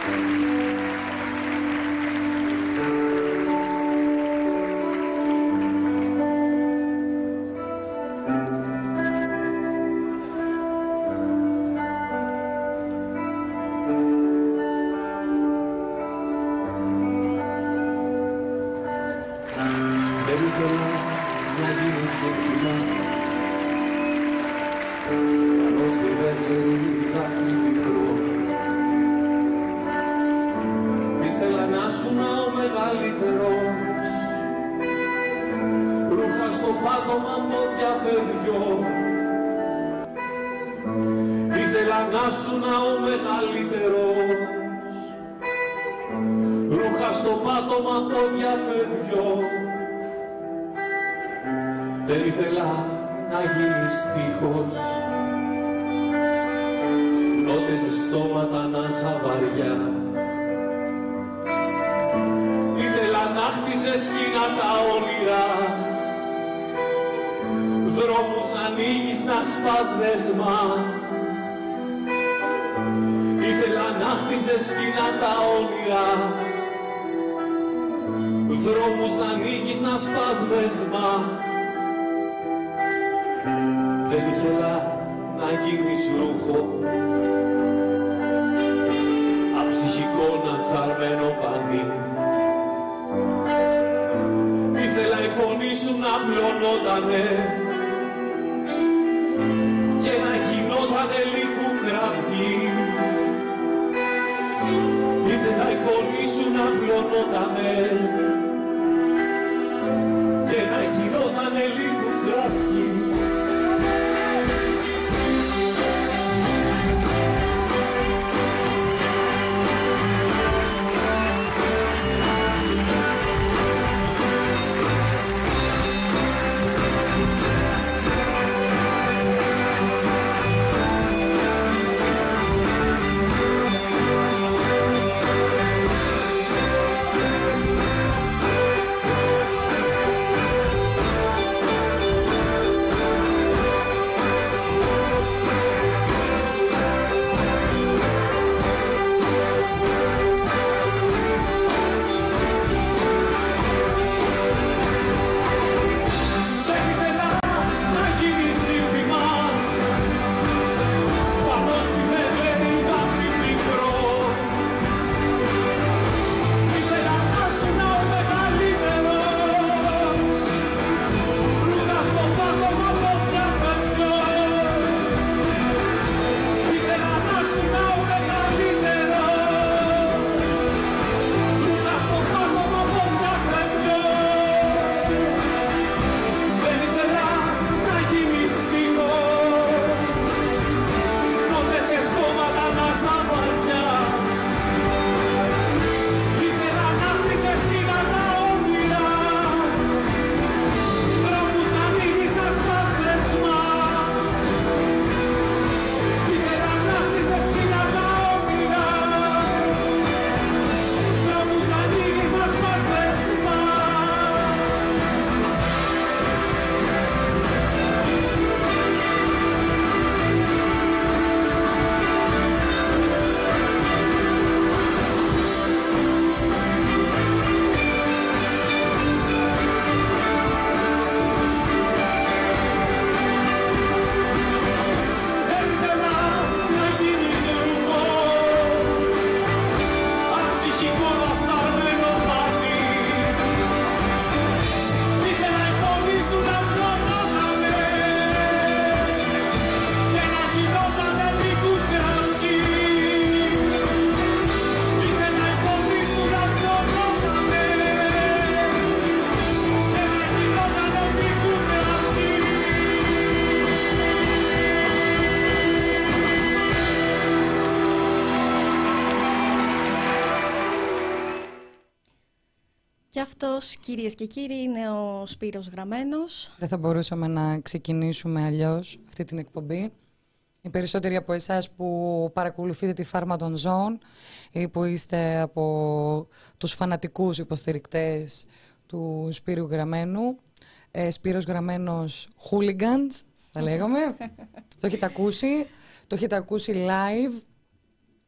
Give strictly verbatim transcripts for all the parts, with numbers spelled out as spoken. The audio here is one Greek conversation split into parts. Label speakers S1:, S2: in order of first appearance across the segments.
S1: Και αυτός, κυρίες και κύριοι, είναι ο Σπύρος Γραμμένος.
S2: Δεν θα μπορούσαμε να ξεκινήσουμε αλλιώς αυτή την εκπομπή. Οι περισσότεροι από εσάς που παρακολουθείτε τη Φάρμα των Ζώων ή που είστε από τους φανατικούς υποστηρικτές του Σπύρου Γραμμένου, ε, Σπύρος Γραμμένος Hooligans, θα λέγαμε, το έχετε ακούσει, το έχετε ακούσει live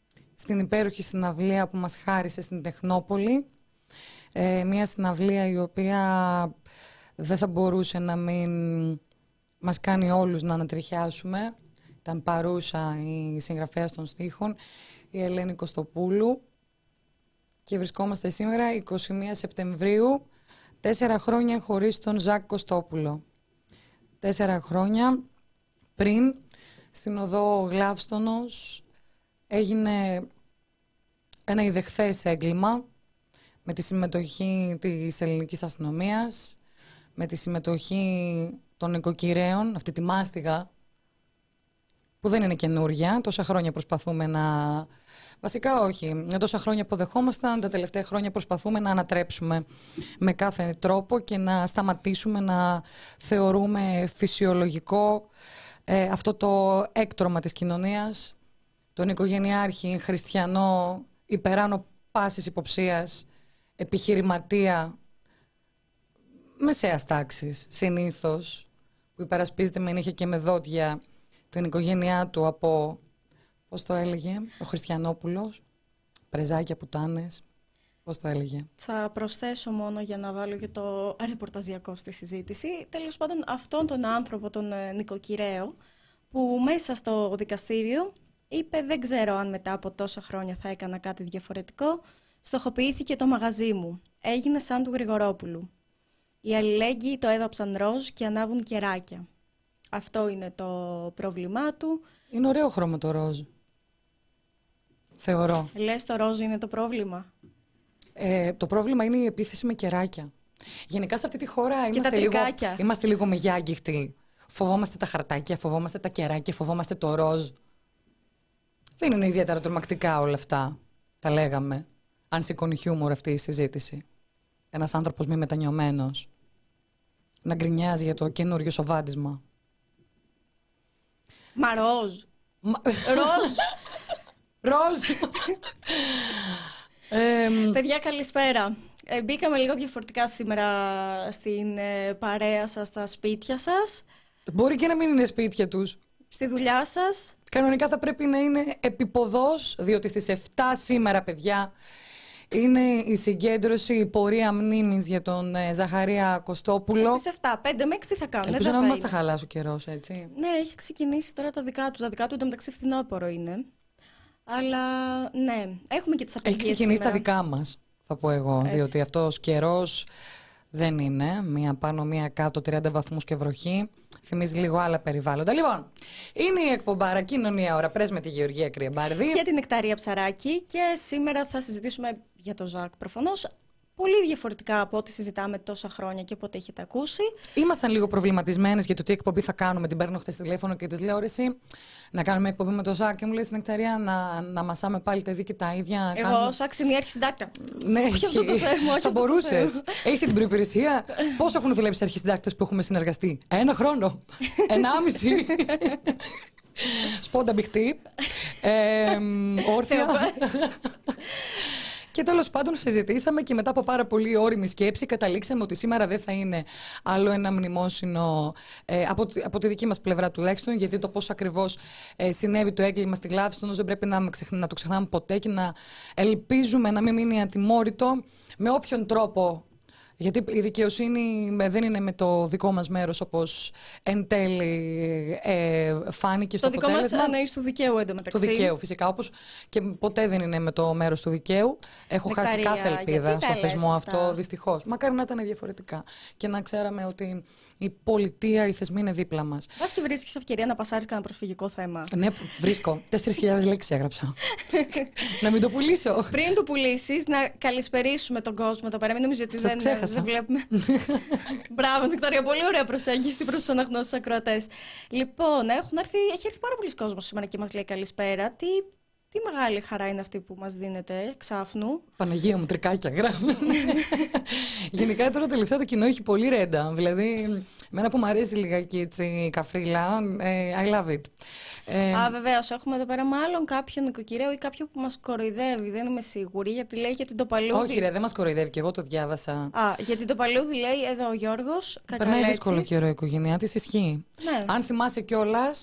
S2: στην υπέροχη συναυλία που μας χάρισε στην Τεχνόπολη. Ε, μια συναυλία η οποία δεν θα μπορούσε να μην μας κάνει όλους να ανατριχιάσουμε. Ήταν παρούσα η συγγραφέας των στίχων, η Ελένη Κωστοπούλου. Και βρισκόμαστε σήμερα, εικοστή πρώτη Σεπτεμβρίου, τέσσερα χρόνια χωρίς τον Ζακ Κωστόπουλο. Τέσσερα χρόνια πριν, στην οδό Γλαύστονος, έγινε ένα ιδεχθές έγκλημα με τη συμμετοχή της ελληνικής αστυνομίας, με τη συμμετοχή των νοικοκυρέων, αυτή τη μάστιγα που δεν είναι καινούρια. Τόσα χρόνια προσπαθούμε να... Βασικά όχι. Τόσα χρόνια αποδεχόμασταν, τα τελευταία χρόνια προσπαθούμε να ανατρέψουμε με κάθε τρόπο και να σταματήσουμε να θεωρούμε φυσιολογικό ε, αυτό το έκτρωμα της κοινωνίας, τον οικογενειάρχη, χριστιανό, υπεράνω πάσης υποψίας, επιχειρηματία μεσαίας τάξης, συνήθως, που υπερασπίζεται με νύχια και με δόντια την οικογένειά του από, πώς το έλεγε, ο Χριστιανόπουλος, πρεζάκια πουτάνες, πώς το έλεγε.
S1: Θα προσθέσω μόνο για να βάλω και το ρεπορταζιακό στη συζήτηση. Τέλος πάντων, αυτόν τον άνθρωπο, τον νοικοκυρέο, που μέσα στο δικαστήριο είπε δεν ξέρω αν μετά από τόσα χρόνια θα έκανα κάτι διαφορετικό, στοχοποιήθηκε το μαγαζί μου. Έγινε σαν του Γρηγορόπουλου. Οι αλληλέγγυοι το έβαψαν ροζ και ανάβουν κεράκια. Αυτό είναι το πρόβλημά του.
S2: Είναι ωραίο χρώμα το ροζ. Θεωρώ.
S1: Λες το ροζ είναι το πρόβλημα.
S2: Ε, το πρόβλημα είναι η επίθεση με κεράκια. Γενικά σε αυτή τη χώρα είμαστε λίγο, είμαστε λίγο μεγιάγγιχτοι. Φοβόμαστε τα χαρτάκια, φοβόμαστε τα κεράκια, φοβόμαστε το ροζ. Δεν είναι ιδιαίτερα τρομακτικά όλα αυτά. Τα λέγαμε. Αν σηκώνει χιούμορ αυτή η συζήτηση. Ένας άνθρωπος μη μετανιωμένος να γκρινιάζει για το καινούριο σοβάντισμα.
S1: Μα ροζ.
S2: Μα...
S1: Ροζ.
S2: Ροζ. ε,
S1: Παιδιά, καλησπέρα. Ε, μπήκαμε λίγο διαφορετικά σήμερα στην ε, παρέα σας, στα σπίτια σας.
S2: Μπορεί και να μην είναι σπίτια τους.
S1: Στη δουλειά σας.
S2: Κανονικά θα πρέπει να είναι επίποδος, διότι στις εφτά σήμερα, παιδιά, είναι η συγκέντρωση, η πορεία μνήμης για τον ε, Ζαχαρία Κωστόπουλο.
S1: Στις εφτά, πέντε με έξι τι θα κάνουν.
S2: Ελπίζω να μην μας τα χαλάσει ο καιρός, έτσι.
S1: Ναι, έχει ξεκινήσει τώρα τα δικά του. Τα δικά του εντωμεταξύ φθινόπωρο είναι. Αλλά ναι, έχουμε και τις απεργίες.
S2: Έχει ξεκινήσει
S1: σήμερα.
S2: τα δικά μας, θα πω εγώ.
S1: Έτσι.
S2: Διότι αυτός καιρός δεν είναι. Μία πάνω, μία κάτω, τριάντα βαθμούς και βροχή. Θυμίζει λίγο άλλα περιβάλλοντα. Λοιπόν, είναι η εκπομπάρα Κοινωνία Ώρα Πρέσ με τη Γεωργία Κρυεμπάρδη.
S1: Και την Νεκταρία Ψαράκη. Και σήμερα θα συζητήσουμε για το Ζακ προφανώς. Πολύ διαφορετικά από ό,τι συζητάμε τόσα χρόνια και από ό,τι έχετε ακούσει.
S2: Ήμασταν λίγο προβληματισμένες για το τι εκπομπή θα κάνουμε. Την παίρνω χθες τηλέφωνο και της λέω: ρε, εσύ, να κάνουμε εκπομπή με το Ζακ. Και μου λέει στην Νεκταρία να, να μασάμε πάλι τα δίκη τα ίδια.
S1: Εγώ,
S2: κάνουμε...
S1: σαν ξενιάρχη συντάκτα.
S2: Ναι,
S1: όχι αυτό το θέμα, όχι
S2: θα μπορούσε. Έχει την προϋπηρεσία. Πόσο έχουν δουλέψει αρχισυντάκτες που έχουμε συνεργαστεί? Ένα χρόνο. Ενάμιση. Σπόντα μπιχτή. Ε, όρθια. Και τέλος πάντων συζητήσαμε και μετά από πάρα πολύ ώριμη σκέψη καταλήξαμε ότι σήμερα δεν θα είναι άλλο ένα μνημόσυνο ε, από, από τη δική μας πλευρά τουλάχιστον, γιατί το πώς ακριβώς ε, συνέβη το έγκλημα στη Γλαύστονος δεν πρέπει να, να το ξεχνάμε ποτέ και να ελπίζουμε να μην μείνει ατιμόρυτο με όποιον τρόπο. Γιατί η δικαιοσύνη δεν είναι με το δικό μας μέρος όπως εν τέλει ε, φάνηκε στο αποτέλεσμα.
S1: Το δικό μας εννοείς του δικαίου εντωμεταξύ.
S2: Του δικαίου φυσικά, όπως και ποτέ δεν είναι με το μέρος του δικαίου. Έχω
S1: Νεκταρία,
S2: χάσει κάθε ελπίδα στο θεσμό
S1: αυτά.
S2: αυτό, δυστυχώς. Μακάρι να ήταν διαφορετικά και να ξέραμε ότι η πολιτεία, οι θεσμοί είναι δίπλα μας.
S1: Βάς και βρίσκεις ευκαιρία να πασάρεις κανένα προσφυγικό θέμα.
S2: Ναι, βρίσκω. τέσσερις χιλιάδες λέξεις έγραψα. Να μην το πουλήσω.
S1: Πριν το πουλήσεις, να καλησπερίσουμε τον κόσμο εδώ πέρα. Μην νομίζω ότι δεν, δεν βλέπουμε. Μπράβο, Νεκταρία, πολύ ωραία προσέγγιση προς τους αναγνώστους ακροατές. Λοιπόν, έχουν έρθει, έχει έρθει πάρα πολλοί κόσμος σήμερα και μας λέει καλησπέρα. Τι, τι μεγάλη χαρά είναι αυτή που μας δίνεται εξάφνου.
S2: Παναγία μου, τρικάκια γράφουν. Γενικά τώρα τελευταία το κοινό έχει πολύ ρέντα. Δηλαδή, εμένα που μου αρέσει λιγάκι έτσι η καφρίλα, ε, I love it. Ε,
S1: Α, βεβαίως, έχουμε εδώ πέρα μάλλον κάποιον νοικοκυρέο ή κάποιον που μας κοροϊδεύει. Δεν είμαι σίγουρη, γιατί λέει για την Τοπαλούδη.
S2: Όχι, ρε, δεν μας κοροϊδεύει και εγώ το διάβασα.
S1: Α, για την Τοπαλούδη λέει εδώ ο Γιώργος Κακαλέτσης.
S2: Περνάει δύσκολο καιρό η οικογένειά της, ισχύει.
S1: Ναι.
S2: Αν θυμάσαι κιόλας,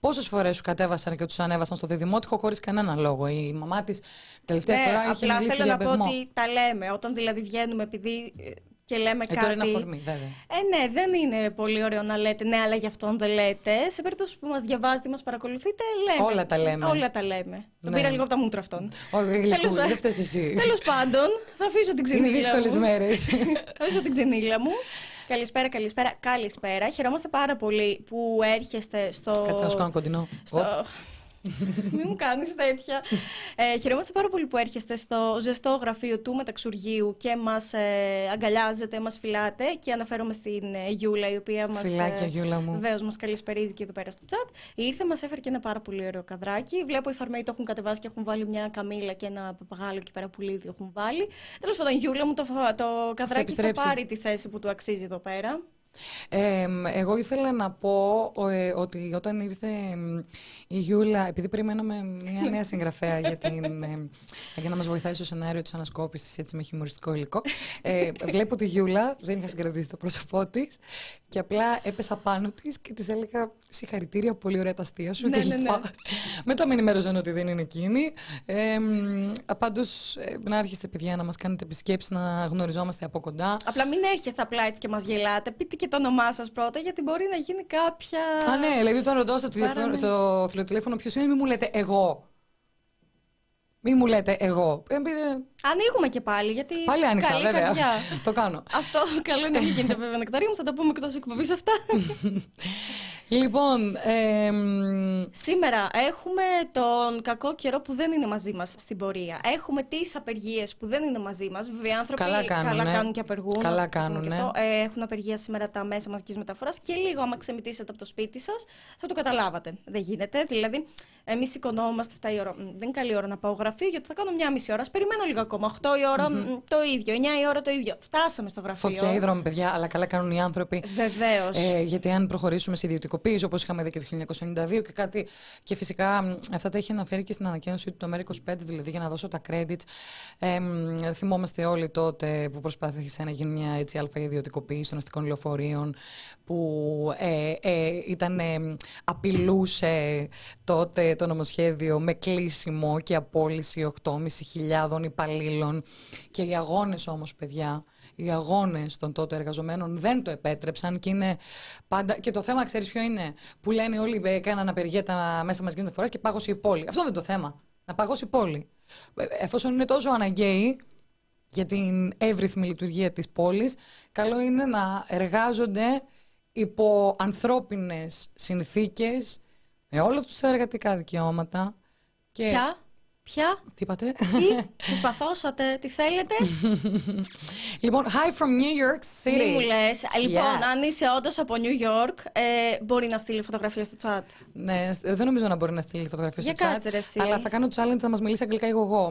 S2: Πόσες φορές σου κατέβασαν και τους ανέβασαν στο διδημότυχο χωρίς κανένα λόγο. Η μαμά της τελευταία
S1: Ναι,
S2: φορά είχε
S1: απλά
S2: μιλήσει
S1: θέλω
S2: για
S1: να πω
S2: μπεγμό.
S1: ότι τα λέμε. Όταν δηλαδή βγαίνουμε επειδή ε, και λέμε
S2: Ε,
S1: κάτι.
S2: τώρα είναι αφορμή, βέβαια.
S1: Ε, ναι, δεν είναι πολύ ωραίο να λέτε ναι, αλλά γι' αυτόν δεν λέτε. Σε περίπτωση που μας διαβάζετε, μας παρακολουθείτε, λέμε.
S2: Όλα τα λέμε.
S1: Όλα τα λέμε. Τον
S2: Ναι.
S1: πήρα λίγο από τα μούτρα αυτόν.
S2: Όχι, γλυκούλη, δεν φταίς εσύ.
S1: Τέλος πάντων, θα αφήσω την ξενίλα
S2: Είναι δύσκολες
S1: μου.
S2: μέρες.
S1: Θα αφήσω την ξενίλα μου. Καλησπέρα, καλησπέρα, καλησπέρα. Χαιρόμαστε πάρα πολύ που έρχεστε στο.
S2: Κάτσε να σου κάνω κοντινό.
S1: στο... Μην μου κάνεις τέτοια. Ε, χαιρόμαστε πάρα πολύ που έρχεστε στο ζεστό γραφείο του Μεταξουργείου και μας ε, αγκαλιάζετε, μας φυλάτε. Και αναφέρομαι στην ε, Γιούλα, η οποία μας,
S2: Φιλάκια, Γιούλα μου.
S1: βεβαίως μας καλησπερίζει και εδώ πέρα στο chat. Ήρθε, μας έφερε και ένα πάρα πολύ ωραίο καδράκι. Βλέπω οι φαρμαίοι το έχουν κατεβάσει και έχουν βάλει μια καμήλα και ένα παπαγάλο εκεί πέρα που λίδι έχουν βάλει. Τέλος πάντων, Γιούλα μου, το, το καδράκι θα, θα πάρει τη θέση που του αξίζει εδώ πέρα.
S2: Ε, εγώ ήθελα να πω ε, ότι όταν ήρθε ε, η Γιούλα, επειδή περιμέναμε μια νέα συγγραφέα για, την, ε, για να μας βοηθάει στο σενάριο της ανασκόπησης, έτσι με χιουμοριστικό υλικό, ε, βλέπω τη Γιούλα, δεν είχα συγκρατήσει το πρόσωπό της και απλά έπεσα πάνω της και της έλεγα συγχαρητήρια, πολύ ωραία τα αστεία σου.
S1: Ναι,
S2: και
S1: ναι, ναι.
S2: Μετά με ενημέρωσαν ότι δεν είναι εκείνη. Ε, πάντως, ε, να άρχιστε παιδιά να μας κάνετε επισκέψεις, να γνωριζόμαστε από κοντά.
S1: Απλά μην έρχεστε απλά έτσι και μας γελάτε. Πείτε και το όνομά σας πρώτα, γιατί μπορεί να γίνει κάποια.
S2: Α, ναι, δηλαδή όταν ρωτάω στο τηλέφωνο, στο τηλέφωνο ποιος είναι, μη μου λέτε εγώ. Μη μου λέτε εγώ. Ε, ε,
S1: Ανοίγουμε και πάλι, γιατί.
S2: Πάλι άνοιξα,
S1: καλή
S2: βέβαια.
S1: καρδιά.
S2: Το κάνω.
S1: Αυτό καλό είναι, μην γίνεται βέβαια νεκταρία μου, θα τα πούμε εκτός εκπομπής αυτά.
S2: Λοιπόν, ε,
S1: Σήμερα έχουμε τον κακό καιρό που δεν είναι μαζί μας στην πορεία. Έχουμε τις απεργίες που δεν είναι μαζί μας. Βέβαια, οι άνθρωποι
S2: Καλά κάνουν,
S1: καλά
S2: ναι.
S1: κάνουν και απεργούν.
S2: Καλά
S1: να το πούμε
S2: κάνουν,
S1: και
S2: ναι.
S1: αυτό. Ε, έχουν απεργία σήμερα τα μέσα μαζικής μεταφοράς και λίγο, άμα ξεμητήσετε από το σπίτι σας, θα το καταλάβατε. Δεν γίνεται. Δηλαδή, εμείς σηκωνόμαστε εφτά η ώρα. Δεν είναι καλή ώρα να πάω γραφείο, γιατί θα κάνω μια μισή ώρα. Ας περιμένω λίγο ακόμα. οκτώ η ώρα mm-hmm. το ίδιο. εννιά η ώρα το ίδιο. Φτάσαμε στο γραφείο.
S2: Φωτιά ή δρόμοι, παιδιά, αλλά καλά κάνουν οι άνθρωποι.
S1: Βεβαίως.
S2: Ε, γιατί αν προχωρήσουμε σε ιδιωτικοποίηση, όπως είχαμε δει και το χίλια εννιακόσια ενενήντα δύο και κάτι. Και φυσικά αυτά τα έχει αναφέρει και στην ανακοίνωση του το ΜΕΡΑ είκοσι πέντε, δηλαδή για να δώσω τα credits. Ε, θυμόμαστε όλοι τότε που προσπάθησε να γίνει μια έτσι αλφα ιδιωτικοποίηση των αστικών λεωφορείων, που ε, ε, ήταν, ε, απειλούσε τότε το νομοσχέδιο με κλείσιμο και απόλυση οκτώ χιλιάδες πεντακόσιων υπαλλήλων. Και οι αγώνες όμως, παιδιά, οι αγώνες των τότε εργαζομένων δεν το επέτρεψαν και είναι πάντα. Και το θέμα, ξέρεις ποιο είναι, που λένε όλοι έκαναν απεργία τα μέσα μαζικής μεταφοράς και πάγωσε η πόλη. Αυτό δεν είναι το θέμα. Να παγώσει η πόλη. Εφόσον είναι τόσο αναγκαίοι για την εύρυθμη λειτουργία της πόλης, καλό είναι να εργάζονται υπό ανθρώπινες συνθήκες, με όλα τους τα εργατικά δικαιώματα. Και...
S1: Ποια? Ποια?
S2: Τι είπατε?
S1: Τι? Συσπαθώσατε? Τι θέλετε?
S2: Λοιπόν, hi from New York City.
S1: Τι μου λες? Λοιπόν,
S2: Yes.
S1: αν είσαι όντως από New York, ε, μπορεί να στείλει φωτογραφία στο chat.
S2: Ναι, δεν νομίζω να μπορεί να στείλει φωτογραφία στο
S1: Για
S2: chat.
S1: κάτσε ρε εσύ.
S2: Αλλά θα κάνω challenge, θα μας μιλήσει αγγλικά εγώ.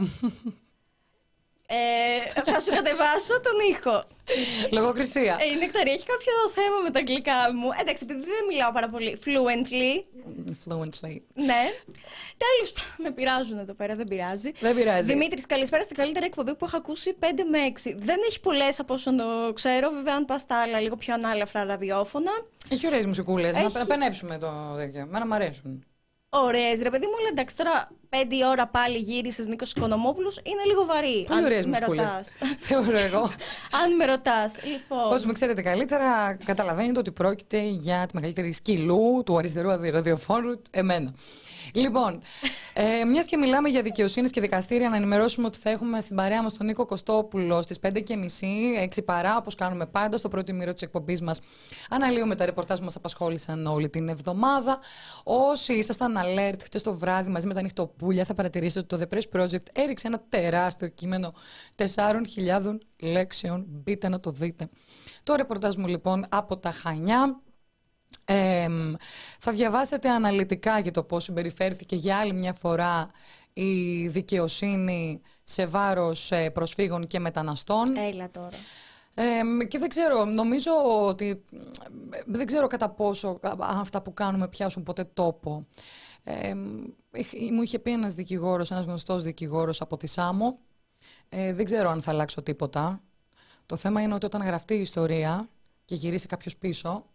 S1: Ε, θα σου κατεβάσω τον ήχο.
S2: Λογοκρισία.
S1: Ε, η Νεκταρία έχει κάποιο θέμα με τα αγγλικά μου. Εντάξει, επειδή δεν μιλάω πάρα πολύ fluently.
S2: Fluently.
S1: Ναι. Τέλος πάντων, με πειράζουν εδώ πέρα, δεν πειράζει.
S2: Δεν πειράζει.
S1: Δημήτρης, καλησπέρα στην καλύτερη εκπομπή που έχω ακούσει πέντε με έξι. Δεν έχει πολλές από όσο το ξέρω. Βέβαια, αν πας στα άλλα λίγο πιο ανάλαφρα ραδιόφωνα.
S2: Έχει ωραίες μουσικούλες.
S1: Έχει...
S2: Να πενέψουμε το τέτοιο. Εμένα μου αρέσουν.
S1: Ωραίες, ρε παιδί μου, αλλά εντάξει, τώρα πέντε η ώρα πάλι γύρισες Νίκος Οικονομόπουλος, είναι λίγο βαρύ.
S2: Πολύ ωραίες
S1: με
S2: μουσικούλες.
S1: ρωτάς.
S2: Θεωρώ εγώ.
S1: Αν με ρωτάς, λοιπόν.
S2: Όσοι με ξέρετε καλύτερα, καταλαβαίνετε ότι πρόκειται για τη μεγαλύτερη σκυλού του αριστερού ραδιοφόρου, εμένα. Λοιπόν, ε, μιας και μιλάμε για δικαιοσύνη και δικαστήρια, να ενημερώσουμε ότι θα έχουμε στην παρέα μας τον Νίκο Κωστόπουλο στις πέντε και μισή, έξι παρά, όπως κάνουμε πάντα, στο πρώτο ημίρο της εκπομπής μας. Αναλύουμε τα ρεπορτάζ που μας απασχόλησαν όλη την εβδομάδα. Όσοι ήσασταν alert χτες το βράδυ μαζί με τα νυχτοπούλια, θα παρατηρήσετε ότι το The Press Project έριξε ένα τεράστιο κείμενο τεσσάρων χιλιάδων λέξεων. Μπείτε να το δείτε. Το ρεπορτάζ μου λοιπόν από τα Χανιά. Ε, θα διαβάσετε αναλυτικά για το πώς συμπεριφέρθηκε για άλλη μια φορά η δικαιοσύνη σε βάρος προσφύγων και μεταναστών.
S1: Έλα τώρα.
S2: Ε, και δεν ξέρω, νομίζω ότι δεν ξέρω κατά πόσο αυτά που κάνουμε πιάσουν ποτέ τόπο. Ε, μου είχε πει ένας δικηγόρος, ένας γνωστός δικηγόρος από τη Σάμο, ε, δεν ξέρω αν θα αλλάξω τίποτα. Το θέμα είναι ότι όταν γραφτεί η ιστορία και γυρίσει κάποιος πίσω,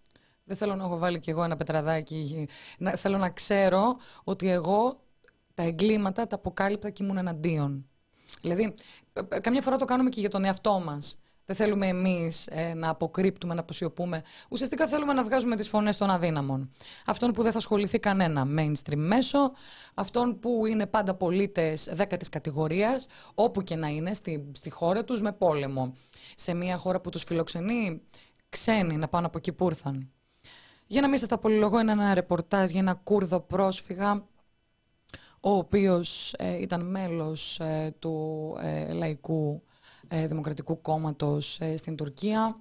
S2: Δεν θέλω να έχω βάλει κι εγώ ένα πετραδάκι. Να, θέλω να ξέρω ότι εγώ τα εγκλήματα τα αποκάλυπτα και ήμουν εναντίον. Δηλαδή, καμιά φορά το κάνουμε και για τον εαυτό μας. Δεν θέλουμε εμείς ε, να αποκρύπτουμε, να αποσιωπούμε. Ουσιαστικά θέλουμε να βγάζουμε τις φωνές των αδύναμων. Αυτόν που δεν θα ασχοληθεί κανένα mainstream μέσο, αυτόν που είναι πάντα πολίτες δέκατης κατηγορίας, όπου και να είναι, στη, στη χώρα τους, με πόλεμο. Σε μια χώρα που τους φιλοξενεί ξένοι να πάνε από εκεί που ήρθαν. Για να μην σας τα πολυλογώ, είναι ένα ρεπορτάζ για ένα Κούρδο πρόσφυγα, ο οποίος ε, ήταν μέλος ε, του ε, Λαϊκού ε, Δημοκρατικού Κόμματος ε, στην Τουρκία.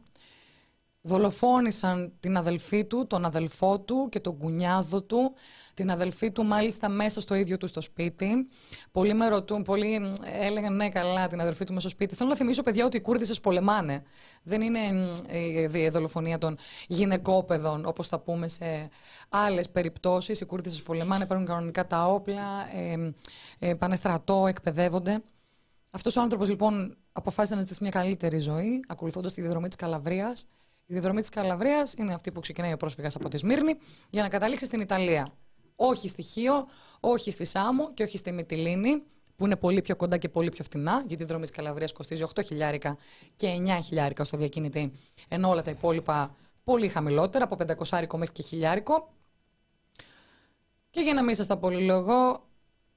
S2: Δολοφόνησαν την αδελφή του, τον αδελφό του και τον κουνιάδο του. Την αδελφή του μάλιστα μέσα στο ίδιο του στο σπίτι. Πολλοί με ρωτούν, πολλοί έλεγαν ναι καλά την αδελφή του μέσα στο σπίτι. Θέλω να θυμίσω παιδιά ότι οι Κούρδοι σας πολεμάνε. Δεν είναι η δολοφονία των γυναικόπαιδων όπως θα πούμε σε άλλες περιπτώσεις. Οι Κούρδοι σας πολεμάνε, παίρνουν κανονικά τα όπλα, ε, ε, πάνε στρατό, εκπαιδεύονται. Αυτός ο άνθρωπος λοιπόν αποφάσισε να ζητήσει μια καλύτερη ζωή ακολουθώντας τη διαδρομή της Καλαβρίας. Η διαδρομή της Καλαβρίας είναι αυτή που ξεκινάει ο πρόσφυγας από τη Σμύρνη για να καταλήξει στην Ιταλία. Όχι στη Χίο, όχι στη Σάμο και όχι στη Μυτιλήνη, που είναι πολύ πιο κοντά και πολύ πιο φτηνά, γιατί η διαδρομή της Καλαβρίας κοστίζει οκτώ χιλιάρικα και εννιά χιλιάρικα στο διακίνητη, ενώ όλα τα υπόλοιπα πολύ χαμηλότερα, από πεντακόσια μέχρι και χιλιάρικο. Και για να μην σας τα πολυλογώ,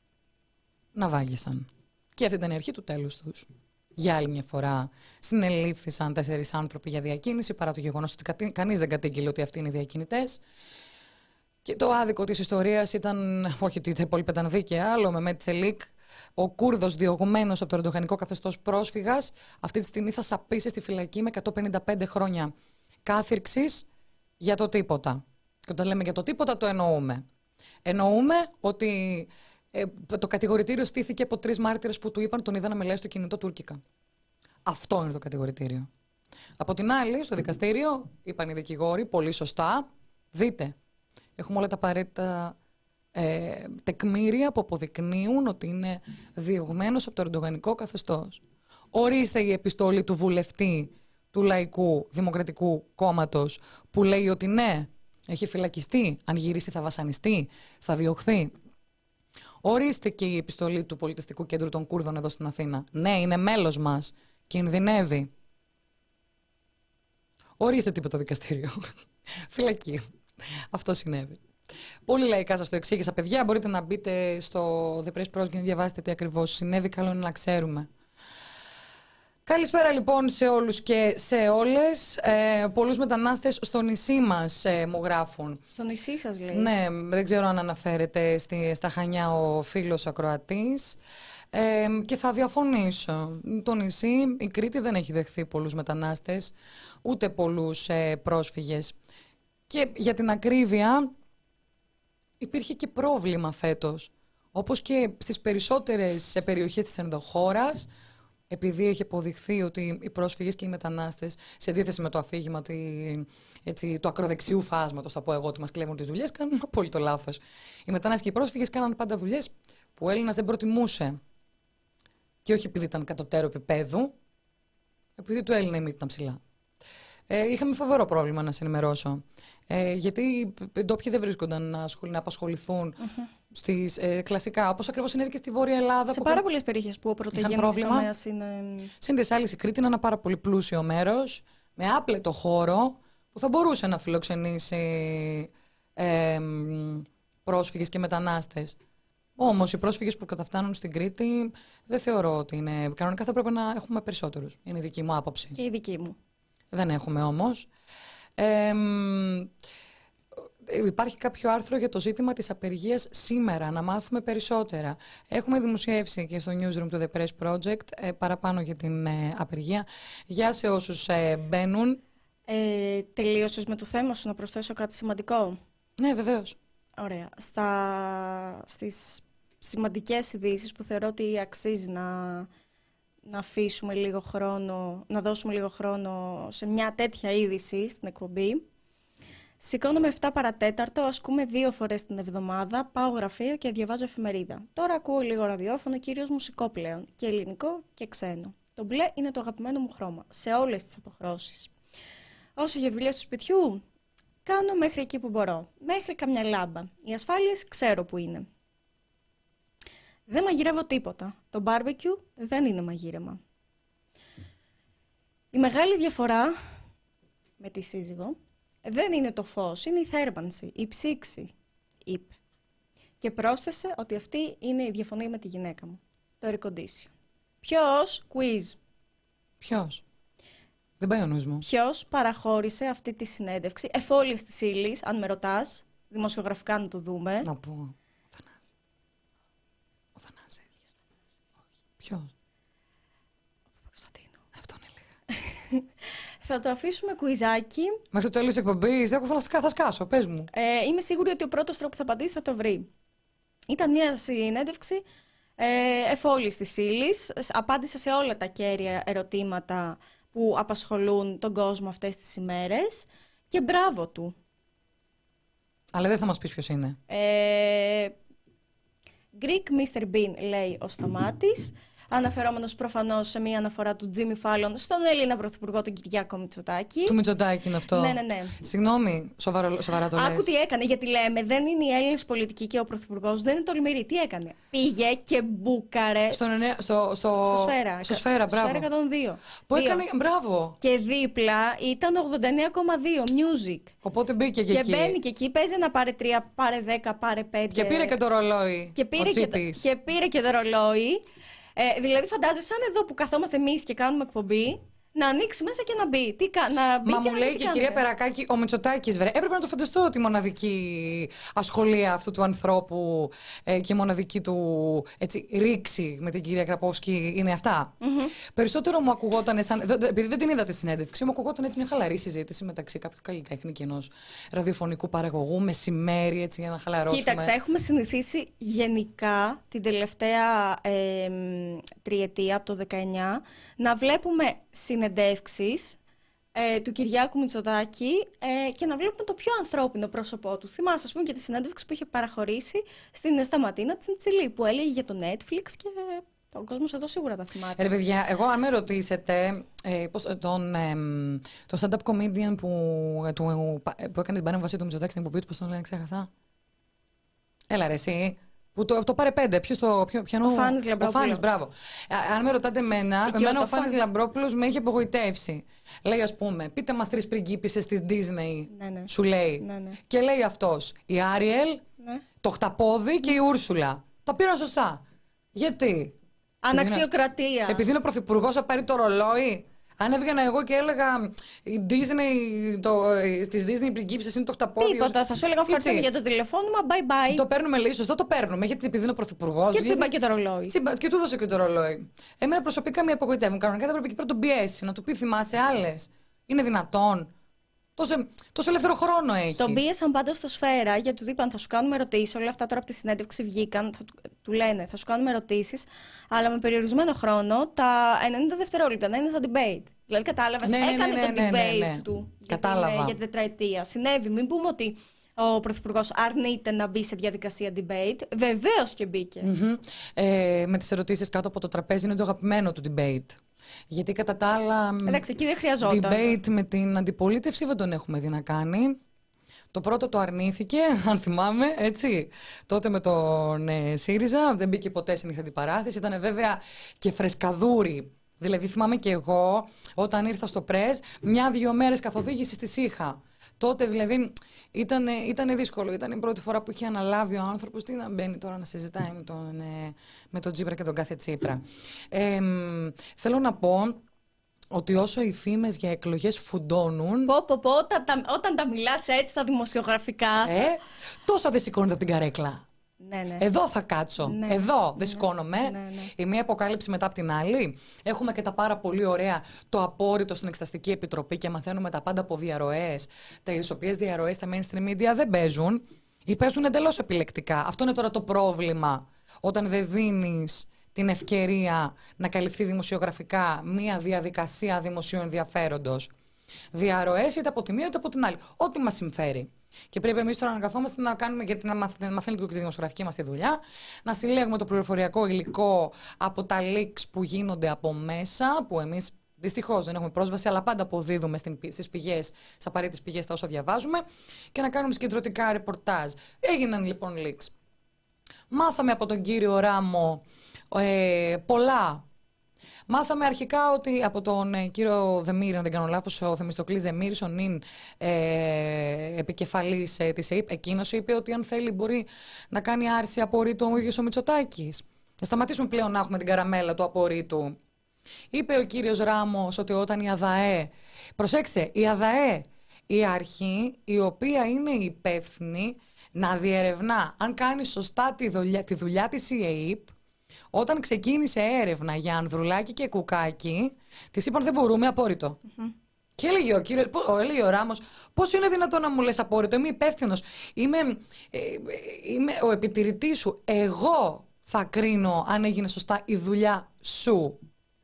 S2: να βάγισαν. Και αυτή ήταν η αρχή του τέλους τους. Για άλλη μια φορά συνελήφθησαν τέσσερις άνθρωποι για διακίνηση, παρά το γεγονός ότι κανείς δεν κατήγγειλε ότι αυτοί είναι οι διακινητές. Και το άδικο της ιστορίας ήταν, όχι ότι τα υπόλοιπα ήταν δίκαια, άλλο με Μετσελίκ, ο Κούρδος διωγμένος από το ερντογανικό καθεστώς πρόσφυγας, αυτή τη στιγμή θα σαπίσει στη φυλακή με εκατόν πενήντα πέντε χρόνια κάθυρξης για το τίποτα. Και όταν λέμε για το τίποτα, το εννοούμε. Εννοούμε ότι ε, το κατηγορητήριο στήθηκε από τρεις μάρτυρες που του είπαν τον είδα να μιλάει στο κινητό τουρκικά. Αυτό είναι το κατηγορητήριο. Από την άλλη, στο δικαστήριο, είπαν οι δικηγόροι, πολύ σωστά, δείτε, έχουμε όλα τα απαραίτητα ε, τεκμήρια που αποδεικνύουν ότι είναι διωγμένος από το ερντογανικό καθεστώς. Ορίστε η επιστολή του βουλευτή του Λαϊκού Δημοκρατικού Κόμματος που λέει ότι ναι, έχει φυλακιστεί, αν γυρίσει θα βασανιστεί, θα διωχθεί. Ορίστε και η επιστολή του Πολιτιστικού Κέντρου των Κούρδων εδώ στην Αθήνα. Ναι, είναι μέλος μας, κινδυνεύει. Ορίστε τι είπε το δικαστήριο. Φυλακή. Αυτό συνέβη. Πολύ λαϊκά σας το εξήγησα, παιδιά. Μπορείτε να μπείτε στο The Press Project και να διαβάσετε τι ακριβώς συνέβη. Καλό είναι να ξέρουμε. Καλησπέρα λοιπόν σε όλους και σε όλες. Ε, πολλούς μετανάστες στο νησί μας ε, μου γράφουν.
S1: Στο νησί σας λέει.
S2: Ναι, δεν ξέρω αν αναφέρεται στη, στα Χανιά ο φίλος ακροατής. Ε, και θα διαφωνήσω. Το νησί, η Κρήτη δεν έχει δεχθεί πολλούς μετανάστες, ούτε πολλούς ε, πρόσφυγες. Και για την ακρίβεια υπήρχε και πρόβλημα φέτος. Όπως και στις περισσότερες περιοχές της ενδοχώρας, επειδή έχει αποδειχθεί ότι οι πρόσφυγες και οι μετανάστες, σε αντίθεση με το αφήγημα ότι, έτσι, του ακροδεξιού φάσματος, θα πω εγώ, ότι μας κλέβουν τις δουλειές, κάνουν απόλυτο λάθος. Οι μετανάστες και οι πρόσφυγες κάναν πάντα δουλειές που ο Έλληνας δεν προτιμούσε. Και όχι επειδή ήταν κατωτέρω επίπεδου, επειδή του Έλληνα η μύτη ήταν ψηλά. Ε, είχαμε φοβερό πρόβλημα να σε ενημερώσω. Ε, γιατί οι ντόπιοι δεν βρίσκονταν να, να απασχοληθούν mm-hmm. στις, ε, κλασικά, όπως ακριβώς συνέβη και στη Βόρεια Ελλάδα.
S1: Σε πάρα πολλές περιοχές που ο πρωτογενής τομέας είναι.
S2: Συν της άλλης, η Κρήτη είναι ένα πάρα πολύ πλούσιο μέρος, με άπλετο χώρο, που θα μπορούσε να φιλοξενήσει ε, πρόσφυγες και μετανάστες. Όμως οι πρόσφυγες που καταφτάνουν στην Κρήτη δεν θεωρώ ότι είναι. Κανονικά θα πρέπει να έχουμε περισσότερους. Είναι η δική μου άποψη.
S1: Και η δική μου.
S2: Δεν έχουμε όμως. Ε, υπάρχει κάποιο άρθρο για το ζήτημα της απεργίας σήμερα, να μάθουμε περισσότερα. Έχουμε δημοσιεύσει και στο newsroom του The Press Project ε, παραπάνω για την ε, απεργία. Για σε όσους ε, μπαίνουν.
S1: Ε, τελείωσες με το θέμα σου, να προσθέσω κάτι σημαντικό?
S2: Ναι, βεβαίως.
S1: Ωραία. Στα, στις σημαντικές ειδήσεις που θεωρώ ότι αξίζει να, να αφήσουμε λίγο χρόνο, να δώσουμε λίγο χρόνο σε μια τέτοια είδηση στην εκπομπή. Σηκώνομαι επτά παρατέταρτο, ασκούμε δύο φορές την εβδομάδα, πάω γραφείο και διαβάζω εφημερίδα. Τώρα ακούω λίγο ραδιόφωνο, κυρίως μουσικό πλέον, και ελληνικό και ξένο. Το μπλε είναι το αγαπημένο μου χρώμα, σε όλες τις αποχρώσεις. Όσο για δουλειές του σπιτιού, κάνω μέχρι εκεί που μπορώ. Μέχρι καμιά λάμπα. Οι ασφάλειες ξέρω που είναι. Δεν μαγειρεύω τίποτα. Το μπάρμπεκιου δεν είναι μαγείρεμα. Η μεγάλη διαφορά με τη σύζυγο δεν είναι το φως, είναι η θέρμανση, η ψήξη, είπε. Και πρόσθεσε ότι αυτή είναι η διαφωνία με τη γυναίκα μου. Το air condition. Ποιος, quiz.
S2: Ποιος. Δεν πάει ο νους μου.
S1: Ποιος παραχώρησε αυτή τη συνέντευξη, εφόλης της ύλης, αν με ρωτάς, δημοσιογραφικά να το δούμε.
S2: Να πω. Ο Θανάσης. Ο Θανάσης. Ποιος.
S1: Ο Κωνσταντίνου.
S2: Αυτόν έλεγα.
S1: Θα το αφήσουμε κουιζάκι.
S2: Μέχρι το τέλος της εκπομπής, εγώ θα, θα σκάσω, πες μου.
S1: Ε, είμαι σίγουρη ότι ο πρώτος τρόπος που θα απαντήσει θα το βρει. Ήταν μια συνέντευξη ε, εφόλης της ύλης. Απάντησε σε όλα τα κέρια ερωτήματα που απασχολούν τον κόσμο αυτές τις ημέρες. Και μπράβο του.
S2: Αλλά δεν θα μας πεις ποιος είναι.
S1: Ε, Greek μίστερ Bean, λέει ο Σταμάτης. Αναφερόμενος προφανώς σε μια αναφορά του Τζίμι Φάλλον στον Έλληνα Πρωθυπουργό, τον Κυριάκο Μητσοτάκη.
S2: Του Μητσοτάκη είναι αυτό.
S1: Ναι, ναι, ναι.
S2: Συγγνώμη, σοβαρό, σοβαρά το λες.
S1: Άκου τι έκανε, γιατί λέμε δεν είναι οι Έλληνες πολιτικοί και ο Πρωθυπουργός, δεν είναι τολμηροί. Τι έκανε. Πήγε και μπούκαρε.
S2: Στο, ναι, στο, στο...
S1: Στο Σφαίρα.
S2: Στο Σφαίρα, μπράβο.
S1: Σφαίρα εκατόν δύο.
S2: Που
S1: Δύο.
S2: έκανε, μπράβο.
S1: Και δίπλα ήταν ογδόντα εννέα κόμμα δύο music.
S2: Οπότε μπήκε και,
S1: Και
S2: εκεί.
S1: μπαίνει και εκεί, παίζει να πάρε τρία, πάρε δέκα, πάρε πέντε.
S2: Και πήρε και το ρολόι.
S1: Και πήρε,
S2: ο
S1: και, το,
S2: Τσίπης.
S1: και πήρε και το ρολόι. Ε, δηλαδή, φαντάζεσαι σαν εδώ που καθόμαστε εμείς και κάνουμε εκπομπή, να ανοίξει μέσα και να μπει. Τι, να μπει
S2: Μα
S1: και
S2: μου
S1: να
S2: λέει
S1: δει τι
S2: και η κυρία
S1: κάνουμε.
S2: Περακάκη, ο Μητσοτάκης, βρε. Έπρεπε να το φανταστώ τη μοναδική ασχολία αυτού του ανθρώπου ε, και η μοναδική του έτσι, ρήξη με την κυρία Κραπόφσκι είναι αυτά.
S1: Mm-hmm.
S2: Περισσότερο μου ακουγόταν, σαν, δε, δε, επειδή δεν την είδα τη συνέντευξη, μου ακουγόταν έτσι μια χαλαρή συζήτηση μεταξύ κάποιου καλλιτέχνη και ενός ραδιοφωνικού παραγωγού, μεσημέρι, έτσι για να χαλαρώσουμε.
S1: Κοίταξε, έχουμε συνηθίσει γενικά την τελευταία ε, τριετία, από το δεκαεννιά, να βλέπουμε συνεντεύξεις ε, του Κυριάκου Μητσοτάκη ε, και να βλέπουμε το πιο ανθρώπινο πρόσωπό του. Θυμάσαι, ας πούμε, και τη συνέντευξη που είχε παραχωρήσει στην Σταματίνα Τσιμτσιλή, που έλεγε για το Netflix και ο κόσμος εδώ σίγουρα τα θυμάται.
S2: Ε, ρε παιδιά, εγώ αν με ρωτήσετε ε, πώς, τον, ε, τον stand-up comedian που, ε, του, που έκανε την παρέμβαση του Μητσοτάκη στην εκπομπή του, πώς τον λένε, ξέχασα. Έλα ρε εσύ. Που το, το πάρε πέντε. Ποιος το. Ποιο, ποιανού,
S1: Ο Φάνης Λαμπρόπουλος.
S2: Ο Φάνης, μπράβο. Α, αν με ρωτάτε εμένα, εμένα ο Φάνης Λαμπρόπουλος με έχει απογοητεύσει. Λέει, ας πούμε, πείτε μας τρεις πριγκίπισσες της Disney.
S1: Ναι, ναι.
S2: Σου λέει.
S1: Ναι, ναι.
S2: Και λέει αυτός, η Άριελ,
S1: Ναι.
S2: το Χταπόδι και η Ούρσουλα. Τα πήραν σωστά. Γιατί.
S1: Αναξιοκρατία.
S2: Επειδή είναι ο πρωθυπουργός, θα πάρει το ρολόι. Αν έβγαινα εγώ και έλεγα η Disney, το, στις Disney πριγκίπισσες είναι το Χταπόδι.
S1: Τίποτα. Θα σου έλεγα ευχαριστούμε για το τηλεφώνημα. Bye bye.
S2: Το παίρνουμε, λέει, σωστά το παίρνουμε. Γιατί επειδή είναι ο πρωθυπουργός.
S1: Και
S2: γιατί...
S1: τσίμπα και το ρολόι.
S2: Τσίμπα, και του δώσε και το ρολόι. Εμένα προσωπικά με απογοητεύουν. Κανονικά θα πρέπει εκεί πέρα να τον πιέσει, να του πει θυμάσαι άλλες. Είναι δυνατόν. Τόσο, τόσο ελεύθερο χρόνο έχει.
S1: Τον πίεσαν πάντως στο Σφαίρα γιατί του είπαν θα σου κάνουμε ερωτήσεις. Όλα αυτά τώρα από τη συνέντευξη βγήκαν. Θα του, του λένε θα σου κάνουμε ερωτήσεις, αλλά με περιορισμένο χρόνο τα ενενήντα δευτερόλεπτα να είναι στα debate. Δηλαδή κατάλαβες,
S2: ναι, ναι,
S1: έκανε
S2: ναι, ναι,
S1: το
S2: ναι,
S1: debate
S2: ναι, ναι.
S1: του
S2: Κατάλαβα.
S1: για την, για την τετραετία. Συνέβη. Μην πούμε ότι ο Πρωθυπουργός αρνείται να μπει σε διαδικασία debate. Βεβαίως και μπήκε.
S2: Mm-hmm. Ε, με τις ερωτήσεις κάτω από το τραπέζι είναι το αγαπημένο του debate. Γιατί κατά τα άλλα.
S1: Εντάξει, εκεί δεν χρειαζόταν.
S2: Debate με την αντιπολίτευση δεν τον έχουμε δει να κάνει. Το πρώτο το αρνήθηκε, αν θυμάμαι, έτσι. Τότε με τον ε, ΣΥΡΙΖΑ δεν μπήκε ποτέ στην αντιπαράθεση. Ήταν βέβαια και φρεσκαδούρη. Δηλαδή θυμάμαι και εγώ όταν ήρθα στο πρες, μια-δυο μέρες καθοδήγησης της είχα. Τότε δηλαδή ήταν, ήταν δύσκολο. Ήταν η πρώτη φορά που είχε αναλάβει ο άνθρωπος. Τι να μπαίνει τώρα να συζητάει με τον, ε, με τον Τσίπρα και τον κάθε Τσίπρα. Ε, θέλω να πω ότι όσο οι φήμες για εκλογές φουντώνουν.
S1: Πω, πω, πω, όταν, τα, όταν τα μιλάς έτσι στα δημοσιογραφικά.
S2: Ε, τόσα δεν σηκώνεται από την καρέκλα.
S1: Ναι, ναι.
S2: Εδώ θα κάτσω.
S1: Ναι.
S2: Εδώ δεν
S1: Ναι.
S2: σηκώνομαι.
S1: Ναι, ναι.
S2: Η μία αποκάλυψη μετά από την άλλη. Έχουμε και τα πάρα πολύ ωραία το απόρριτο στην Εξεταστική Επιτροπή και μαθαίνουμε τα πάντα από διαρροές. Τι οποίες διαρροές στα mainstream media δεν παίζουν ή παίζουν εντελώς επιλεκτικά. Αυτό είναι τώρα το πρόβλημα. Όταν δεν δίνεις την ευκαιρία να καλυφθεί δημοσιογραφικά μία διαδικασία δημοσίου ενδιαφέροντος. Διαρροές είτε από τη μία είτε από την άλλη. Ό,τι μας συμφέρει. Και πρέπει εμείς τώρα να καθόμαστε να κάνουμε, γιατί να μαθαίνουμε και τη δημοσιογραφική μας τη δουλειά, να συλλέγουμε το πληροφοριακό υλικό από τα leaks που γίνονται από μέσα, που εμείς Δυστυχώς δεν έχουμε πρόσβαση, αλλά πάντα αποδίδουμε στις πηγές, στις απαραίτητες πηγές τα όσα διαβάζουμε και να κάνουμε συγκεντρωτικά ρεπορτάζ. Έγιναν λοιπόν leaks. Μάθαμε από τον κύριο Ράμο ε, πολλά. Μάθαμε αρχικά ότι από τον ε, κύριο Δεμήρη, αν δεν κάνω λάθος, ο Θεμιστοκλής Δεμήρης, ο νυν ε, επικεφαλής ε, της ΕΕΠ, εκείνος είπε ότι αν θέλει μπορεί να κάνει άρση απορρίτου ο ίδιος ο Μητσοτάκης. Να σταματήσουμε πλέον να έχουμε την καραμέλα του απορρίτου. Είπε ο κύριος Ράμος ότι όταν η ΑΔΑΕ, προσέξτε, η ΑΔΑΕ, η αρχή η οποία είναι υπεύθυνη να διερευνά αν κάνει σωστά τη δουλειά, τη δουλειά της η ΕΕΠ, όταν ξεκίνησε έρευνα για Ανδρουλάκη και Κουκάκη, της είπαν δεν μπορούμε, απόρριτο. Mm-hmm. Και έλεγε ο, κύριος, έλεγε ο Ράμος, πώς είναι δυνατόν να μου λες απόρριτο, είμαι υπεύθυνος, είμαι, ε, είμαι ο επιτηρητής σου, εγώ θα κρίνω αν έγινε σωστά η δουλειά σου.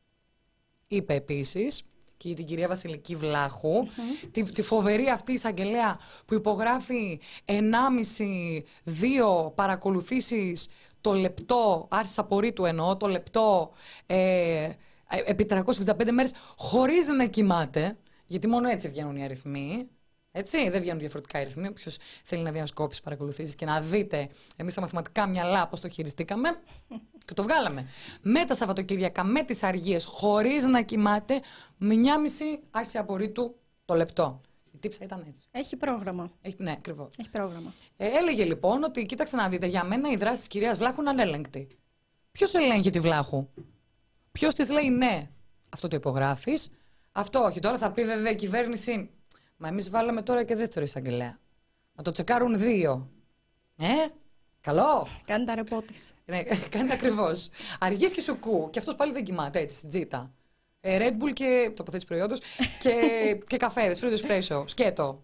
S2: Είπε επίσης και για την κυρία Βασιλική Βλάχου, mm-hmm. τη, τη φοβερή αυτή εισαγγελέα που υπογράφει ενάμιση δύο παρακολουθήσεις το λεπτό, άρση απορρίτου εννοώ, το λεπτό ε, επί τριακόσιες εξήντα πέντε μέρες χωρίς να κοιμάται, γιατί μόνο έτσι βγαίνουν οι αριθμοί. Έτσι, δεν βγαίνουν διαφορετικά αριθμοί. Όποιος θέλει να δει ανασκόπηση παρακολουθήσεις και να δείτε εμείς τα μαθηματικά μυαλά πώς το χειριστήκαμε και το βγάλαμε. Με τα Σαββατοκύριακα, με τις αργίες, χωρίς να κοιμάται, μια μισή άρση απορρίτου το λεπτό. Η τύψα ήταν έτσι.
S1: Έχει πρόγραμμα.
S2: Έχει, ναι, ακριβώς.
S1: Έχει πρόγραμμα.
S2: Ε, έλεγε λοιπόν ότι, κοίταξε να δείτε, για μένα η δράση της κυρίας Βλάχου είναι ανέλεγκτη. Ποιος ελέγχει τη Βλάχου? Ποιος της λέει ναι, αυτό το υπογράφεις, αυτό όχι. Τώρα θα πει βέβαια η κυβέρνηση. Μα εμείς βάλαμε τώρα και δεύτερο εισαγγελέα. Να το τσεκάρουν δύο. Ε, καλό.
S1: Κάνει τα ρεπό της.
S2: Ναι, κάνει ακριβώς. Αργείς και σουκού. Και αυτός πάλι δεν κοιμάται έτσι, στην τζίτα. Ε, Red Bull και τοποθέτηση προϊόντος και, και καφέδες, φρούτο εσπρέσο, σκέτο.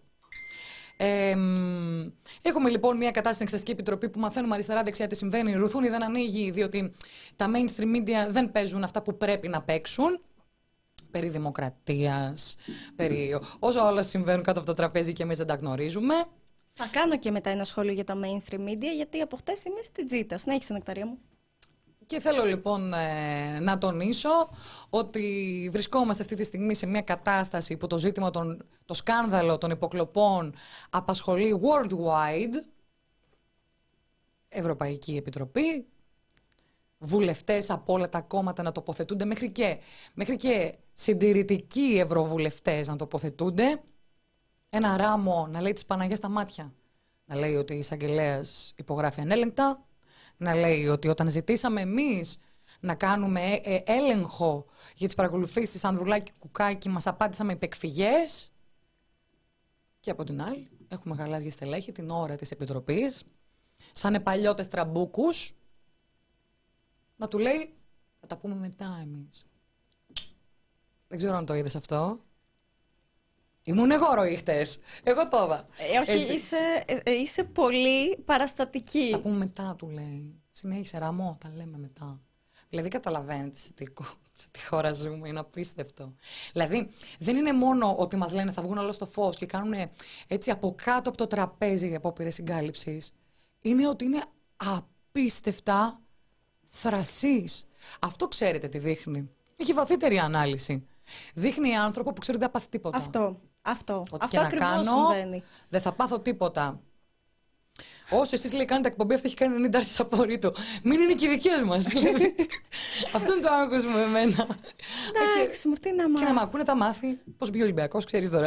S2: Ε, έχουμε λοιπόν μια κατάσταση στην Εξεταστική Επιτροπή που μαθαίνουμε αριστερά-δεξιά τι συμβαίνει. Η Ρουθούνη δεν ανοίγει, διότι τα mainstream media δεν παίζουν αυτά που πρέπει να παίξουν. Περί δημοκρατίας, περί όσα όλα συμβαίνουν κάτω από το τραπέζι και εμείς δεν τα γνωρίζουμε.
S1: Θα κάνω και μετά ένα σχόλιο για τα mainstream media, γιατί από χτες είμαι στην τζίτα. Συνέχισε, Νεκταρία μου.
S2: Και θέλω λοιπόν ε, να τονίσω ότι βρισκόμαστε αυτή τη στιγμή σε μια κατάσταση που το ζήτημα, των, το σκάνδαλο των υποκλοπών απασχολεί worldwide, Ευρωπαϊκή Επιτροπή, βουλευτές από όλα τα κόμματα να τοποθετούνται, μέχρι και, μέχρι και συντηρητικοί ευρωβουλευτές να τοποθετούνται, ένα Ράμο να λέει τις Παναγιάς στα μάτια, να λέει ότι η εισαγγελέας υπογράφει ανέλεγκτα, να λέει ότι όταν ζητήσαμε εμείς να κάνουμε έλεγχο για τις παρακολουθήσεις Ανδρουλάκη Κουκάκη μας απάντησαν με υπεκφυγές, και από την άλλη έχουμε γαλάζια στελέχη την ώρα της Επιτροπής σαν επαλιώτες τραμπούκους να του λέει θα τα πούμε μετά εμείς. Δεν ξέρω αν το είδες αυτό. Ήμουν εγώ ροή χτες. Εγώ το είδα.
S1: Ε, όχι, είσαι, ε, είσαι πολύ παραστατική.
S2: Θα πούμε μετά, του λέει. Συνέχισε, Ραμό, τα λέμε μετά. Δηλαδή, καταλαβαίνετε σε τι, σε τι χώρα ζούμε, είναι απίστευτο. Δηλαδή, δεν είναι μόνο ότι μας λένε θα βγουν όλα στο φως και κάνουν έτσι από κάτω από το τραπέζι για απόπειρες συγκάλυψης. Είναι ότι είναι απίστευτα θρασής. Αυτό ξέρετε τι δείχνει. Έχει βαθύτερη ανάλυση. Δείχνει άνθρωπο που ξέρει ότι δεν θα πάθει τίποτα.
S1: Αυτό. Αυτό,
S2: Ότι
S1: αυτό ακριβώς συμβαίνει.
S2: Δεν θα πάθω τίποτα. Όσο εσείς λέει κάνετε εκπομπή, αυτή έχει κάνει ενενήντα άρσεις απορρίτου. Μην είναι και οι δικές μας. Αυτό είναι το άγχος μου εμένα.
S1: Εντάξει, μου τι να μάθει.
S2: Και να μ' ακούνε τα μάθη. Πώς μπει ο Ολυμπιακός, ξέρεις τώρα.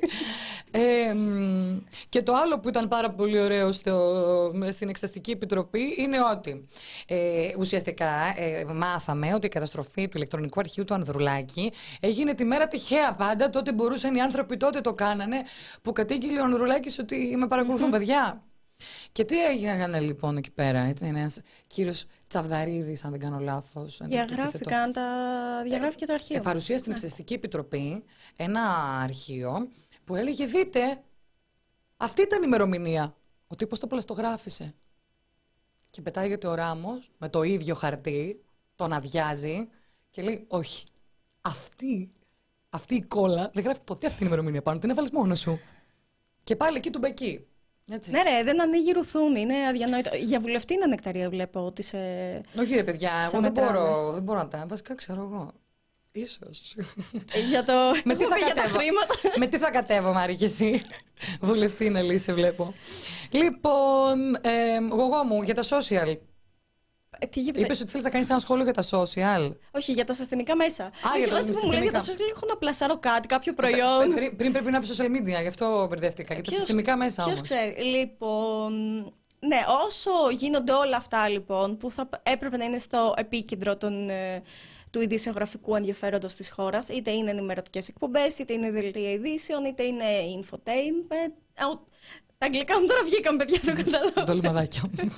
S2: ε, και το άλλο που ήταν πάρα πολύ ωραίο στο, στην Εξεταστική Επιτροπή είναι ότι ε, ουσιαστικά ε, μάθαμε ότι η καταστροφή του ηλεκτρονικού αρχείου του Ανδρουλάκη έγινε τη μέρα τυχαία πάντα. Τότε μπορούσαν οι άνθρωποι, τότε το κάνανε, που κατήγγειλε ο Ανδρουλάκης ότι με παρακολουθούν παιδιά. Και τι έγινε λοιπόν εκεί πέρα, έτσι, ένας κύριος Τσαβδαρίδης, αν δεν κάνω λάθος.
S1: Διαγράφηκαν τα... Διαγράφηκε το αρχείο.
S2: Ε, παρουσία στην Εξεταστική Επιτροπή ένα αρχείο που έλεγε δείτε, αυτή ήταν η ημερομηνία. Ο τύπος το πλαστογράφησε. Και πετάγεται ο Ράμος με το ίδιο χαρτί, τον αδειάζει και λέει όχι, αυτή, αυτή η κόλλα δεν γράφει ποτέ αυτή την ημερομηνία πάνω, την έβαλες μόνος σου. Και πάλι εκεί του μπεκεί. Έτσι.
S1: Ναι, ρε, δεν ανοίγει ρουθούνη. Είναι αδιανόητο. Για βουλευτή είναι Νεκταρία, βλέπω ότι σε.
S2: Όχι, ρε παιδιά, εγώ δεν μπορώ, δεν μπορώ να τα. Βασικά ξέρω εγώ. Ίσως.
S1: Για το...
S2: Με τι θα
S1: για τα
S2: κατέβω.
S1: χρήματα.
S2: Με τι θα κατέβω, Μάρη, και εσύ. Βουλευτή να λύσει, βλέπω. Λοιπόν, ε, γογό μου, για τα social.
S1: Ε, τι γίνεται?
S2: Είπες ότι θέλεις να κάνεις ένα σχόλιο για τα social.
S1: Όχι, για τα συστημικά μέσα.
S2: Α,
S1: Όχι,
S2: για τα
S1: έτσι που μου λες για τα
S2: συστημικά.
S1: social, έχω να πλασάρω κάτι, κάποιο προϊόν.
S2: Πριν, πριν πρέπει να πει social media, γι' αυτό μπερδεύτηκα. Για τα συστημικά μέσα όμως.
S1: Ποιος ξέρει. Λοιπόν, ναι, όσο γίνονται όλα αυτά λοιπόν, που θα έπρεπε να είναι στο επίκεντρο των, ε, του ειδησιογραφικού ενδιαφέροντος της χώρας, είτε είναι ενημερωτικές εκπομπές, είτε είναι δελτία ειδήσεων, είτε είναι infotainment. Α, τα αγγλικά μου τώρα βγήκαν, παιδιά, το καταλάβω.
S2: Το λιμαδάκια μου.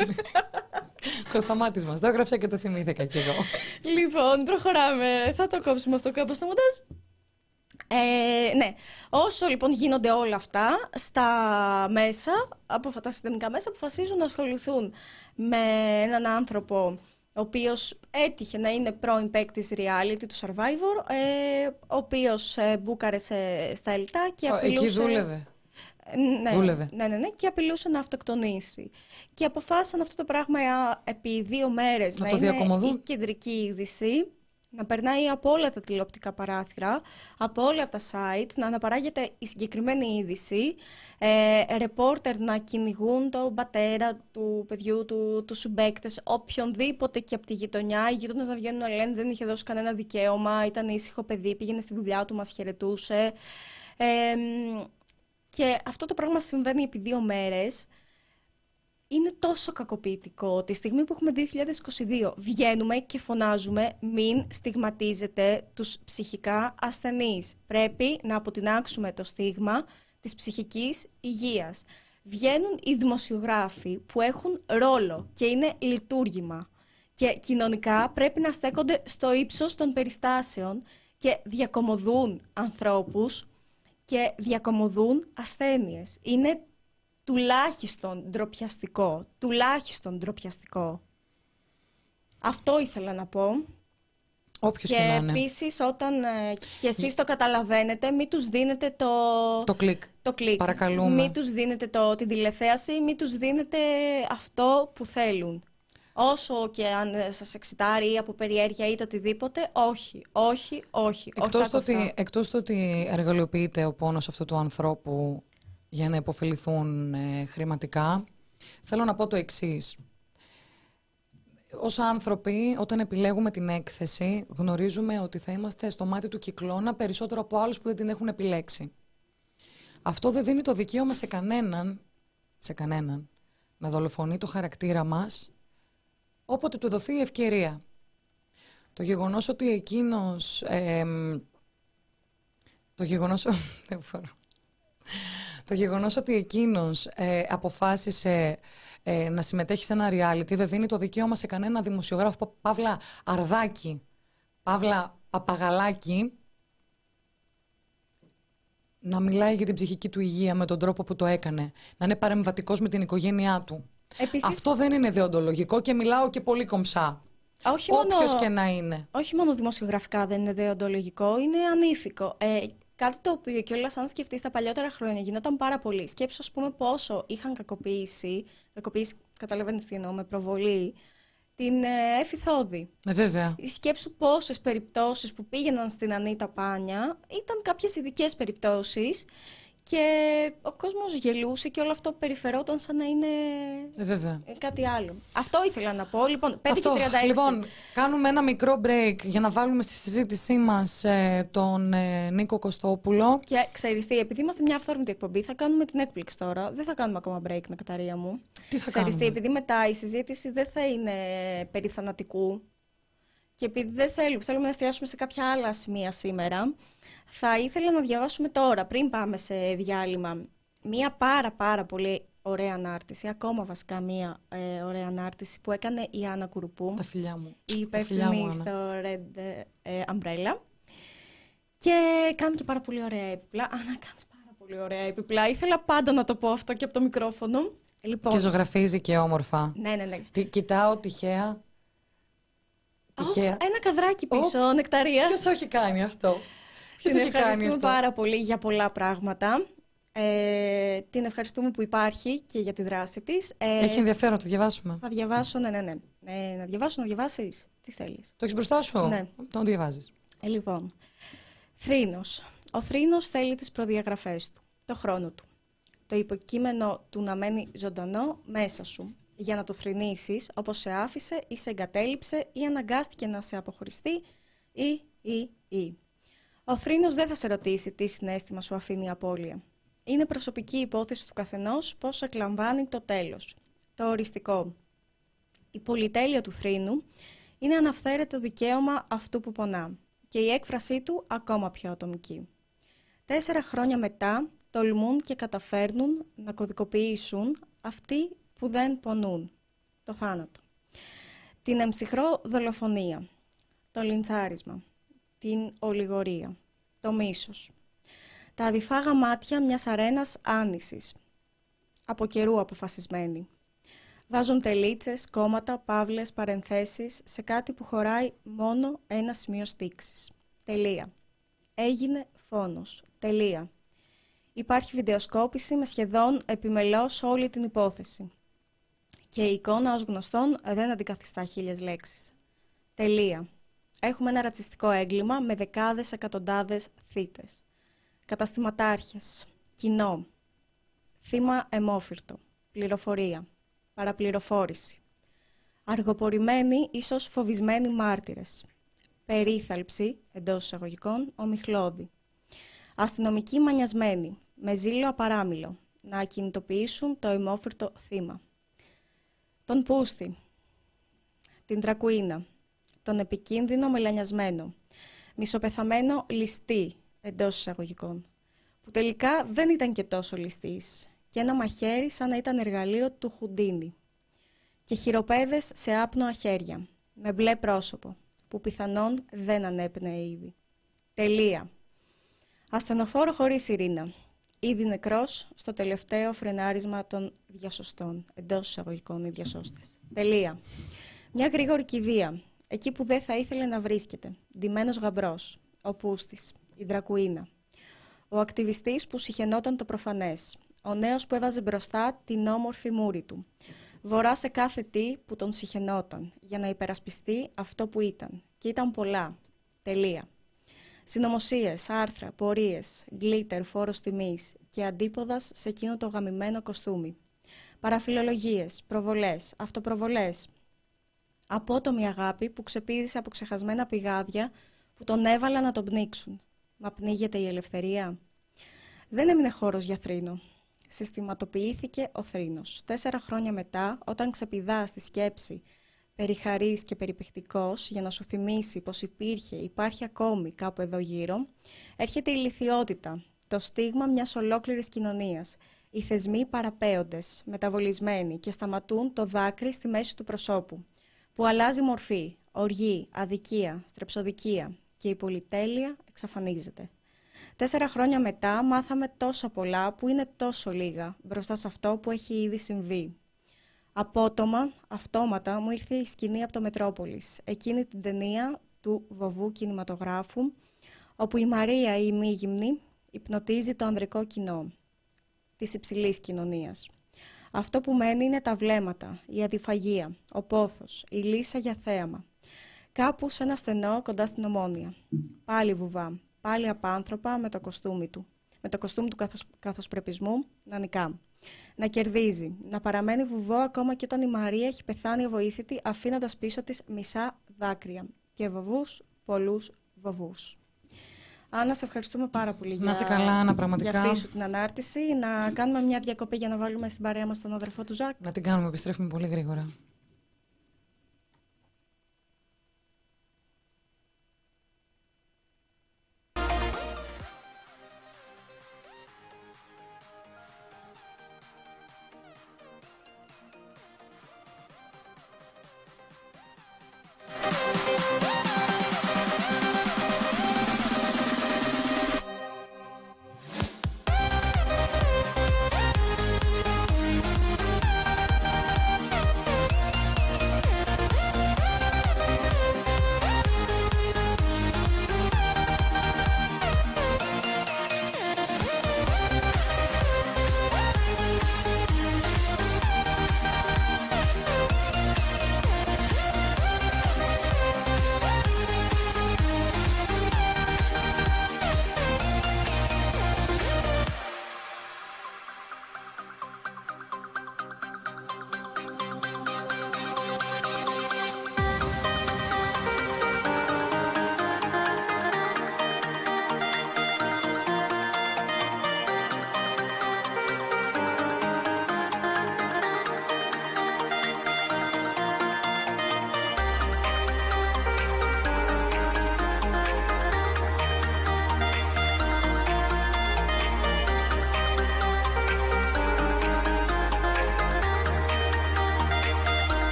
S2: Το σταμάτης μας, το έγραψα και το θυμήθηκα κι εγώ.
S1: Λοιπόν, προχωράμε. Θα το κόψουμε αυτό κάπως στο μοντάζ. Ε, ναι, όσο λοιπόν γίνονται όλα αυτά στα μέσα, από αυτά τα συστημικά μέσα, αποφασίζουν να ασχοληθούν με έναν άνθρωπο ο οποίος έτυχε να είναι πρώην παίκτης reality του Survivor, ε, ο οποίος ε, μπούκαρε σε, στα Ελτά και απειλούσε...
S2: Εκεί δούλευε.
S1: Ναι,
S2: Δούλευε.
S1: ναι, ναι, ναι, και απειλούσε να αυτοκτονήσει. Και αποφάσισαν αυτό το πράγμα επί δύο μέρες
S2: να,
S1: να
S2: το
S1: είναι
S2: διακομωδούν.
S1: η κεντρική είδηση, να περνάει από όλα τα τηλεοπτικά παράθυρα, από όλα τα sites, να αναπαράγεται η συγκεκριμένη είδηση, ε, ρεπόρτερ να κυνηγούν τον πατέρα του παιδιού του, του συμπαίκτες, οποιονδήποτε και από τη γειτονιά, οι γείτονες να βγαίνουν να λένε δεν είχε δώσει κανένα δικαίωμα, ήταν ήσυχο παιδί, πήγαινε στη δουλειά του, μας χαιρετούσε. Ε, και αυτό το πράγμα συμβαίνει επί δύο μέρες. Είναι τόσο κακοποιητικό. Τη στιγμή που έχουμε δύο χιλιάδες είκοσι δύο βγαίνουμε και φωνάζουμε μην στιγματίζετε τους ψυχικά ασθενείς. Πρέπει να αποτινάξουμε το στίγμα της ψυχικής υγείας. Βγαίνουν οι δημοσιογράφοι που έχουν ρόλο και είναι λειτουργήμα. Και κοινωνικά πρέπει να στέκονται στο ύψος των περιστάσεων και διακομωδούν ανθρώπους και διακομωδούν ασθένειες. Είναι τουλάχιστον ντροπιαστικό. Τουλάχιστον ντροπιαστικό. Αυτό ήθελα να πω.
S2: Όποιος
S1: και
S2: και να είναι.
S1: επίσης όταν ε, και εσείς το καταλαβαίνετε, μην τους δίνετε το,
S2: το κλικ.
S1: Το κλικ.
S2: Παρακαλούμε.
S1: Μην τους δίνετε το, την τηλεθέαση, μην τους δίνετε αυτό που θέλουν. Όσο και αν σας εξητάρει από περιέργεια ή το οτιδήποτε, όχι, όχι, όχι.
S2: Εκτός το ότι, εκτός το ότι εργαλειοποιείται ο πόνος αυτού του ανθρώπου για να υποφεληθούν ε, χρηματικά, θέλω να πω το εξής. Ως άνθρωποι, όταν επιλέγουμε την έκθεση, γνωρίζουμε ότι θα είμαστε στο μάτι του κυκλώνα περισσότερο από άλλους που δεν την έχουν επιλέξει. Αυτό δεν δίνει το δικαίωμα σε κανέναν, σε κανέναν να δολοφονεί το χαρακτήρα μας, όποτε του δοθεί η ευκαιρία. Το γεγονός ότι εκείνος... Ε, το γεγονός... δεν μπορώ. Το γεγονός ότι εκείνος ε, αποφάσισε ε, να συμμετέχει σε ένα reality δεν δίνει το δικαίωμα σε κανένα δημοσιογράφο, παύλα αρδάκι, παύλα παπαγαλάκι, να μιλάει για την ψυχική του υγεία με τον τρόπο που το έκανε, να είναι παρεμβατικός με την οικογένειά του. Επίσης, αυτό δεν είναι δεοντολογικό και μιλάω και πολύ κομψά.
S1: Όχι
S2: Όποιος
S1: μόνο,
S2: και να είναι.
S1: Όχι μόνο δημοσιογραφικά δεν είναι δεοντολογικό, είναι ανήθικο. Ε, κάτι το οποίο κιόλας, αν σκεφτείς τα παλιότερα χρόνια, γινόταν πάρα πολύ. Σκέψου, ας πούμε, πόσο είχαν κακοποιήσει, κακοποιήσει, καταλαβαίνεις τι εννοώ, με προβολή, την ε, Έφη Θόδη.
S2: Ε, βέβαια.
S1: Σκέψου πόσες περιπτώσεις που πήγαιναν στην Ανίτα Πάνια ήταν κάποιες ειδικές περιπτώσεις και ο κόσμος γελούσε και όλο αυτό περιφερόταν σαν να είναι
S2: ε, βέβαια.
S1: κάτι άλλο. Αυτό ήθελα να πω. Λοιπόν, πέντε
S2: αυτό,
S1: και τριάντα έξι.
S2: Λοιπόν, κάνουμε ένα μικρό break για να βάλουμε στη συζήτησή μας ε, τον ε, Νίκο Κωστόπουλο.
S1: Και ξέρεις τι, επειδή είμαστε μια αυθόρμητη εκπομπή, θα κάνουμε την έκπληξη τώρα. Δεν θα κάνουμε ακόμα break, Νεκταρία μου.
S2: Τι θα
S1: Ξέρεις
S2: κάνουμε?
S1: τι, επειδή μετά η συζήτηση δεν θα είναι περί θανατικού και επειδή δεν θέλουμε, θέλουμε να εστιάσουμε σε κάποια άλλα σημεία σήμερα, θα ήθελα να διαβάσουμε τώρα, πριν πάμε σε διάλειμμα, μία πάρα πάρα πολύ ωραία ανάρτηση, ακόμα βασικά μία ε, ωραία ανάρτηση που έκανε η Άννα Κουρουπού,
S2: τα φιλιά μου.
S1: η υπεύθυνη στο Red ε, Umbrella, και κάνει και πάρα πολύ ωραία έπιπλα. Άννα, κάνεις πάρα πολύ ωραία έπιπλα. Ήθελα πάντα να το πω αυτό και από το μικρόφωνο. Λοιπόν,
S2: και ζωγραφίζει και όμορφα.
S1: Ναι, ναι, ναι.
S2: Τι, κοιτάω τυχαία.
S1: Τυχαία. Oh, ένα καδράκι πίσω, oh, Νεκταρία.
S2: Ποιος το έχει κάνει αυτό? Ποιος
S1: Την
S2: έχει κάνει αυτό?
S1: ευχαριστούμε πάρα πολύ για πολλά πράγματα. Ε, την ευχαριστούμε που υπάρχει και για τη δράση της. Ε,
S2: έχει ενδιαφέρον, το διαβάσουμε.
S1: Θα διαβάσω, ναι, ναι, ναι. Ε, να διαβάσω, να διαβάσεις. Τι θέλεις?
S2: Το έχεις μπροστά σου?
S1: Ναι.
S2: Το διαβάζεις.
S1: Ε, λοιπόν, θρήνος. Ο θρήνος θέλει τις προδιαγραφές του, το χρόνο του. Το υποκείμενο του να μένει ζωντανό μέσα σου, για να το θρηνήσεις όπως σε άφησε ή σε εγκατέλειψε ή αναγκάστηκε να σε αποχωριστεί ή ή ή. Ο θρήνος δεν θα σε ρωτήσει τι συναίσθημα σου αφήνει η απώλεια. Είναι προσωπική υπόθεση του καθενός πώς εκλαμβάνει το τέλος, το οριστικό. Η πολυτέλεια του θρήνου είναι αναφθαίρετο δικαίωμα αυτού που πονά και η έκφρασή του ακόμα πιο ατομική. Τέσσερα χρόνια μετά τολμούν και καταφέρνουν να κωδικοποιήσουν αυτοί που δεν πονούν, το θάνατο. Την εμψυχρό δολοφονία, το λιντσάρισμα, την ολιγορία, το μίσος. Τα αδιφάγα μάτια μιας αρένας άνησης, από καιρού αποφασισμένη. Βάζουν τελίτσες, κόμματα, παύλες, παρενθέσεις σε κάτι που χωράει μόνο ένα σημείο στίξης. Τελεία. Έγινε φόνος. Τελεία. Υπάρχει βιντεοσκόπηση με σχεδόν επιμελώς όλη την υπόθεση. Και η εικόνα ως γνωστόν δεν αντικαθιστά χίλιες λέξεις. Τελεία. Έχουμε ένα ρατσιστικό έγκλημα με δεκάδες εκατοντάδες θύτες. Καταστηματάρχες. Κοινό. Θύμα αιμόφυρτο. Πληροφορία. Παραπληροφόρηση. Αργοπορημένοι, ίσως φοβισμένοι μάρτυρες. Περίθαλψη, εντός εισαγωγικών, ομιχλώδη. Αστυνομικοί μανιασμένοι, με ζήλο απαράμιλο, να ακινητοποιήσουν το αιμόφυρτο θύμα. Τον πούστη, την τρακουίνα, τον επικίνδυνο μελανιασμένο, μισοπεθαμένο ληστή, εντός εισαγωγικών, που τελικά δεν ήταν και τόσο ληστής, και ένα μαχαίρι σαν να ήταν εργαλείο του Χουντίνι. Και χειροπέδες σε άπνοα χέρια, με μπλε πρόσωπο, που πιθανόν δεν ανέπνεε ήδη. Τελεία. Ασθενοφόρο χωρίς ειρήνα. Ήδη νεκρός στο τελευταίο φρενάρισμα των διασωστών, εντός εισαγωγικών οι διασώστες. Τελεία. Μια γρήγορη κηδεία, εκεί που δεν θα ήθελε να βρίσκεται. Ντυμένος γαμπρός, ο πούστης, η δρακουίνα. Ο ακτιβιστής που συχαινόταν το προφανές. Ο νέος που έβαζε μπροστά την όμορφη μούρη του. Βορρά σε κάθε τι που τον συχαινόταν, για να υπερασπιστεί αυτό που ήταν. Και ήταν πολλά. Τελεία. Συνωμοσίες, άρθρα, πορείες, γκλίτερ, φόρος τιμής και αντίποδας σε εκείνο το γαμημένο κοστούμι. Παραφιλολογίες, προβολές, αυτοπροβολές. Απότομη αγάπη που ξεπήδησε από ξεχασμένα πηγάδια που τον έβαλαν να τον πνίξουν. Μα πνίγεται η ελευθερία. Δεν έμεινε χώρος για θρήνο. Συστηματοποιήθηκε ο θρήνος. Τέσσερα χρόνια μετά, όταν ξεπηδά στη σκέψη περιχαρής και περιπαικτικός για να σου θυμίσει πως υπήρχε, υπάρχει ακόμη κάπου εδώ γύρω, έρχεται η ηλιθιότητα, το στίγμα μιας ολόκληρης κοινωνίας. Οι θεσμοί παραπέοντες, μεταβολισμένοι και σταματούν το δάκρυ στη μέση του προσώπου, που αλλάζει μορφή, οργή, αδικία, στρεψοδικία και η πολυτέλεια εξαφανίζεται. Τέσσερα χρόνια μετά μάθαμε τόσα πολλά που είναι τόσο λίγα μπροστά σε αυτό που έχει ήδη συμβεί. Απότομα, αυτόματα μου ήρθε η σκηνή από το Μετρόπολης, εκείνη την ταινία του βοβού κινηματογράφου, όπου η Μαρία η ημίγυμνη υπνοτίζει το ανδρικό κοινό της υψηλής κοινωνίας. Αυτό που μένει είναι τα βλέμματα, η αδιφαγία, ο πόθος, η λύσα για θέαμα. Κάπου σε ένα στενό κοντά στην Ομόνια. Πάλι βουβά, πάλι απάνθρωπα με το κοστούμι του, με το κοστούμι του καθος, καθοσπρεπισμού να νικά. Να κερδίζει, να παραμένει βουβό ακόμα και όταν η Μαρία έχει πεθάνει αβοήθητη, αφήνοντας πίσω της μισά δάκρυα και βοβούς, πολλούς βοβούς. Άννα, σε ευχαριστούμε πάρα πολύ
S2: να
S1: για,
S2: καλά, Άννα, πραγματικά.
S1: για αυτή σου την ανάρτηση. Να κάνουμε μια διακοπή για να βάλουμε στην παρέα μας τον αδερφό του Ζακ.
S2: Να την κάνουμε, επιστρέφουμε πολύ γρήγορα.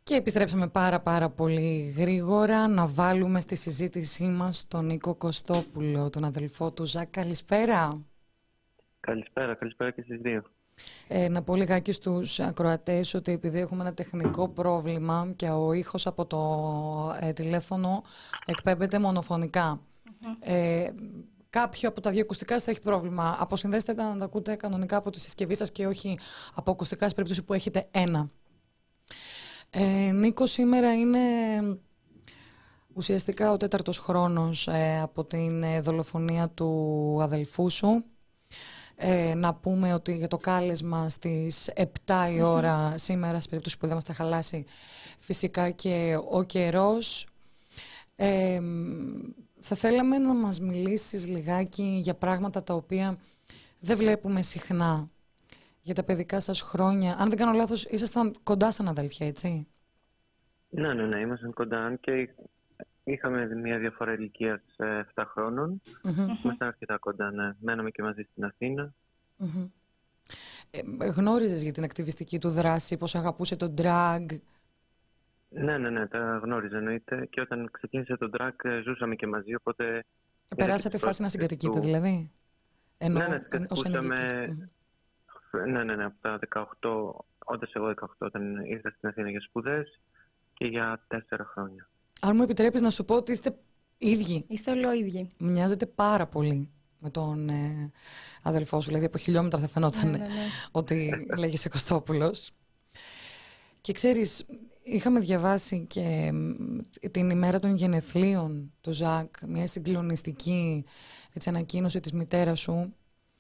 S2: Και επιστρέψαμε πάρα πάρα πολύ γρήγορα να βάλουμε στη συζήτησή μας τον Νίκο Κωστόπουλο, τον αδελφό του Ζακ. Καλησπέρα.
S3: Καλησπέρα, καλησπέρα και στις δύο.
S2: Ε, να πω λιγάκι στους ακροατές ότι επειδή έχουμε ένα τεχνικό πρόβλημα και ο ήχος από το ε, τηλέφωνο εκπέμπεται μονοφωνικά. Mm-hmm. Ε, κάποιο από τα δύο ακουστικά θα έχει πρόβλημα. Αποσυνδέστε τα να τα ακούτε κανονικά από τη συσκευή σας και όχι από ακουστικά σε περίπτωση που έχετε ένα. Ε, Νίκο, σήμερα είναι ουσιαστικά ο τέταρτος χρόνος ε, από την ε, δολοφονία του αδελφού σου. Ε, να πούμε ότι για το κάλεσμα στις επτά η ώρα mm-hmm. σήμερα, σε περίπτωση που δεν μας τα χαλάσει φυσικά και ο καιρός. Ε, θα θέλαμε να μας μιλήσεις λιγάκι για πράγματα τα οποία δεν βλέπουμε συχνά. Για τα παιδικά σας χρόνια. Αν δεν κάνω λάθος, ήσασταν κοντά σαν αδέλφια, έτσι?
S3: Ναι, ναι, ναι, ήμασταν κοντά και είχαμε μια διαφορά ηλικίας επτά χρόνων. Mm-hmm. Ήμασταν αρκετά κοντά, ναι. Μέναμε και μαζί στην Αθήνα.
S2: Mm-hmm. Ε, γνώριζες για την ακτιβιστική του δράση, πώς αγαπούσε το drag?
S3: Ναι, ναι, ναι, τα γνώριζα εννοείται. Και όταν ξεκίνησε το drag ζούσαμε και μαζί, οπότε...
S2: Περάσατε φάση να συγκατοικείτε, του... δηλαδή? Ενώ,
S3: ναι, ναι, συγκατοικούσαμε... Ναι, ναι, ναι, από τα δεκαοκτώ, όντας εγώ δεκαοκτώ όταν ήρθα στην Αθήνα για σπουδές και για τέσσερα χρόνια.
S2: Αν μου επιτρέπεις να σου πω ότι είστε ίδιοι.
S1: Είστε ολοίδιοι.
S2: Μοιάζετε πάρα πολύ με τον ε, αδελφό σου, δηλαδή από χιλιόμετρα θα φαινόταν ναι, ναι, ναι. ότι λέγεσαι Κωστόπουλος. Και ξέρεις, είχαμε διαβάσει και την ημέρα των γενεθλίων του Ζακ, μια συγκλονιστική έτσι, ανακοίνωση της μητέρας σου,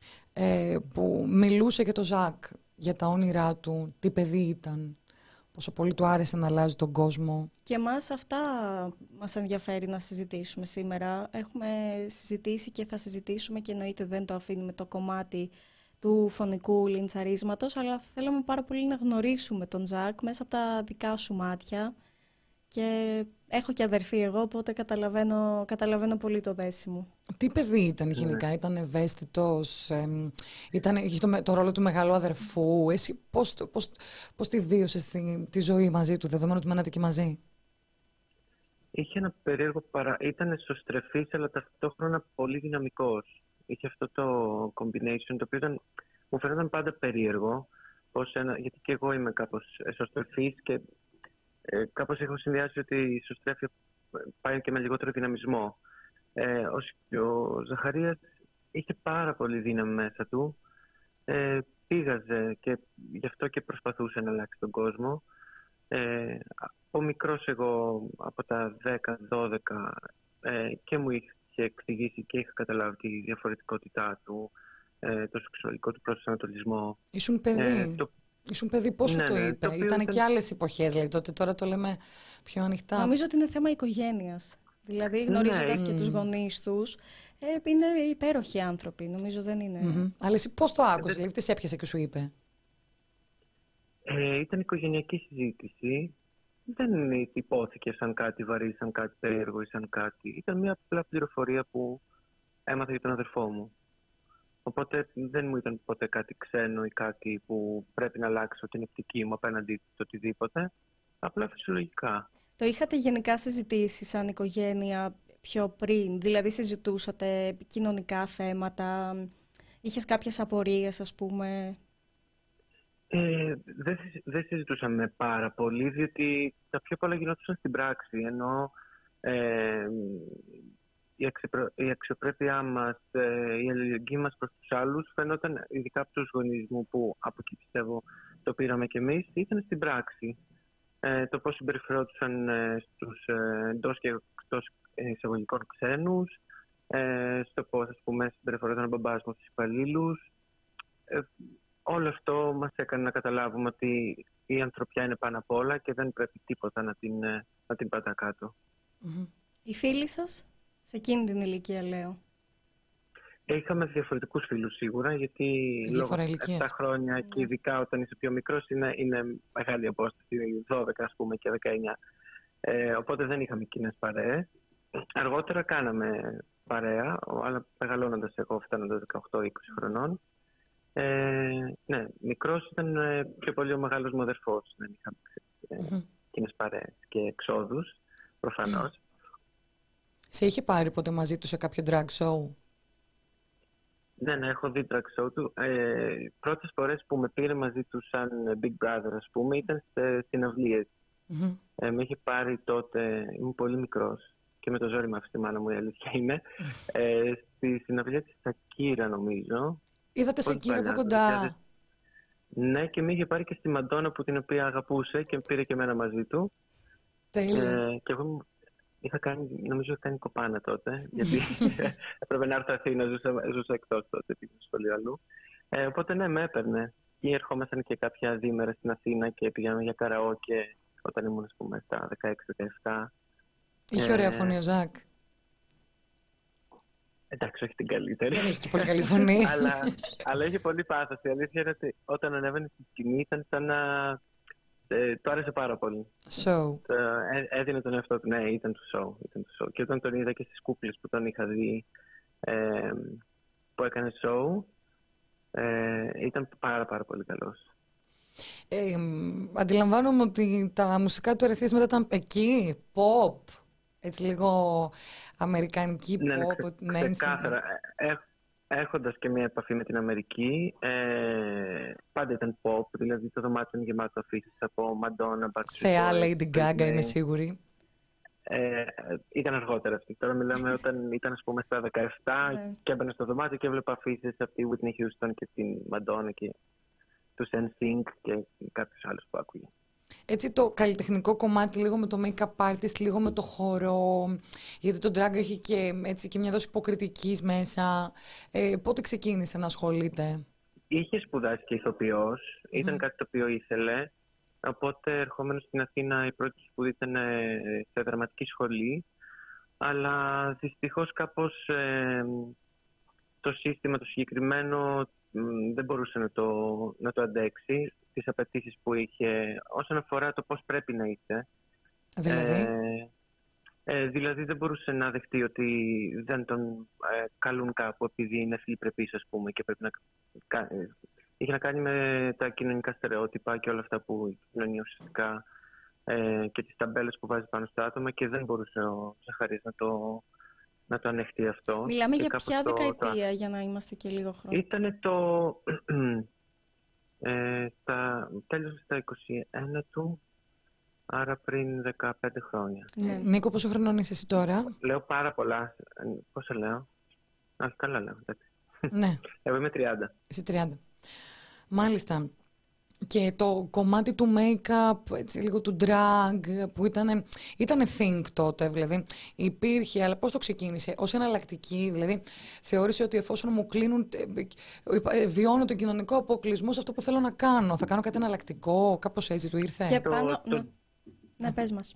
S2: που μιλούσε για το Ζακ, για τα όνειρά του, τι παιδί ήταν, πόσο πολύ του άρεσε να αλλάζει τον κόσμο.
S1: Και εμάς αυτά μας ενδιαφέρει να συζητήσουμε σήμερα. Έχουμε συζητήσει και θα συζητήσουμε και εννοείται δεν το αφήνουμε το κομμάτι του φωνικού λιντσαρίσματος, αλλά θέλαμε πάρα πολύ να γνωρίσουμε τον Ζακ μέσα από τα δικά σου μάτια. Και έχω και αδερφή εγώ, οπότε καταλαβαίνω, καταλαβαίνω πολύ το δέση μου.
S2: Τι παιδί ήταν γενικά, ήταν ευαίσθητος, ε, ήταν, είχε το, το ρόλο του μεγάλου αδερφού, εσύ πώς, πώς, πώς τη βίωσες τη, τη ζωή μαζί του, δεδομένου ότι μένατε και μαζί?
S3: Είχε ένα περίεργο παρά... Ήταν εσωστρεφής, αλλά ταυτόχρονα πολύ δυναμικός. Είχε αυτό το combination, το οποίο ήταν, μου φαίνονταν πάντα περίεργο, πως ένα, γιατί και εγώ είμαι κάπως εσωστρεφής και Ε, κάπως έχω συνδυάσει ότι η ισοστρέφεια πάει και με λιγότερο δυναμισμό. Ε, ο, ο Ζαχαρίας είχε πάρα πολύ δύναμη μέσα του. Ε, πήγαζε και γι' αυτό και προσπαθούσε να αλλάξει τον κόσμο. Ε, ο μικρός εγώ από τα δέκα δώδεκα ε, και μου είχε εξηγήσει και είχα καταλάβει τη διαφορετικότητά του, ε, το σεξουαλικό του προσανατολισμό.
S2: Ήσουν παιδί. Ε, το,
S1: Ήσουν
S2: παιδί, πώς σου
S3: ναι,
S2: το
S3: ναι,
S2: είπε?
S3: το
S2: Ήταν
S3: ήταν
S2: και άλλες εποχές, δηλαδή τότε, τώρα το λέμε πιο ανοιχτά.
S1: Νομίζω ότι είναι θέμα οικογένειας. Δηλαδή γνωρίζοντας ναι. και τους γονείς τους, ε, είναι υπέροχοι άνθρωποι, νομίζω δεν είναι...
S2: Mm-hmm. Αλλά εσύ πώς το άκουσες, δηλαδή τι σε έπιασε και σου είπε?
S3: Ε, ήταν οικογενειακή συζήτηση. Δεν υπόθηκε σαν κάτι βαρύ, σαν κάτι περίεργο ή σαν κάτι. Ήταν μια απλά πληροφορία που έμαθα για τον αδερφό μου. Οπότε δεν μου ήταν ποτέ κάτι ξένο ή κάτι που πρέπει να αλλάξω την οπτική μου απέναντι σε οτιδήποτε. Απλά φυσιολογικά.
S1: Το είχατε γενικά συζητήσει σαν οικογένεια πιο πριν? Δηλαδή συζητούσατε κοινωνικά θέματα, είχες κάποιες απορίες ας πούμε?
S3: Ε, δεν, δεν συζητούσαμε πάρα πολύ, διότι τα πιο πολλά γινόντουσαν στην πράξη. Ενώ ε, η, αξιπρο, η αξιοπρέπειά μας, ε, η αλληλεγγύη μας προς τους άλλους φαινόταν, ειδικά από τους γονείς μου που από εκεί πιστεύω το πήραμε κι εμείς, ήταν στην πράξη. Ε, το πώς συμπεριφερόντουσαν ε, στους ε, εντός και εκτός εισαγωγικών ξένους, ε, στο πώς ας πούμε συμπεριφερόταν ο μπαμπάς μου στους υπαλλήλους. Ε, όλο αυτό μας έκανε να καταλάβουμε ότι η ανθρωπιά είναι πάνω απ' όλα και δεν πρέπει τίποτα να την, να την πατά κάτω.
S1: Mm-hmm. Οι φίλοι σας, σε εκείνη την ηλικία λέω?
S3: Είχαμε διαφορετικούς φίλους σίγουρα, γιατί λόγω επτά χρόνια mm. και ειδικά όταν είσαι πιο μικρός είναι, είναι μεγάλη απόσταση, δώδεκα ας πούμε και δεκαεννιά. Ε, οπότε δεν είχαμε κοινές παρέες. Αργότερα κάναμε παρέα, αλλά μεγαλώνοντας εγώ φτάνοντας δεκαοκτώ είκοσι χρονών. Ε, ναι, μικρός ήταν πιο πολύ ο μεγάλος μου αδερφός. Δεν είχαμε mm-hmm. κοινές παρέες και εξόδους, προφανώς.
S2: Σε είχε πάρει ποτέ μαζί του σε κάποιο drag show?
S3: Ναι, ναι, έχω δει drag show του. Ε, πρώτες φορές που με πήρε μαζί του σαν Big Brother, ας πούμε, ήταν σε συναυλίες.
S2: Mm-hmm.
S3: Ε, με είχε πάρει τότε, ήμουν πολύ μικρός και με το ζόρι με άφησε τη μάνα μου, η αλήθεια είναι. Ε, στη συναυλία της Σακύρα, νομίζω.
S2: Είδατε Σακύρα από
S3: παλιά,
S2: κοντά?
S3: Ναι, και με είχε πάρει και στη Μαντόνα που την οποία αγαπούσε και πήρε και εμένα μαζί του.
S2: Τέλεια.
S3: Ε, και εγώ είχα κάνει, νομίζω είχα κάνει κοπάνα τότε, γιατί έπρεπε να έρθω Αθήνα, ζούσα, ζούσα εκτός τότε, πήγα στο σχολείο αλλού. Ε, οπότε ναι, με έπαιρνε. Και ερχόμασταν και κάποια δίμερα στην Αθήνα και πήγαμε για καραόκε όταν ήμουν, ας πούμε, στα δεκαέξι δεκαεπτά.
S2: Είχε ωραία φωνή ο Ζακ.
S3: Εντάξει, όχι την καλύτερη.
S2: Δεν έχει και πολύ καλή φωνή.
S3: αλλά, αλλά είχε πολύ πάθος. Η αλήθεια είναι ότι όταν ανέβαινε στη σκηνή ήταν σαν να... Ε, το άρεσε πάρα πολύ.
S2: Show.
S3: Ε, έδινε τον εαυτό του. Ναι, ήταν το show, ήταν το show. Και όταν τον είδα και στις κούκλες που τον είχα δει ε, που έκανε show, ε, ήταν πάρα πάρα πολύ καλός.
S2: Ε, αντιλαμβάνομαι ότι τα μουσικά του ερεθίσματα ήταν εκεί, pop, έτσι λίγο αμερικανική
S3: ναι,
S2: pop.
S3: Ναι, ξε, ξεκάθαρα. Ε, έχοντας και μια επαφή με την Αμερική, ε, πάντα ήταν pop, δηλαδή το δωμάτιο είναι γεμάτο αφήσεις από Madonna, Backstreet Boys.
S2: Θεά Lady Gaga, είμαι σίγουρη.
S3: Ε, ήταν αργότερα αυτή. Τώρα μιλάμε όταν ήταν, ας πούμε, στα δεκαεπτά και έμπαινα στο δωμάτιο και έβλεπα αφήσεις από τη Whitney Houston και την Madonna και τους εν σινκ και κάποιους άλλους που άκουγε.
S2: Έτσι το καλλιτεχνικό κομμάτι, λίγο με το make-up artist, λίγο με το χορό, γιατί το drag έχει και, έτσι, και μια δόση υποκριτικής μέσα. Ε, πότε ξεκίνησε να ασχολείται?
S3: Είχε σπουδάσει και ηθοποιός, mm. ήταν κάτι το οποίο ήθελε, οπότε ερχόμενος στην Αθήνα η πρώτη σπουδή ήταν σε δραματική σχολή, αλλά δυστυχώς κάπως ε, το σύστημα το συγκεκριμένο δεν μπορούσε να το, να το αντέξει, τις απαιτήσεις που είχε όσον αφορά το πώς πρέπει να είσαι.
S2: Δηλαδή?
S3: Ε, ε, δηλαδή δεν μπορούσε να δεχτεί ότι δεν τον ε, καλούν κάπου επειδή είναι φιλιπρεπής, ας πούμε, και πρέπει να κάνει. Είχε να κάνει με τα κοινωνικά στερεότυπα και όλα αυτά που η κοινωνία ουσιαστικά ε, και τις ταμπέλες που βάζει πάνω στα άτομα, και δεν μπορούσε ο Ζαχαρίας να το, να το ανεχτεί αυτό.
S1: Μιλάμε
S3: και
S1: για ποια
S3: το,
S1: δεκαετία,
S3: το...
S1: για να είμαστε και λίγο χρόνο?
S3: Ήτανε το ε, τα, τέλος στα είκοσι ένα του, άρα πριν δεκαπέντε χρόνια.
S2: Ναι. Νίκο, πόσο χρονών είσαι εσύ τώρα?
S3: Λέω πάρα πολλά. Πόσα λέω? Α, καλά λέω.
S2: Ναι.
S3: Εγώ είμαι τριάντα.
S2: Εσύ τριάντα. Μάλιστα. Και το κομμάτι του make-up, έτσι, λίγο του drag, που ήταν ήτανε think τότε, δηλαδή υπήρχε, αλλά πώς το ξεκίνησε? Ως εναλλακτική, δηλαδή θεώρησε ότι εφόσον μου κλείνουν, βιώνω τον κοινωνικό αποκλεισμό σε αυτό που θέλω να κάνω, θα κάνω κάτι εναλλακτικό, κάπως έτσι του ήρθε?
S1: Και πάνω,
S3: το,
S1: ναι.
S3: Το...
S1: ναι, πες μας.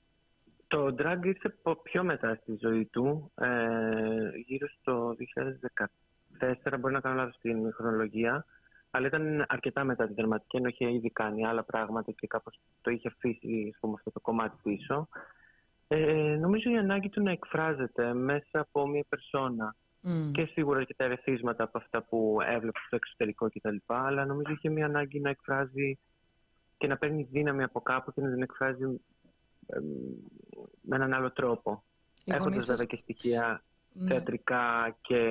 S3: Το drag ήρθε πιο μετά στη ζωή του, ε, γύρω στο δύο χιλιάδες δεκατέσσερα, μπορεί να κάνω λάθος στην χρονολογία, αλλά ήταν αρκετά μετά την δραματική, ενώ είχε ήδη κάνει άλλα πράγματα και κάπως το είχε αφήσει, ας πούμε, αυτό το κομμάτι πίσω. Ε, νομίζω η ανάγκη του να εκφράζεται μέσα από μια περσόνα mm. και σίγουρα και τα ερεθίσματα από αυτά που έβλεπε στο εξωτερικό κτλ. Αλλά νομίζω είχε μια ανάγκη να εκφράζει και να παίρνει δύναμη από κάπου και να την εκφράζει ε, με έναν άλλο τρόπο. Έχοντας βέβαια και στοιχεία mm. θεατρικά και...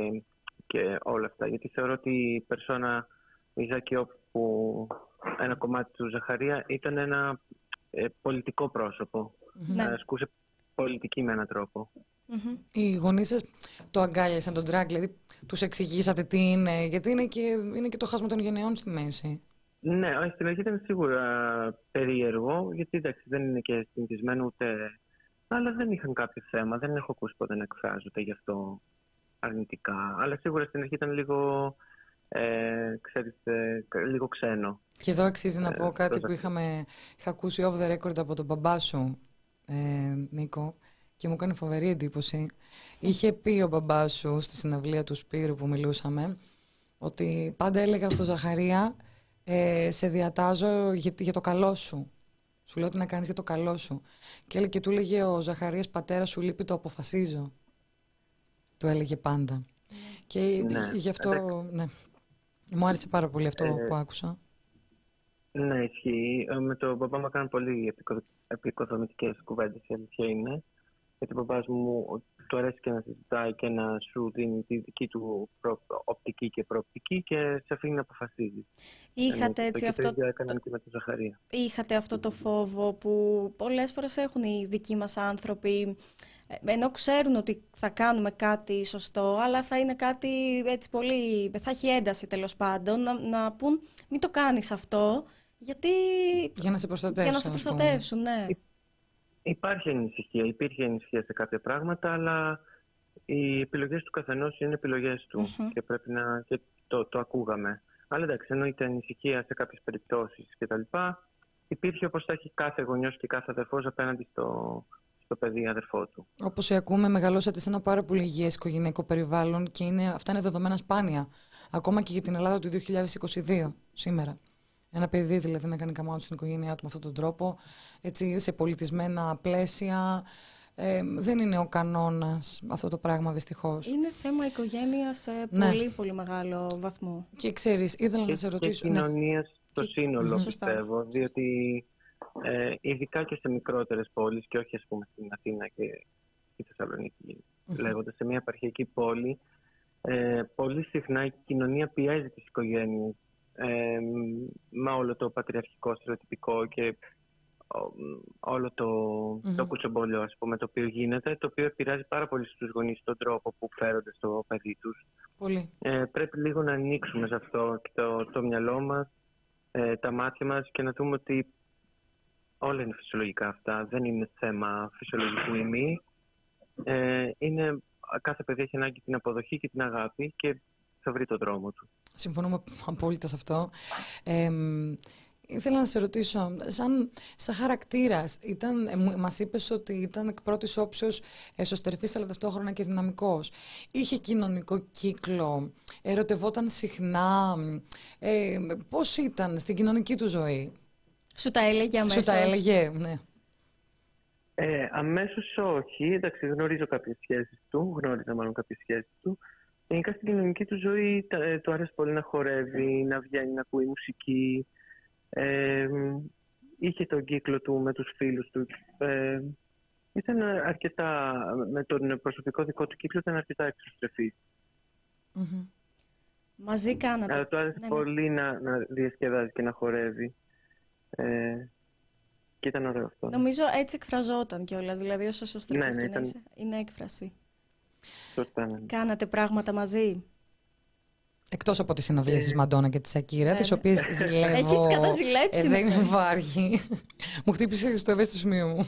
S3: και όλα αυτά, γιατί θεωρώ ότι η περσόνα Ιζάκη, που ένα κομμάτι του Ζαχαρία ήταν ένα ε, πολιτικό πρόσωπο.
S2: Ναι.
S3: Ασκούσε πολιτική με έναν τρόπο.
S2: Mm-hmm. Οι γονείς σας το αγκάλιασαν τον drag, δηλαδή τους εξηγήσατε τι είναι? Γιατί είναι και, είναι και το χάσμα των γενεών στη μέση.
S3: Ναι, όχι, στην αρχή ήταν σίγουρα περίεργο, γιατί εντάξει, δεν είναι και συνηθισμένο ούτε... Αλλά δεν είχαν κάποιο θέμα, δεν έχω ακούσει ποτέ να εκφράζονται γι' αυτό αρνητικά. Αλλά σίγουρα στην αρχή ήταν λίγο, ε, ξέρεις, ε, λίγο ξένο.
S2: Και εδώ αξίζει να ε, πω κάτι που είχαμε, είχα ακούσει off the record από τον μπαμπά σου, ε, Νίκο, και μου έκανε φοβερή εντύπωση. Είχε πει ο μπαμπάς σου στη συναυλία του Σπύρου που μιλούσαμε, ότι πάντα έλεγα στο Ζαχαρία, ε, σε διατάζω για, για το καλό σου. Σου λέω τι να κάνεις για το καλό σου. Και, και του έλεγε ο Ζαχαρίας, πατέρα σου λείπει, το αποφασίζω. Το έλεγε πάντα. Mm. Και ναι, γι' αυτό, ναι, μου άρεσε πάρα πολύ αυτό ε, που άκουσα.
S3: Ναι, ισχύει. Ε, Με τον μπαμπά μου έκαναν πολύ επικο- επικοδομητικές κουβέντες, η αλήθεια είναι. Γιατί ο μπαμπάς μου του αρέσει και να συζητάει και να σου δίνει τη δική του προ- οπτική και προοπτική και σε αφήνει να αποφασίζει.
S1: Είχατε
S3: Εννοείται αυτό.
S1: έτσι
S3: Και το
S1: αυτό,
S3: ίδιο έκαναν και με τον Ζαχαρία.
S1: είχατε αυτό το φόβο που πολλές φορές έχουν οι δικοί μας άνθρωποι, ε, ενώ ξέρουν ότι θα κάνουμε κάτι σωστό, αλλά θα είναι κάτι έτσι πολύ, θα έχει ένταση τέλος πάντων, να, να πούν μην το κάνεις αυτό, γιατί
S2: Για να σε
S1: για να
S2: προστατεύσουν,
S1: σε
S2: ας πούμε.
S1: προστατεύσουν, ναι.
S3: Υ- Υπάρχει ανησυχία, υπήρχε ανησυχία σε κάποια πράγματα, αλλά οι επιλογές του καθενός είναι επιλογές του
S1: Μμμ.
S3: και πρέπει να. Και το, το ακούγαμε. Αλλά εντάξει, εννοείται ανησυχία σε κάποιες περιπτώσεις κτλ. Υπήρχε όπως θα έχει κάθε γονιός και κάθε αδερφός απέναντι στο, στο παιδί αδερφό του.
S2: Όπως σε ακούμε, μεγαλώσατε σε ένα πάρα πολύ υγιές οικογενειακό περιβάλλον και είναι, αυτά είναι δεδομένα σπάνια. Ακόμα και για την Ελλάδα του δύο χιλιάδες είκοσι δύο, σήμερα. Ένα παιδί δηλαδή να κάνει καμάου στην οικογένειά του με αυτόν τον τρόπο, έτσι, σε πολιτισμένα πλαίσια. Ε, δεν είναι ο κανόνας αυτό το πράγμα, δυστυχώς.
S1: Είναι θέμα οικογένειας σε
S2: Ναι.
S1: πολύ πολύ μεγάλο βαθμό.
S2: Και ξέρεις, ήθελα να
S3: Και,
S2: σε
S3: και
S2: ρωτήσω. Ναι.
S3: κοινωνία στο
S1: Και-
S3: σύνολο,
S1: Μμμ. Σωστά.
S3: πιστεύω. Διότι ε, ειδικά και σε μικρότερες πόλεις και όχι ας πούμε στην Αθήνα και στη Θεσσαλονίκη,
S2: Μμμ.
S3: λέγοντας σε μια επαρχιακή πόλη, ε, πολύ συχνά η κοινωνία πιέζει τις οικογένειες ε, με όλο το πατριαρχικό στερεοτυπικό και ο- όλο το,
S2: Μμμ.
S3: το κουτσομπολιό, ας πούμε, το οποίο γίνεται, το οποίο επηρεάζει πάρα πολύ στους γονείς τον τρόπο που φέρονται στο παιδί τους.
S2: Πολύ.
S3: Ε, πρέπει λίγο να ανοίξουμε σε αυτό και το, το μυαλό μας, ε, τα μάτια μας και να δούμε ότι όλα είναι φυσιολογικά αυτά. Δεν είναι θέμα φυσιολογικού ή μη. Ε, είναι, κάθε παιδί έχει ανάγκη την αποδοχή και την αγάπη και θα βρει τον δρόμο του.
S2: Συμφωνούμε απόλυτα σε αυτό. Ε, ήθελα να σε ρωτήσω, σαν, σαν χαρακτήρας, ήταν, ε, μου- μας είπες ότι ήταν εκ πρώτης όψεως εσωτερφής αλλά ταυτόχρονα και δυναμικός. Είχε κοινωνικό κύκλο, ερωτευόταν συχνά. Ε, πώς ήταν στην κοινωνική του ζωή?
S1: Σου τα έλεγε αμέσως.
S2: Σου τα έλεγε, ναι.
S3: Ε, αμέσως όχι. Εντάξει, γνωρίζω κάποιες σχέσεις του, γνώριζα μάλλον κάποιες σχέσεις του. Γενικά στην κοινωνική του ζωή τα- ε, του άρεσε πολύ να χορεύει, να βγαίνει, να ακούει μουσική. Ε, είχε τον κύκλο του με τους φίλους του. Ε, ήταν αρκετά, με τον προσωπικό δικό του κύκλο ήταν αρκετά εξωστρεφής.
S2: Μμμ.
S1: Μαζί κάνατε.
S3: Αλλά του άρεσε
S1: Ναι, ναι.
S3: πολύ να, να διασκεδάζει και να χορεύει. Ε, και ήταν ωραίο αυτό.
S1: Νομίζω έτσι εκφραζόταν κιόλας, δηλαδή όσο σωστρέφεις
S3: Ναι, ναι,
S1: και να
S3: ήταν-
S1: είσαι, είναι έκφραση.
S3: Σωστά, ναι.
S1: Κάνατε πράγματα μαζί.
S2: Εκτός από τις συναυλίες της Μαντόνα και της Ακύρα,
S1: Ναι,
S2: τις
S1: ναι.
S2: οποίες ζηλεύω.
S1: Έχεις καταζηλέψει,
S2: Ε, δεν
S1: ναι.
S2: υπάρχει. Μου χτύπησε στο ευαίσθητο σημείο μου.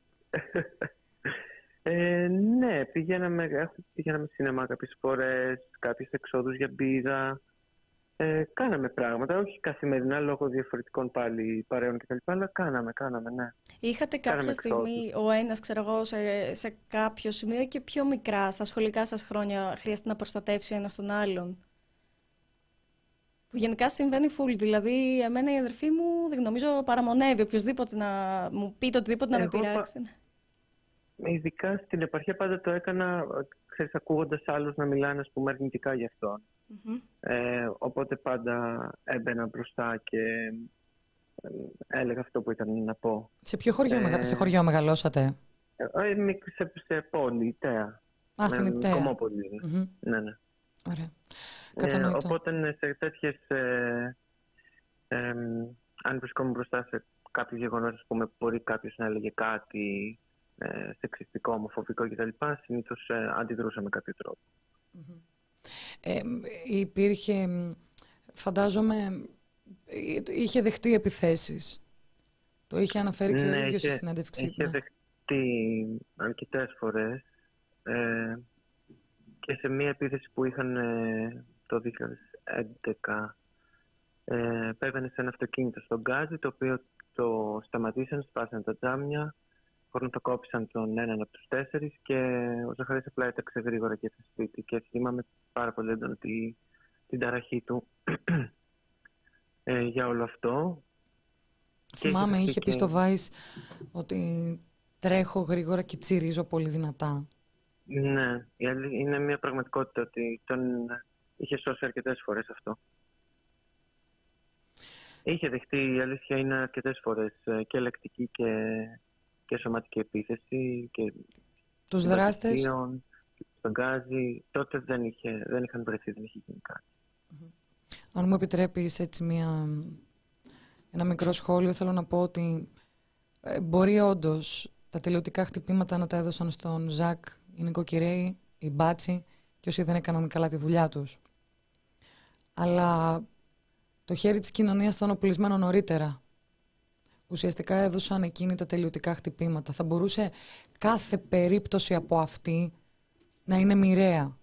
S3: Ε, ναι, πηγαίναμε, έχουμε- πηγαίναμε σινεμά κάποιες φορές, κάποιες εξόδους για μπύρα. Ε, κάναμε πράγματα, όχι καθημερινά λόγω διαφορετικών πάλι παρέων κτλ. Αλλά κάναμε, κάναμε, ναι.
S1: Είχατε
S3: Κάναμε
S1: κάποια στιγμή ο ένας, ξέρω εγώ, σε, σε κάποιο σημείο και πιο μικρά, στα σχολικά σας χρόνια, χρειάζεται να προστατεύσει ο ένας τον άλλον. Που γενικά συμβαίνει full. Δηλαδή, εμένα η αδερφή μου δεν νομίζω παραμονεύει οποιοδήποτε να μου πει το οτιδήποτε να με
S3: Εγώ πα-
S1: πειράξει.
S3: Ειδικά στην επαρχία πάντα το έκανα, ξέρεις, ακούγοντας άλλους να μιλάνε, ας πούμε, αρνητικά γι' αυτόν.
S1: Μμμ.
S3: Ε, οπότε πάντα έμπαινα μπροστά και ε, έλεγα αυτό που ήταν να πω.
S2: Σε ποιο χωριό,
S3: Ε,
S2: μεγα- σε χωριό μεγαλώσατε?
S3: Ε, ε, μικ- σε, σε πόλη, Ιταία.
S2: Α, στην
S3: Με-
S2: Ιταία.
S3: Κομμόπολη.
S2: Μμμ.
S3: Ναι, ναι.
S2: Ωραία.
S3: Ε,
S2: Κατανοητό.
S3: οπότε ναι, σε τέτοιες, ε, ε, αν βρισκόμουν μπροστά σε κάποιο γεγονός, ας πούμε, μπορεί κάποιος να έλεγε κάτι ε, σεξιστικό, ομοφοβικό κτλ. Συνήθως ε, αντιδρούσα με κάποιο τρόπο.
S2: Ε, υπήρχε, φαντάζομαι, ε, είχε δεχτεί επιθέσεις. Το είχε αναφέρει και ο ίδιος στη συνέντευξή του.
S3: είχε
S2: Ναι.
S3: δεχτεί αρκετές φορές ε, και σε μία επίθεση που είχαν ε, το δύο χιλιάδες έντεκα ε, πέβαινε σε ένα αυτοκίνητο στον Γκάζι, το οποίο το σταματήσαν, σπάσαν τα τζάμια, χρονοτοκόπησαν τον έναν από τους τέσσερις και ο Ζαχαρίας απλά έταξε γρήγορα και στο σπίτι και θυμάμαι πάρα πολύ έντονα τη, την ταραχή του ε, για όλο αυτό.
S2: Θυμάμαι,
S3: είχε
S2: είχε πει
S3: και-
S2: στο Vice ότι τρέχω γρήγορα και τσιρίζω πολύ δυνατά.
S3: Ναι, η αλή- είναι μια πραγματικότητα ότι τον είχε σώσει αρκετές φορές αυτό. Είχε δεχτεί, η αλήθεια είναι, αρκετές φορές και λεκτική και, και σωματική επίθεση και
S2: τους δράστες.
S3: Στον Γκάζι, τότε δεν, είχε, δεν είχαν βρεθεί, δεν είχε γίνει κάτι.
S2: Αν μου επιτρέπεις έτσι μια, ένα μικρό σχόλιο, θέλω να πω ότι ε, μπορεί όντως τα τελειωτικά χτυπήματα να τα έδωσαν στον Ζακ οι νοικοκυρέοι, οι μπάτσοι και όσοι δεν έκαναν καλά τη δουλειά τους. Αλλά το χέρι της κοινωνίας ήταν οπλισμένο νωρίτερα. Ουσιαστικά έδωσαν εκείνοι τα τελειωτικά χτυπήματα. Θα μπορούσε κάθε περίπτωση από αυτή να είναι μοιραία.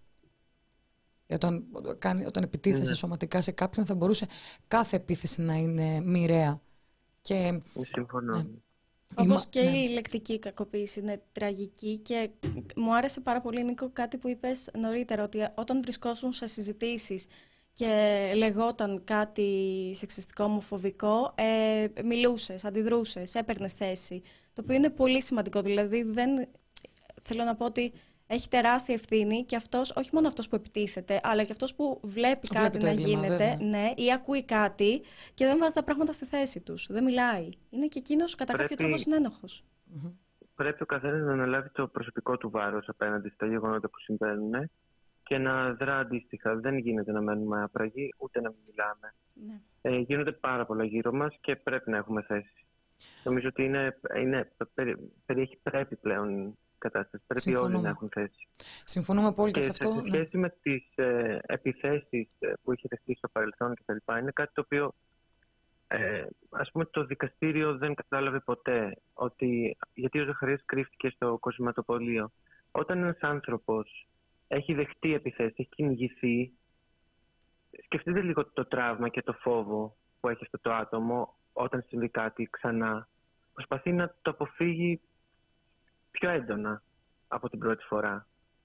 S2: Όταν, όταν επιτίθεσαι ναι. σωματικά σε κάποιον, θα μπορούσε κάθε επίθεση να είναι μοιραία. Και,
S3: συμφωνώ. Ναι.
S1: Όπως και ναι. η λεκτική κακοποίηση είναι τραγική και μου άρεσε πάρα πολύ, Νίκο, κάτι που είπες νωρίτερα, ότι όταν βρισκόσουν σε συζητήσεις και λεγόταν κάτι σεξιστικό, ομοφοβικό, ε, μιλούσες, αντιδρούσες, έπαιρνες θέση, το οποίο είναι πολύ σημαντικό. Δηλαδή, δεν, θέλω να πω ότι έχει τεράστια ευθύνη και αυτός, όχι μόνο αυτός που επιτίθεται, αλλά και αυτός που βλέπει
S2: βλέπει
S1: κάτι να
S2: έγκλημα,
S1: γίνεται, ναι, ή ακούει κάτι και δεν βάζει τα πράγματα στη θέση τους. Δεν μιλάει. Είναι και εκείνος κατά
S3: Πρέπει...
S1: κάποιο τρόπο συνένοχος.
S3: Mm-hmm. Πρέπει ο καθένας να αναλάβει το προσωπικό του βάρος απέναντι στα γεγονότα που συμβαίνουν και να δρά αντίστοιχα. Δεν γίνεται να μένουμε απραγοί, ούτε να μην μιλάμε.
S1: Ναι.
S3: Ε, γίνονται πάρα πολλά γύρω μας και πρέπει να έχουμε θέση. Νομίζω ότι είναι, είναι, περι, περιέχει πρέπει πλέον κατάσταση. Πρέπει Συμφωνούμε. όλοι να έχουν θέση.
S2: Συμφωνούμε απόλυτα
S3: και
S2: σε αυτό.
S3: Σε σχέση ναι. με τις ε, επιθέσεις που είχε δεχτεί στο παρελθόν κτλ. Είναι κάτι το οποίο ε, ας πούμε το δικαστήριο δεν κατάλαβε ποτέ ότι, γιατί ο Ζαχαρίας κρύφτηκε στο κοσηματοπωλείο. Όταν ένας άνθρωπος έχει δεχτεί επιθέσεις, έχει κυνηγηθεί, σκεφτείτε λίγο το τραύμα και το φόβο που έχει αυτό το άτομο όταν συμβεί κάτι ξανά. Προσπαθεί να το αποφύγει πιο έντονα από την πρώτη φορά.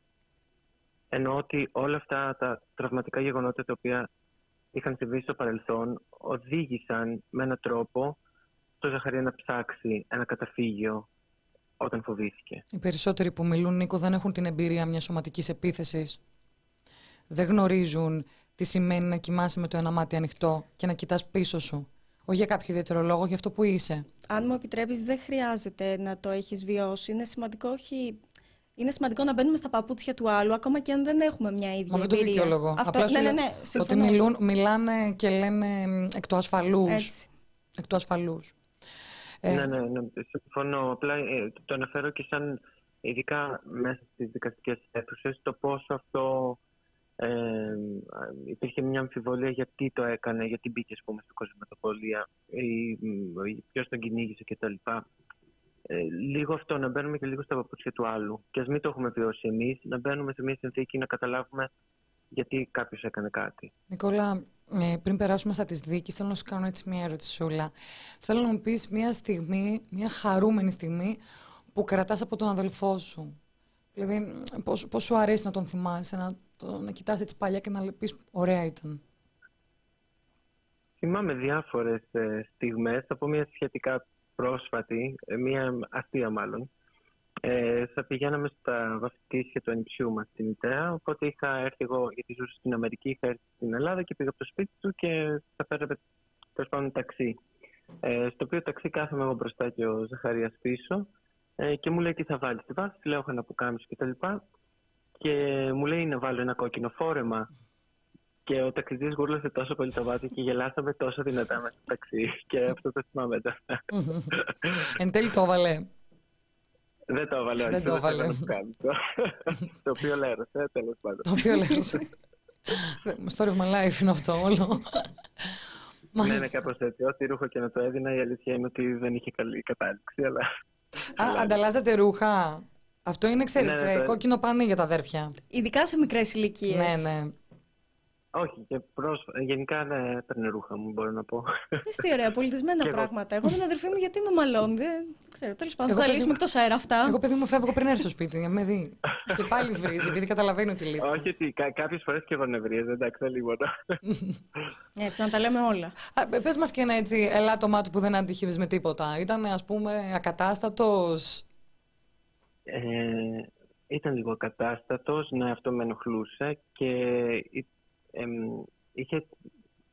S3: Ενώ ότι όλα αυτά τα τραυματικά γεγονότα τα οποία είχαν συμβεί στο παρελθόν οδήγησαν με έναν τρόπο το Ζαχαρία να ψάξει ένα καταφύγιο όταν φοβήθηκε.
S2: Οι περισσότεροι που μιλούν, Νίκο, δεν έχουν την εμπειρία μιας σωματικής επίθεσης. Δεν γνωρίζουν τι σημαίνει να κοιμάσαι με το ένα μάτι ανοιχτό και να κοιτάς πίσω σου. Όχι για κάποιο ιδιαίτερο λόγο, για αυτό που είσαι.
S1: Αν μου επιτρέπεις, δεν χρειάζεται να το έχεις βιώσει. Είναι σημαντικό, όχι... Είναι σημαντικό να μπαίνουμε στα παπούτσια του άλλου, ακόμα και αν δεν έχουμε μια ίδια
S2: Μα
S1: εμπειρία.
S2: δεν το δικαιολογώ.
S1: Αυτό...
S2: Απλά
S1: ναι, ναι, ναι,
S2: ότι μιλούν, μιλάνε και λένε εκ του ασφαλούς.
S1: Έτσι.
S2: Εκ του ασφαλούς.
S3: Ναι, ναι, ναι, συμφωνώ. Απλά ε, το αναφέρω και σαν, ειδικά μέσα στις δικαστικές αίθουσες, το πόσο αυτό ε, υπήρχε μια αμφιβολία γιατί το έκανε, γιατί μπήκε, ας πούμε, στο κοσματοπωλείο, ποιος τον κυνήγησε κτλ. Ε, λίγο αυτό, να μπαίνουμε και λίγο στα παπούτσια του άλλου. Και ας μην το έχουμε βιώσει εμείς, να μπαίνουμε σε μια συνθήκη να καταλάβουμε γιατί κάποιος έκανε κάτι.
S2: Νικόλα, ε, πριν περάσουμε στα της δίκης, θέλω να σου κάνω έτσι μια ερωτησούλα. Θέλω να μου πεις μια στιγμή, μια χαρούμενη στιγμή που κρατάς από τον αδελφό σου. Δηλαδή, πώς, πώς σου αρέσει να τον θυμάσαι, να, το, να κοιτάς έτσι παλιά και να πεις ωραία ήταν.
S3: Θυμάμαι διάφορες ε, στιγμές, από μια σχετικά πρόσφατη, ε, μια αστεία μάλλον. Ε, θα πηγαίναμε στα βαφτίσια του ανιψιού μας στην Ιταία, οπότε είχα έρθει εγώ, γιατί ζούσα στην Αμερική, είχα έρθει στην Ελλάδα και πήγα από το σπίτι του και θα πέραμε τέλος πάντων ταξί. Ε, στο οποίο ταξί κάθομαι εγώ μπροστά και ο Ζαχαρίας πίσω ε, και μου λέει τι θα βάλεις στη βάση, λέω έχω ένα πουκάμισο κτλ. Και, και μου λέει να βάλω ένα κόκκινο φόρεμα. Και ο ταξιτζής γούρλασε τόσο πολύ το μάτι και γελάσαμε τόσο δυνατά μέσα στο ταξί. Και αυτό το θυμάμαι μετά.
S2: Εν τέλει το έβαλε.
S3: Δεν το έβαλε, όχι.
S2: Δεν το έβαλε.
S3: Το οποίο λέρωσε, τέλος πάντων.
S2: Το οποίο λέρωσε. Story of my life είναι αυτό όλο.
S3: Ναι, είναι κάπως έτσι. Ό,τι ρούχο και να το έδινα, η αλήθεια είναι ότι δεν είχε καλή κατάληξη.
S2: Α, ανταλλάζατε ρούχα. Αυτό είναι, ξέρεις, κόκκινο πανί για τα αδέρφια.
S1: Ειδικά σε μικρές ηλικίες.
S2: Ναι, ναι.
S3: Όχι, και πρόσφατα. Γενικά δεν έπαιρνε ρούχα μου, μπορώ να πω.
S1: Είστε ωραία, πολιτισμένα πράγματα. Εγώ την αδερφή μου γιατί με μαλώνει. Δεν ξέρω, τέλος πάντων. Θα λύσουμε εκτός αέρα αυτά.
S2: Εγώ, παιδί μου, φεύγω πριν έρθω στο σπίτι, για με δει. Και πάλι βρίζει, επειδή καταλαβαίνω ότι λείπει.
S3: Όχι, ότι κά- κάποιες φορές και εγώ νευρίαζα, εντάξει, λίγο.
S1: Έτσι, να τα λέμε όλα.
S2: Πες μας και ένα έτσι ελάττωμά του που δεν αντίχευες με τίποτα. Ήταν, ας πούμε, ακατάστατος.
S3: Ε, ήταν λίγο ακατάστατος, ναι, αυτό με ενοχλούσε και. Ε, είχε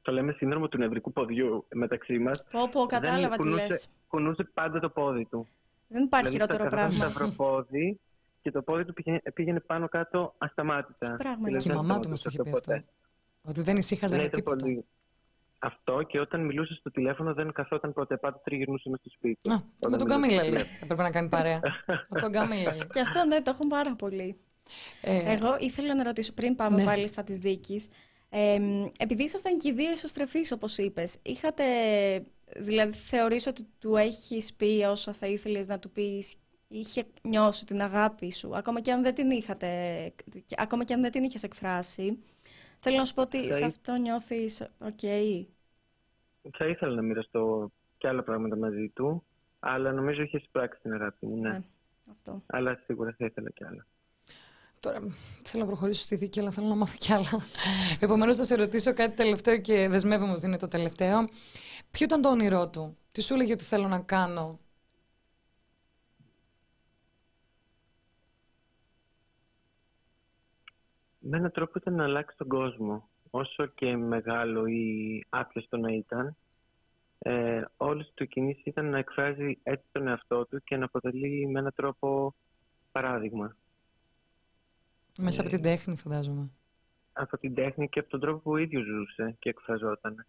S3: το λέμε σύνδρομο του νευρικού ποδιού μεταξύ μας.
S1: Πω, πω, κατάλαβα τι
S3: κουνούσε,
S1: λες.
S3: κουνούσε πάντα το πόδι του.
S1: Δεν υπάρχει
S3: Δηλαδή,
S1: χειρότερο
S3: θα καθόταν
S1: πράγμα.
S3: σταυροπόδι και το πόδι του πήγαινε, πήγαινε πάνω κάτω ασταμάτητα.
S1: Τι πράγμα
S3: Δηλαδή,
S2: Και η
S3: δεν
S2: μαμά του μας το είχε πει αυτό. Ότι δεν ησύχαζε
S3: Ναι,
S2: με
S3: ήταν
S2: τίποτα.
S3: πολύ. Αυτό, και όταν μιλούσε στο τηλέφωνο δεν καθόταν ποτέ, πάντα τριγυρνούσε μες στο σπίτι.
S2: Α,
S3: Όταν
S2: με τον
S3: μιλούσε στο
S2: Καμίλαλη
S3: τηλέφωνο.
S2: έπρεπε να κάνει παρέα. Με τον Καμίλαλη.
S1: Και αυτό ναι, το έχουν πάρα πολύ.
S2: Ε,
S1: Εγώ ήθελα να ρωτήσω πριν πάμε
S2: ναι.
S1: πάλι στα της δίκης. Ε, επειδή ήσασταν και οι δύο ισοστρεφείς, όπως είπες, είχατε, δηλαδή θεωρείς ότι του έχεις πει όσα θα ήθελες να του πεις, είχε νιώσει την αγάπη σου, ακόμα και αν δεν την είχατε, ακόμα και αν δεν την είχες εκφράσει. Θέλω να σου πω ότι
S3: Θα
S1: σε
S3: ή-
S1: αυτό νιώθεις οκ.
S3: Θα ήθελα να μοιραστώ και άλλα πράγματα μαζί του, αλλά νομίζω είχε πράξει την αγάπη μου. Ναι.
S1: Ναι, αυτό.
S3: Αλλά σίγουρα θα ήθελα και άλλα.
S2: Τώρα θέλω να προχωρήσω στη δίκη, αλλά θέλω να μάθω κι άλλα. Επομένως, θα σε ρωτήσω κάτι τελευταίο και δεσμεύομαι ότι είναι το τελευταίο. Ποιο ήταν το όνειρό του, τι σου έλεγε ότι θέλω να κάνω?
S3: Με έναν τρόπο ήταν να αλλάξει τον κόσμο. Όσο και μεγάλο ή άπιαστο να ήταν, ε, όλες του κινήσεις ήταν να εκφράζει έτσι τον εαυτό του και να αποτελεί με έναν τρόπο παράδειγμα.
S2: Μέσα από την τέχνη, φαντάζομαι.
S3: Από την τέχνη και από τον τρόπο που ο ίδιος ζούσε και εκφραζόταν.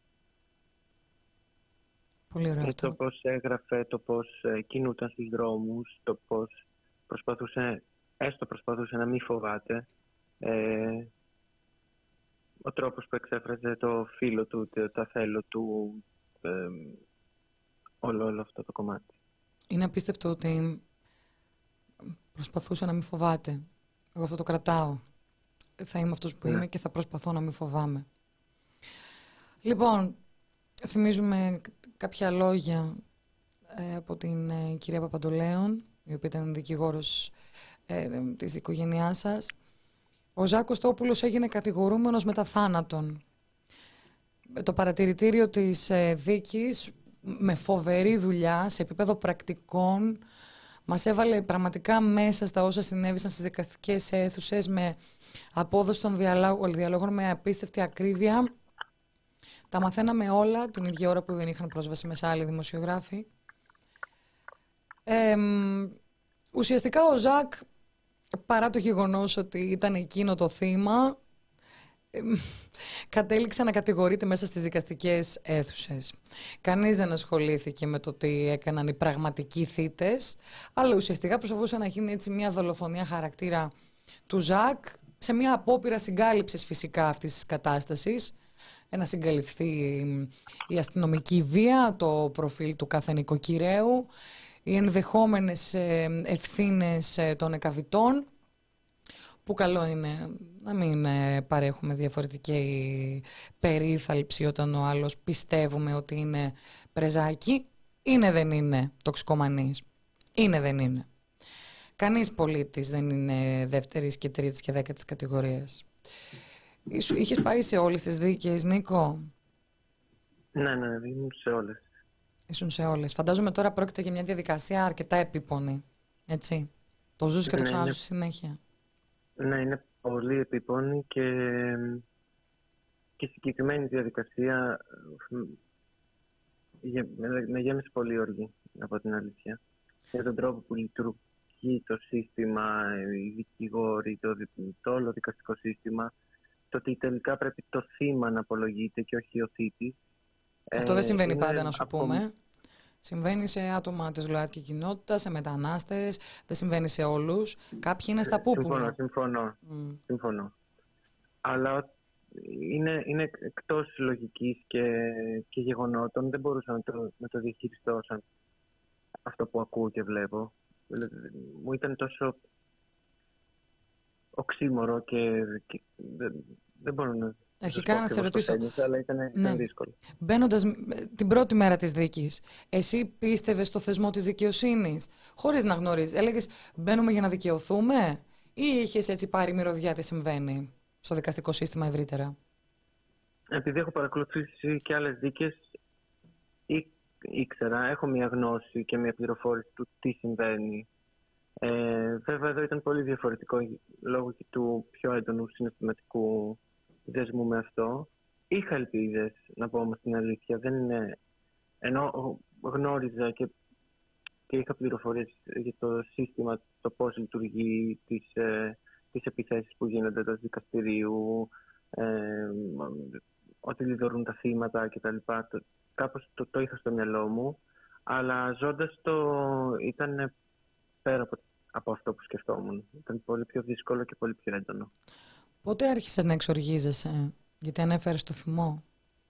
S2: Πολύ ωραίο
S3: Και
S2: αυτό.
S3: το πώς έγραφε, το πώς ε, κινούταν στους δρόμους, το πώς προσπαθούσε, έστω προσπαθούσε να μην φοβάται. Ε, ο τρόπος που εξέφραζε το φίλο του, το, το θέλω του, ε, όλο, όλο αυτό το κομμάτι.
S2: Είναι απίστευτο ότι προσπαθούσε να μην φοβάται. Εγώ αυτό το κρατάω. Θα είμαι αυτός που
S3: Ναι.
S2: είμαι και θα προσπαθώ να μην φοβάμαι. Λοιπόν, θυμίζουμε κάποια λόγια ε, από την ε, κυρία Παπαντολέων, η οποία ήταν δικηγόρος ε, της οικογένειάς σας. Ο Ζακ Κωστόπουλος έγινε κατηγορούμενος μετά θάνατον. Το παρατηρητήριο της ε, δίκης, με φοβερή δουλειά, σε επίπεδο πρακτικών, μας έβαλε πραγματικά μέσα στα όσα συνέβησαν στις δικαστικές αίθουσες, με απόδοση των διαλόγων, διαλόγων με απίστευτη ακρίβεια. Τα μαθαίναμε όλα την ίδια ώρα που δεν είχαν πρόσβαση μέσα άλλοι δημοσιογράφοι. Ε, ουσιαστικά ο Ζακ, παρά το γεγονός ότι ήταν εκείνο το θύμα, ε, κατέληξε να κατηγορείται μέσα στις δικαστικές αίθουσες. Κανείς δεν ασχολήθηκε με το τι έκαναν οι πραγματικοί θύτες, αλλά ουσιαστικά προσπαθούσε να γίνει έτσι μια δολοφονία χαρακτήρα του Ζακ, σε μια απόπειρα συγκάλυψης φυσικά αυτής της κατάστασης, να συγκαλυφθεί η αστυνομική βία, το προφίλ του κάθε νοικοκυρέου, οι ενδεχόμενες ευθύνες των εκαβητών, που καλό είναι να μην παρέχουμε διαφορετική περίθαλψη όταν ο άλλος πιστεύουμε ότι είναι πρεζάκι. Είναι δεν είναι τοξικομανής. Είναι δεν είναι. Κανείς πολίτης δεν είναι δεύτερης και τρίτης και δέκατης κατηγορίας. Είχες πάει σε όλες τις δίκες, Νίκο?
S3: Ναι, ναι, ήμουν σε όλες.
S2: Ήσουν σε όλες. Φαντάζομαι τώρα πρόκειται για μια διαδικασία αρκετά επίπονη. Έτσι. Το ζούσε και το
S3: Ναι,
S2: ξαναζούσε
S3: ναι.
S2: συνέχεια.
S3: Ναι, είναι πολύ επίπονη και, και συγκεκριμένη διαδικασία ε, με, με γέμισε πολύ οργή, από την αλήθεια. Για τον τρόπο που λειτουργεί το σύστημα, οι δικηγόροι, το, το όλο δικαστικό σύστημα, το ότι τελικά πρέπει το θύμα να απολογείται και όχι ο θήτης.
S2: Αυτό δεν συμβαίνει
S3: είναι
S2: πάντα, να σου
S3: από-
S2: πούμε. Συμβαίνει σε άτομα της ΛΟΑΤΚΙ κοινότητας, σε μετανάστες, δεν συμβαίνει σε όλους. Κάποιοι είναι στα
S3: Συμφωνώ,
S2: πούπουλα.
S3: συμφωνώ.
S2: Mm.
S3: συμφωνώ. Αλλά είναι, είναι εκτός λογικής και, και γεγονότων. Δεν μπορούσα να το, να το διαχειριστώ σαν αυτό που ακούω και βλέπω. Δηλαδή, μου ήταν τόσο οξύμορο και, και δεν, δεν μπορώ να...
S2: Αρχικά
S3: σας πω
S2: να σε
S3: ακριβώς πώς
S2: ρωτήσω,
S3: ένιωσα, αλλά ήταν, ήταν
S2: Ναι.
S3: δύσκολο.
S2: μπαίνοντας ε, την πρώτη μέρα της δίκης, εσύ πίστευες στο θεσμό της δικαιοσύνης, χωρίς να γνωρίζεις? Έλεγες μπαίνουμε για να δικαιωθούμε, ή είχες έτσι πάρει μυρωδιά τι συμβαίνει στο δικαστικό σύστημα ευρύτερα?
S3: Επειδή έχω παρακολουθήσει και άλλες δίκες, ή, ήξερα, έχω μια γνώση και μια πληροφόρηση του τι συμβαίνει. Ε, βέβαια εδώ ήταν πολύ διαφορετικό λόγω και του πιο έντονου συναισθηματικού δεσμού με αυτό. είχα ελπίδες, να πω όμως την αλήθεια. Δεν είναι... Ενώ γνώριζα και, και είχα πληροφορίες για το σύστημα, το πώς λειτουργεί, τις, ε, τις επιθέσεις που γίνονται εντός δικαστηρίου, ε, ότι λιδωρούν τα θύματα κτλ. Το, κάπως το, το είχα στο μυαλό μου, αλλά ζώντας το ήταν πέρα από, από αυτό που σκεφτόμουν. Ήταν πολύ πιο δύσκολο και πολύ πιο έντονο.
S2: Πότε άρχισες να εξοργίζεσαι, γιατί ανέφερες το θυμό?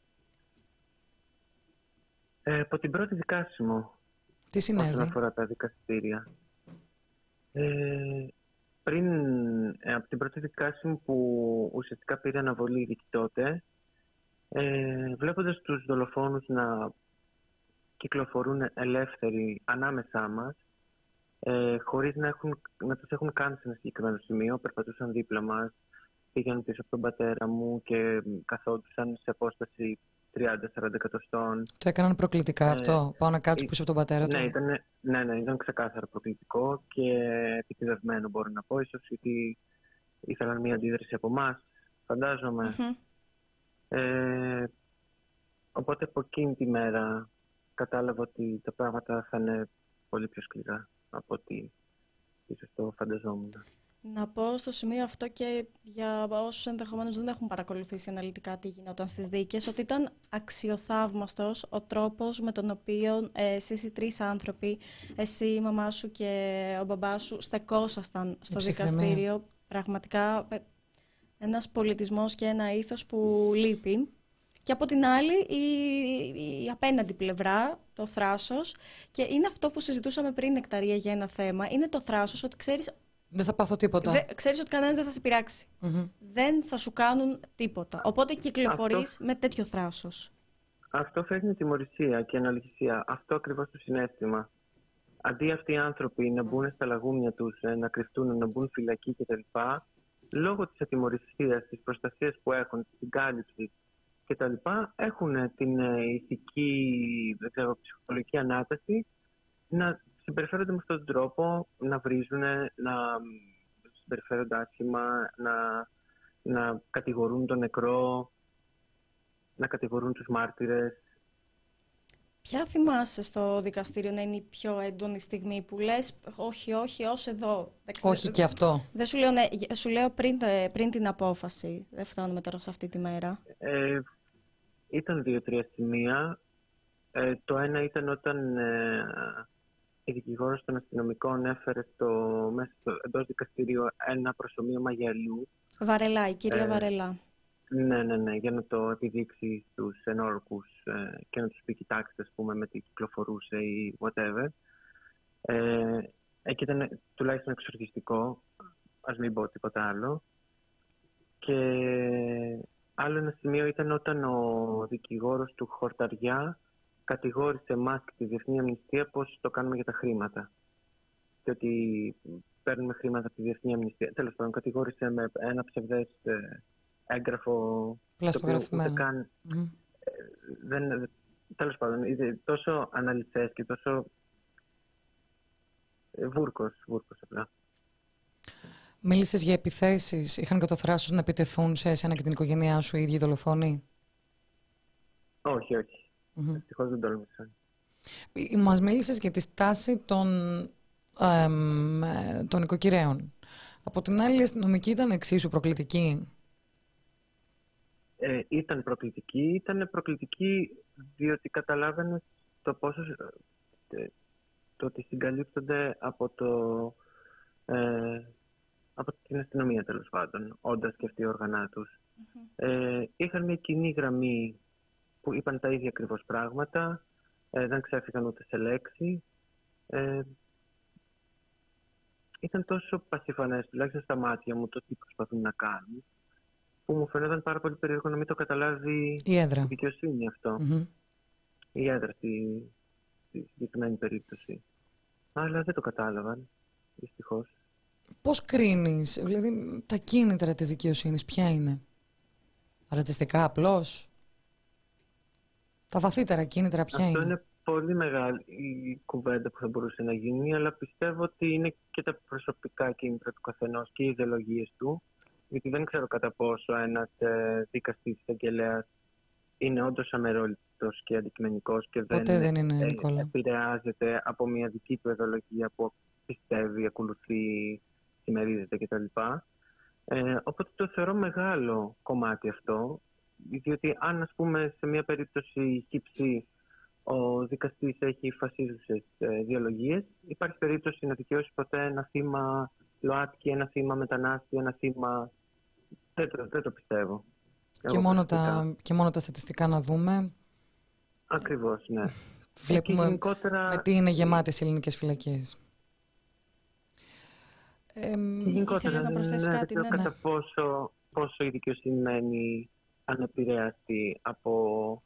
S3: Ε, από την πρώτη δικάσιμο.
S2: Τι συνέβη?
S3: Όσον αφορά τα δικαστήρια. Ε, πριν, ε, από την πρώτη δικάσιμο που ουσιαστικά πήρε αναβολή δίκη τότε, ε, βλέποντας τους δολοφόνους να κυκλοφορούν ελεύθεροι ανάμεσά μας, ε, χωρίς να, έχουν, να τους έχουν κάνει σε ένα συγκεκριμένο σημείο, περπατούσαν δίπλα μας, πήγαν πίσω από τον πατέρα μου και καθόντουσαν σε απόσταση τριάντα με σαράντα εκατοστών.
S2: Το έκαναν προκλητικά ε, αυτό, πάω να κάτσω πίσω από τον πατέρα
S3: ναι,
S2: του?
S3: Ήταν, ναι, ναι, ήταν ξεκάθαρα προκλητικό και επιτυδευμένο, μπορώ να πω. Ίσως γιατί ήθελαν μια αντίδραση από εμάς, φαντάζομαι. Mm-hmm. Ε, οπότε από εκείνη τη μέρα κατάλαβα ότι τα πράγματα θα είναι πολύ πιο σκληρά από ό,τι ίσως το φανταζόμουν.
S1: Να πω στο σημείο αυτό και για όσους ενδεχομένως δεν έχουν παρακολουθήσει αναλυτικά τι γινόταν στις δίκες, ότι ήταν αξιοθαύμαστος ο τρόπος με τον οποίο ε, εσείς οι τρεις άνθρωποι, εσύ, η μαμά σου και ο μπαμπάς σου, στεκόσασταν στο δικαστήριο. Πραγματικά ένας πολιτισμός και ένα ήθος που λείπει. Και από την άλλη η, η απέναντι πλευρά, το θράσος, και είναι αυτό που συζητούσαμε πριν, Νεκταρία, για ένα θέμα, είναι το θράσος, ότι ξέρεις...
S2: Δεν θα πάθω τίποτα.
S1: Δε, ξέρεις ότι κανένας δεν θα σε πειράξει. Mm-hmm. Δεν θα σου κάνουν τίποτα. Οπότε κυκλοφορείς αυτό, με τέτοιο θράσος.
S3: Αυτό φέρνει τιμωρησία και αναλογησία. Αυτό ακριβώς το συναίσθημα. Αντί αυτοί οι άνθρωποι να μπουν στα λαγούμια τους, να κρυφτούν, να μπουν φυλακή κτλ., λόγω της ατιμωρησίας, της προστασίας που έχουν, της συγκάλυψης κτλ., έχουν την ηθική, δεν ξέρω, ψυχολογική ανάταση να συμπεριφέρονται με αυτόν τον τρόπο, να βρίζουν, να συμπεριφέρονται άσχημα, να, να κατηγορούν τον νεκρό, να κατηγορούν τους μάρτυρες.
S1: Ποια θυμάσαι στο δικαστήριο να είναι η πιο έντονη στιγμή που λες όχι, όχι, ως εδώ?
S2: Όχι και αυτό.
S1: Δεν σου λέω, ναι, σου λέω πριν, πριν την απόφαση. Δεν φτάνουμε τώρα σε αυτή τη μέρα.
S3: Ε, ήταν δύο-τρία σημεία. Ε, το ένα ήταν όταν... Ε, η δικηγόρος των αστυνομικών έφερε στο, μέσα στο, εντός δικαστηρίου ένα προσωμείωμα γυαλιού.
S1: Βαρελά, η κυρία ε, Βαρελά.
S3: Ναι, ναι, ναι, για να το επιδείξει στους ενόρκους ε, και να τους πει κοιτάξτε, ας πούμε, με τι κυκλοφορούσε ή whatever. Ε, εκεί ήταν τουλάχιστον εξοργιστικό, ας μην πω τίποτα άλλο. Και άλλο ένα σημείο ήταν όταν ο δικηγόρος του Χορταριά κατηγόρησε εμάς και τη Διεθνή Αμνηστία πως το κάνουμε για τα χρήματα. Και ότι παίρνουμε χρήματα από τη Διεθνή Αμνηστία. Τέλος πάντων, κατηγόρησε με ένα ψευδές έγγραφο.
S2: Πλαστογραφημένο.
S3: Καν, mm. δεν, τέλος πάντων, τόσο αναλυτές και τόσο βούρκος, βούρκος απλά.
S2: Μίλησες για επιθέσεις. Είχαν και το θράσος να επιτεθούν σε εσένα και την οικογένειά σου οι ίδιοι δολοφόνοι?
S3: Όχι, όχι. Mm-hmm. Ευτυχώς δεν τόλμησαν.
S2: Μας μίλησες για τη στάση των, ε, των οικοκυρέων. Από την άλλη, η αστυνομική ήταν εξίσου προκλητική?
S3: Ε, ήταν προκλητική. Ήταν προκλητική διότι καταλάβαινε το πόσο... Ε, το ότι συγκαλύπτονται από, το, ε, από την αστυνομία, τέλος πάντων, όντας και αυτή η όργανά τους. Mm-hmm. Ε, είχαν μια κοινή γραμμή που είπαν τα ίδια ακριβώς πράγματα, ε, δεν ξέφυγαν ούτε σε λέξη. Ε, ήταν τόσο πασιφανές, τουλάχιστον στα μάτια μου, το τι προσπαθούν να κάνουν, που μου φαίνονταν πάρα πολύ περίεργο να μην το καταλάβει
S2: η έδρα.
S3: Η δικαιοσύνη αυτό. Mm-hmm. Η έδρα στη, στη συγκεκριμένη περίπτωση. Αλλά δεν το κατάλαβαν, δυστυχώς.
S2: Πώς κρίνεις, δηλαδή τα κίνητρα της δικαιοσύνης ποια είναι? Ρατσιστικά απλώς? Τα βαθύτερα κίνητρα ποια
S3: αυτό
S2: είναι?
S3: Είναι πολύ μεγάλη η κουβέντα που θα μπορούσε να γίνει, αλλά πιστεύω ότι είναι και τα προσωπικά κίνητρα του καθενός και οι ιδεολογίες του, γιατί δεν ξέρω κατά πόσο ένας ε, δικαστής, εισαγγελέας είναι όντως αμερόληπτος και αντικειμενικός και δεν,
S2: δεν είναι,
S3: ε,
S2: Νικόλα.
S3: επηρεάζεται από μια δική του ιδεολογία που πιστεύει, ακολουθεί, συμμερίζεται κτλ. Ε, οπότε το θεωρώ μεγάλο κομμάτι αυτό, διότι αν, ας πούμε, σε μια περίπτωση χύψη ο δικαστής έχει φασίζουσες ε, ιδεολογίες, υπάρχει περίπτωση να δικαιώσει ποτέ ένα θύμα ΛΟΑΤΚΙ, ένα θύμα μετανάστη, ένα θύμα... Δεν το, δεν το πιστεύω.
S2: Και μόνο, τα, και μόνο τα στατιστικά να δούμε.
S3: Ακριβώς, ναι.
S2: Βλέπουμε
S3: γενικότερα...
S2: με τι είναι γεμάτες οι ελληνικές φυλακές.
S1: Ε, Ήθελες να προσθέσεις
S3: ναι,
S1: κάτι,
S3: ναι,
S1: ναι.
S3: Κατά πόσο, πόσο η δικαιοσύνη μένει ανεπηρέαστη από,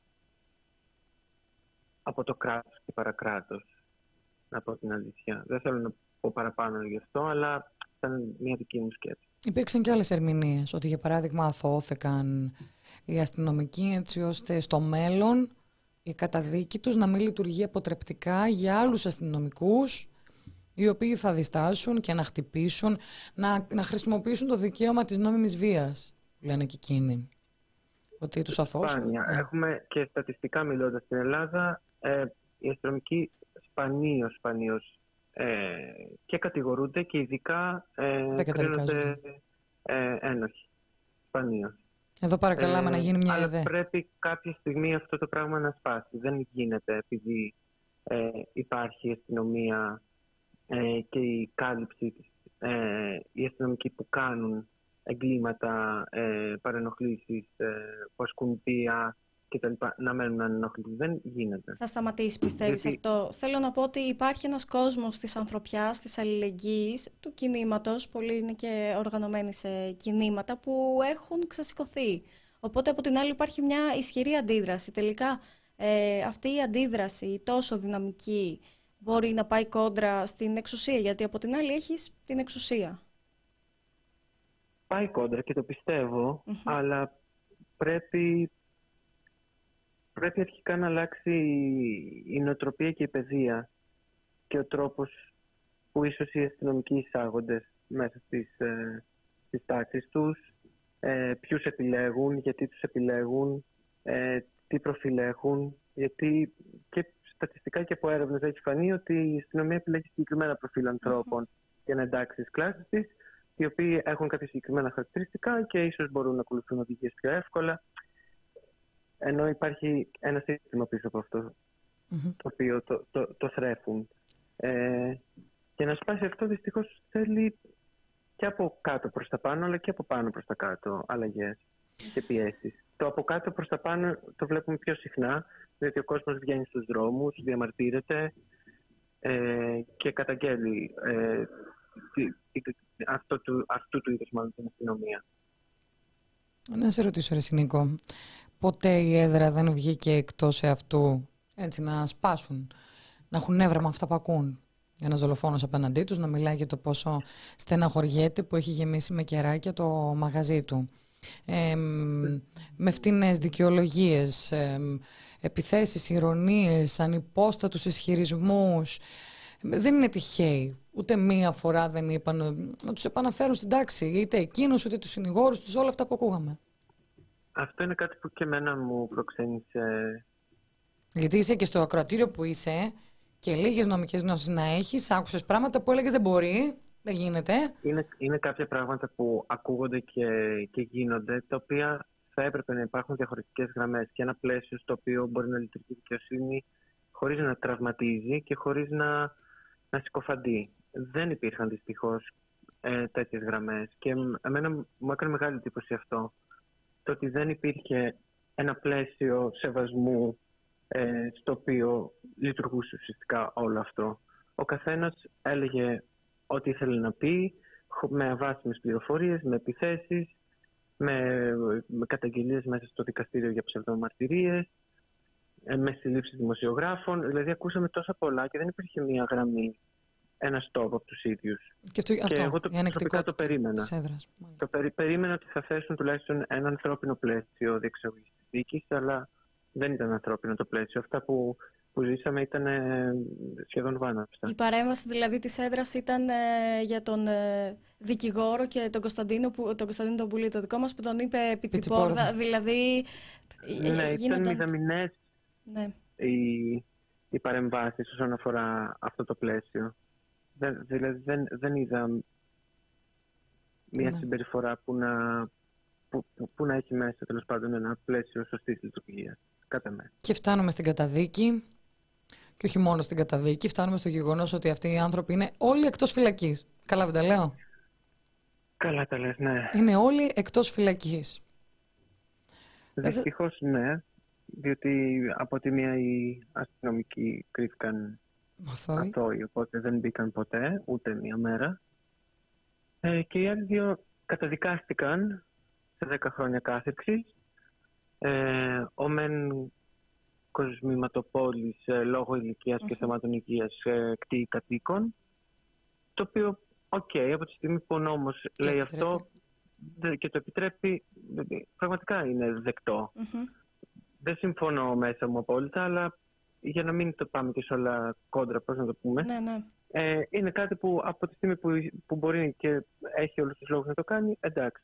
S3: από το κράτος και παρακράτος, να πω την αλήθεια. Δεν θέλω να πω παραπάνω γι' αυτό, αλλά ήταν μια δική μου σκέψη.
S2: Υπήρξαν και άλλες ερμηνείες, ότι για παράδειγμα αθώθηκαν οι αστυνομικοί έτσι ώστε στο μέλλον η καταδίκη τους να μην λειτουργεί αποτρεπτικά για άλλους αστυνομικούς, οι οποίοι θα διστάσουν και να χτυπήσουν, να, να χρησιμοποιήσουν το δικαίωμα της νόμιμης βίας, λένε και εκείνοι. Ότι τους αθώσουν.
S3: Σπάνια. Yeah. Έχουμε και στατιστικά μιλώντας στην Ελλάδα, ε, οι αστυνομικοί σπανίως, σπανίως ε, και κατηγορούνται και ειδικά ε, κρίνονται ε, ένοχοι. Σπανίως.
S2: Εδώ παρακαλάμε ε, να γίνει μια
S3: αλλά
S2: ιδέα.
S3: Πρέπει κάποια στιγμή αυτό το πράγμα να σπάσει. Δεν γίνεται επειδή ε, υπάρχει η αστυνομία ε, και η κάλυψη της, ε, οι αστυνομικοί που κάνουν εγκλήματα, ε, παρενοχλήσεις, ε, που ασκούν βία κτλ. Να μένουν ανενοχλητοί. Δεν γίνεται.
S1: Θα σταματήσει, πιστεύεις Γιατί... αυτό? Θέλω να πω ότι υπάρχει ένας κόσμος της ανθρωπιάς, της αλληλεγγύης, του κινήματος, πολλοί είναι και οργανωμένοι σε κινήματα που έχουν ξεσηκωθεί. Οπότε από την άλλη υπάρχει μια ισχυρή αντίδραση. Τελικά ε, αυτή η αντίδραση τόσο δυναμική μπορεί να πάει κόντρα στην εξουσία, γιατί από την άλλη έχεις την εξουσία.
S3: Πάει κόντρα και το πιστεύω, mm-hmm. αλλά πρέπει, πρέπει αρχικά να αλλάξει η νοοτροπία και η παιδεία και ο τρόπος που ίσως οι αστυνομικοί εισάγονται μέσα στις, ε, στις τάξεις τους, ε, ποιους επιλέγουν, γιατί τους επιλέγουν, ε, τι προφίλ έχουν, γιατί και στατιστικά και από έρευνες έχει φανεί ότι η αστυνομία επιλέγει συγκεκριμένα προφίλ ανθρώπων mm-hmm. για να εντάξει στις κλάσεις της, οι οποίοι έχουν κάποια συγκεκριμένα χαρακτηριστικά και ίσως μπορούν να ακολουθούν οδηγίες πιο εύκολα. Ενώ υπάρχει ένα σύστημα πίσω από αυτό, mm-hmm. το οποίο το, το, το θρέφουν. Ε, και να σπάσει αυτό δυστυχώς θέλει και από κάτω προς τα πάνω, αλλά και από πάνω προς τα κάτω αλλαγές και πιέσεις. Το από κάτω προς τα πάνω το βλέπουμε πιο συχνά, διότι ο κόσμος βγαίνει στους δρόμους, διαμαρτύρεται ε, και καταγγέλει ε, Αυτό του, αυτού του είδους μάλλον την αστυνομία.
S2: Να σε ρωτήσω, ρε Νίκο, ποτέ η έδρα δεν βγήκε εκτός εαυτού έτσι να σπάσουν, να έχουν νεύρα με αυτά που ακούν? Ένας δολοφόνος απέναντί τους να μιλάει για το πόσο στεναχωριέται που έχει γεμίσει με κεράκια το μαγαζί του. Ε, με φτηνές δικαιολογίες, ε, επιθέσεις, ηρωνίες, ανυπόστατους ισχυρισμούς. Δεν είναι τυχαίοι. Ούτε μία φορά δεν είπαν να τους επαναφέρουν στην τάξη, είτε εκείνους είτε τους συνηγόρους τους, όλα αυτά που ακούγαμε.
S3: Αυτό είναι κάτι που και εμένα μου προξένησε.
S2: Γιατί είσαι και στο ακροατήριο που είσαι και λίγες νομικές γνώσεις να έχεις, άκουσες πράγματα που έλεγες δεν μπορεί, δεν γίνεται.
S3: Είναι, είναι κάποια πράγματα που ακούγονται και, και γίνονται, τα οποία θα έπρεπε να υπάρχουν διαχωριστικές γραμμές και ένα πλαίσιο στο οποίο μπορεί να λειτουργεί η δικαιοσύνη χωρίς να τραυματίζει και χωρίς να, να συκοφαντεί. Δεν υπήρχαν δυστυχώς ε, τέτοιες γραμμές και εμένα μου έκανε μεγάλη εντύπωση αυτό. Το ότι δεν υπήρχε ένα πλαίσιο σεβασμού ε, στο οποίο λειτουργούσε ουσιαστικά όλο αυτό. Ο καθένας έλεγε ό,τι ήθελε να πει, με αβάσιμες πληροφορίες, με επιθέσεις, με, με καταγγελίες μέσα στο δικαστήριο για ψευδομαρτυρίες, με συλλήψεις δημοσιογράφων. Δηλαδή ακούσαμε τόσα πολλά και δεν υπήρχε μία γραμμή, ένα stop από τους ίδιους.
S2: Και, αυτό,
S3: και
S2: αυτό,
S3: εγώ το προσωπικά το περίμενα.
S2: Έδρας,
S3: το περί, περίμενα ότι θα θέσουν τουλάχιστον ένα ανθρώπινο πλαίσιο διεξαγωγής της δίκης, αλλά δεν ήταν ανθρώπινο το πλαίσιο. Αυτά που, που ζήσαμε ήταν ε, σχεδόν βάναυστα.
S1: Η παρέμβαση δηλαδή της έδρας ήταν ε, για τον ε, δικηγόρο και τον Κωνσταντίνο, που, τον Κωνσταντίνο τον Πουλή, το δικό μας, που τον είπε πιτσιπόρδα. Δηλαδή
S3: Ναι, ήταν μηδαμινές
S1: ναι.
S3: οι, οι παρεμβάσεις όσον αφορά αυτό το πλαίσιο. Δεν, δηλαδή δεν, δεν είδα μια ναι. συμπεριφορά που να, που, που, που να έχει μέσα τέλος πάντων ένα πλαίσιο σωστής λειτουργίας. Κατά μένα.
S2: Και φτάνουμε στην καταδίκη. Και όχι μόνο στην καταδίκη, φτάνουμε στο γεγονός ότι αυτοί οι άνθρωποι είναι όλοι εκτός φυλακής. Καλά δεν τα λέω?
S3: Καλά τα λες, ναι.
S2: Είναι όλοι εκτός φυλακής.
S3: Δυστυχώς ναι, διότι από τη μία οι αστυνομικοί κρίθηκαν αθώοι, οπότε δεν μπήκαν ποτέ, ούτε μία μέρα. Ε, και οι άλλοι δύο καταδικάστηκαν σε δέκα χρόνια κάθερξης. Ε, ο μεν κοσμηματοπόλης ε, λόγω ηλικίας mm-hmm. και θεμάτων υγείας ε, κτήει κατοίκων, το οποίο, οκ, okay, από τη στιγμή που ο νόμος και λέει επιτρέπει. αυτό δε, και το επιτρέπει, δε, πραγματικά είναι δεκτό. Mm-hmm. Δεν συμφωνώ μέσα μου απόλυτα, αλλά για να μην το πάμε και σε όλα κόντρα, πώς να το πούμε,
S1: ναι, ναι.
S3: Ε, είναι κάτι που από τη στιγμή που, που μπορεί και έχει όλους τους λόγους να το κάνει, εντάξει.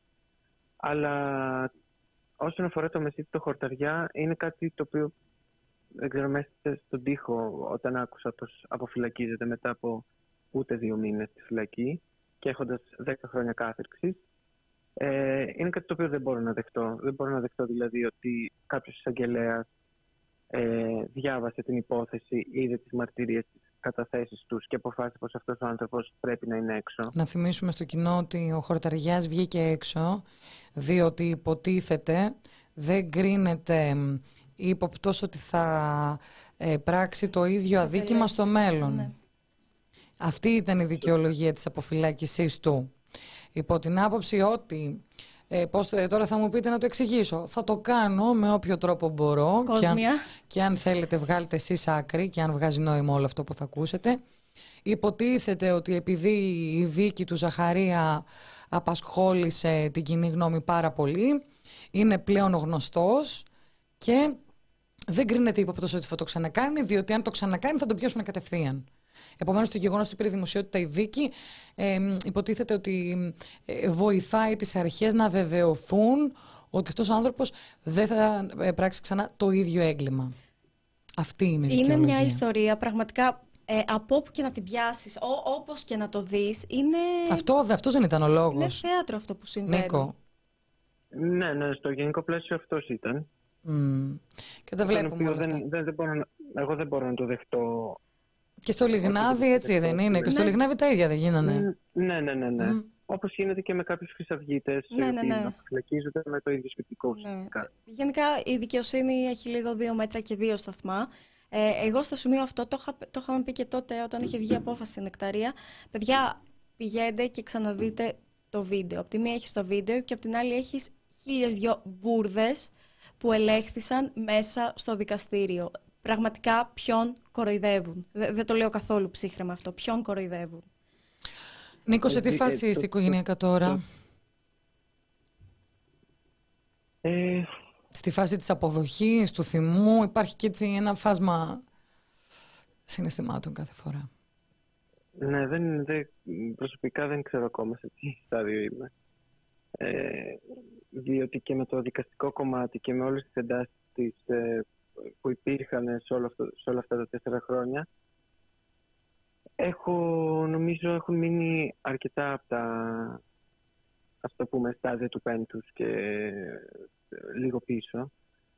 S3: Αλλά όσον αφορά το μεσίτιτο χορταριά, είναι κάτι το οποίο δεν ξέρω, μέσα στον τοίχο όταν άκουσα πως αποφυλακίζεται μετά από ούτε δύο μήνες στη φυλακή και έχοντας δέκα χρόνια κάθερξης, ε, είναι κάτι το οποίο δεν μπορώ να δεχτώ. Δεν μπορώ να δεχτώ δηλαδή ότι κάποιος εισαγγελέας ε, διάβασε την υπόθεση, είδε τις μαρτυρίες, τις καταθέσεις τους και αποφάσισε πως αυτός ο άνθρωπος πρέπει να είναι έξω.
S2: Να θυμίσουμε στο κοινό ότι ο Χορταριάς βγήκε έξω διότι υποτίθεται δεν κρίνεται ύποπτος ότι θα ε, πράξει το ίδιο αδίκημα στο μέλλον. Ναι. Αυτή ήταν η δικαιολογία της αποφυλάκησής του. Υπό την άποψη ότι, ε, πώς, ε, τώρα θα μου πείτε να το εξηγήσω, θα το κάνω με όποιο τρόπο μπορώ και αν, και αν θέλετε βγάλετε εσείς άκρη και αν βγάζει νόημα όλο αυτό που θα ακούσετε. Υποτίθεται ότι επειδή η δίκη του Ζαχαρία απασχόλησε την κοινή γνώμη πάρα πολύ, είναι πλέον γνωστός και δεν κρίνεται ύποπτος ότι θα το ξανακάνει, διότι αν το ξανακάνει θα τον πιάσουν κατευθείαν. Επομένως, το γεγονός ότι πήρε δημοσιότητα η δίκη ε, υποτίθεται ότι ε, βοηθάει τις αρχές να βεβαιωθούν ότι αυτός ο άνθρωπος δεν θα ε, πράξει ξανά το ίδιο έγκλημα. Αυτή είναι η δικαιολογία.
S1: Είναι μια ιστορία πραγματικά ε, από όπου και να την πιάσεις, ό, όπως και να το δεις, είναι...
S2: Αυτό, αυτός δεν ήταν ο λόγος.
S1: Είναι θέατρο αυτό που συμβαίνει.
S2: Νίκο.
S3: Ναι, ναι, στο γενικό πλαίσιο αυτός ήταν.
S2: Mm. Και τα βλέπουμε όλα αυτά.
S3: Δεν, δεν, δεν μπορώ να, εγώ δεν μπορώ να το δεχτώ.
S2: Και στο Λιγνάδι έτσι δεν είναι? Και στο ναι. Λιγνάδι τα ίδια δεν γίνανε?
S3: Ναι, ναι, ναι, ναι. Mm. Όπως γίνεται και με κάποιους χρυσαυγίτες
S1: ναι, ναι, ναι.
S3: που φυλακίζονται με το ίδιο σκεπτικό.
S1: Ναι. Γενικά η δικαιοσύνη έχει λίγο δύο μέτρα και δύο σταθμά. Ε, εγώ στο σημείο αυτό το, είχα, το είχαμε πει και τότε όταν είχε βγει απόφαση στην Νεκταρία. Παιδιά, πηγαίνετε και ξαναδείτε το βίντεο. Από τη μία έχεις το βίντεο και από την άλλη έχεις χίλιες δυο μπουρδες που ελέγχθησαν μέσα στο δικαστήριο. Πραγματικά ποιον κοροϊδεύουν. Δεν, δεν το λέω καθόλου ψύχρεμα αυτό. Ποιον κοροϊδεύουν.
S2: Νίκο, σε τι φάση είστε οικογενειακά τώρα?
S3: Ε...
S2: Στη φάση της αποδοχής, του θυμού, υπάρχει και έτσι ένα φάσμα συναισθημάτων κάθε φορά.
S3: Ναι, δεν, δεν, προσωπικά δεν ξέρω ακόμα σε τι στάδιο είμαι. Ε, διότι και με το δικαστικό κομμάτι και με όλες τις εντάσεις της, ε, που υπήρχαν σε, όλο αυτό, σε όλα αυτά τα τέσσερα χρόνια, έχω, νομίζω έχουν μείνει αρκετά από τα, ας το πούμε, στάδια του πέντους και λίγο πίσω.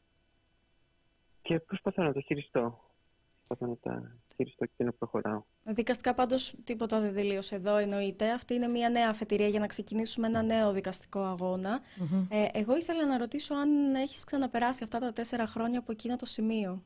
S3: Και προσπαθώ να το χειριστώ. Προσπαθώ να τα χειριστώ και να προχωράω.
S1: Δικαστικά πάντως τίποτα δεν τελείωσε εδώ, εννοείται. Αυτή είναι μια νέα αφετηρία για να ξεκινήσουμε ένα νέο δικαστικό αγώνα. Mm-hmm. Ε, εγώ ήθελα να ρωτήσω αν έχεις ξαναπεράσει αυτά τα τέσσερα χρόνια από εκείνο το σημείο.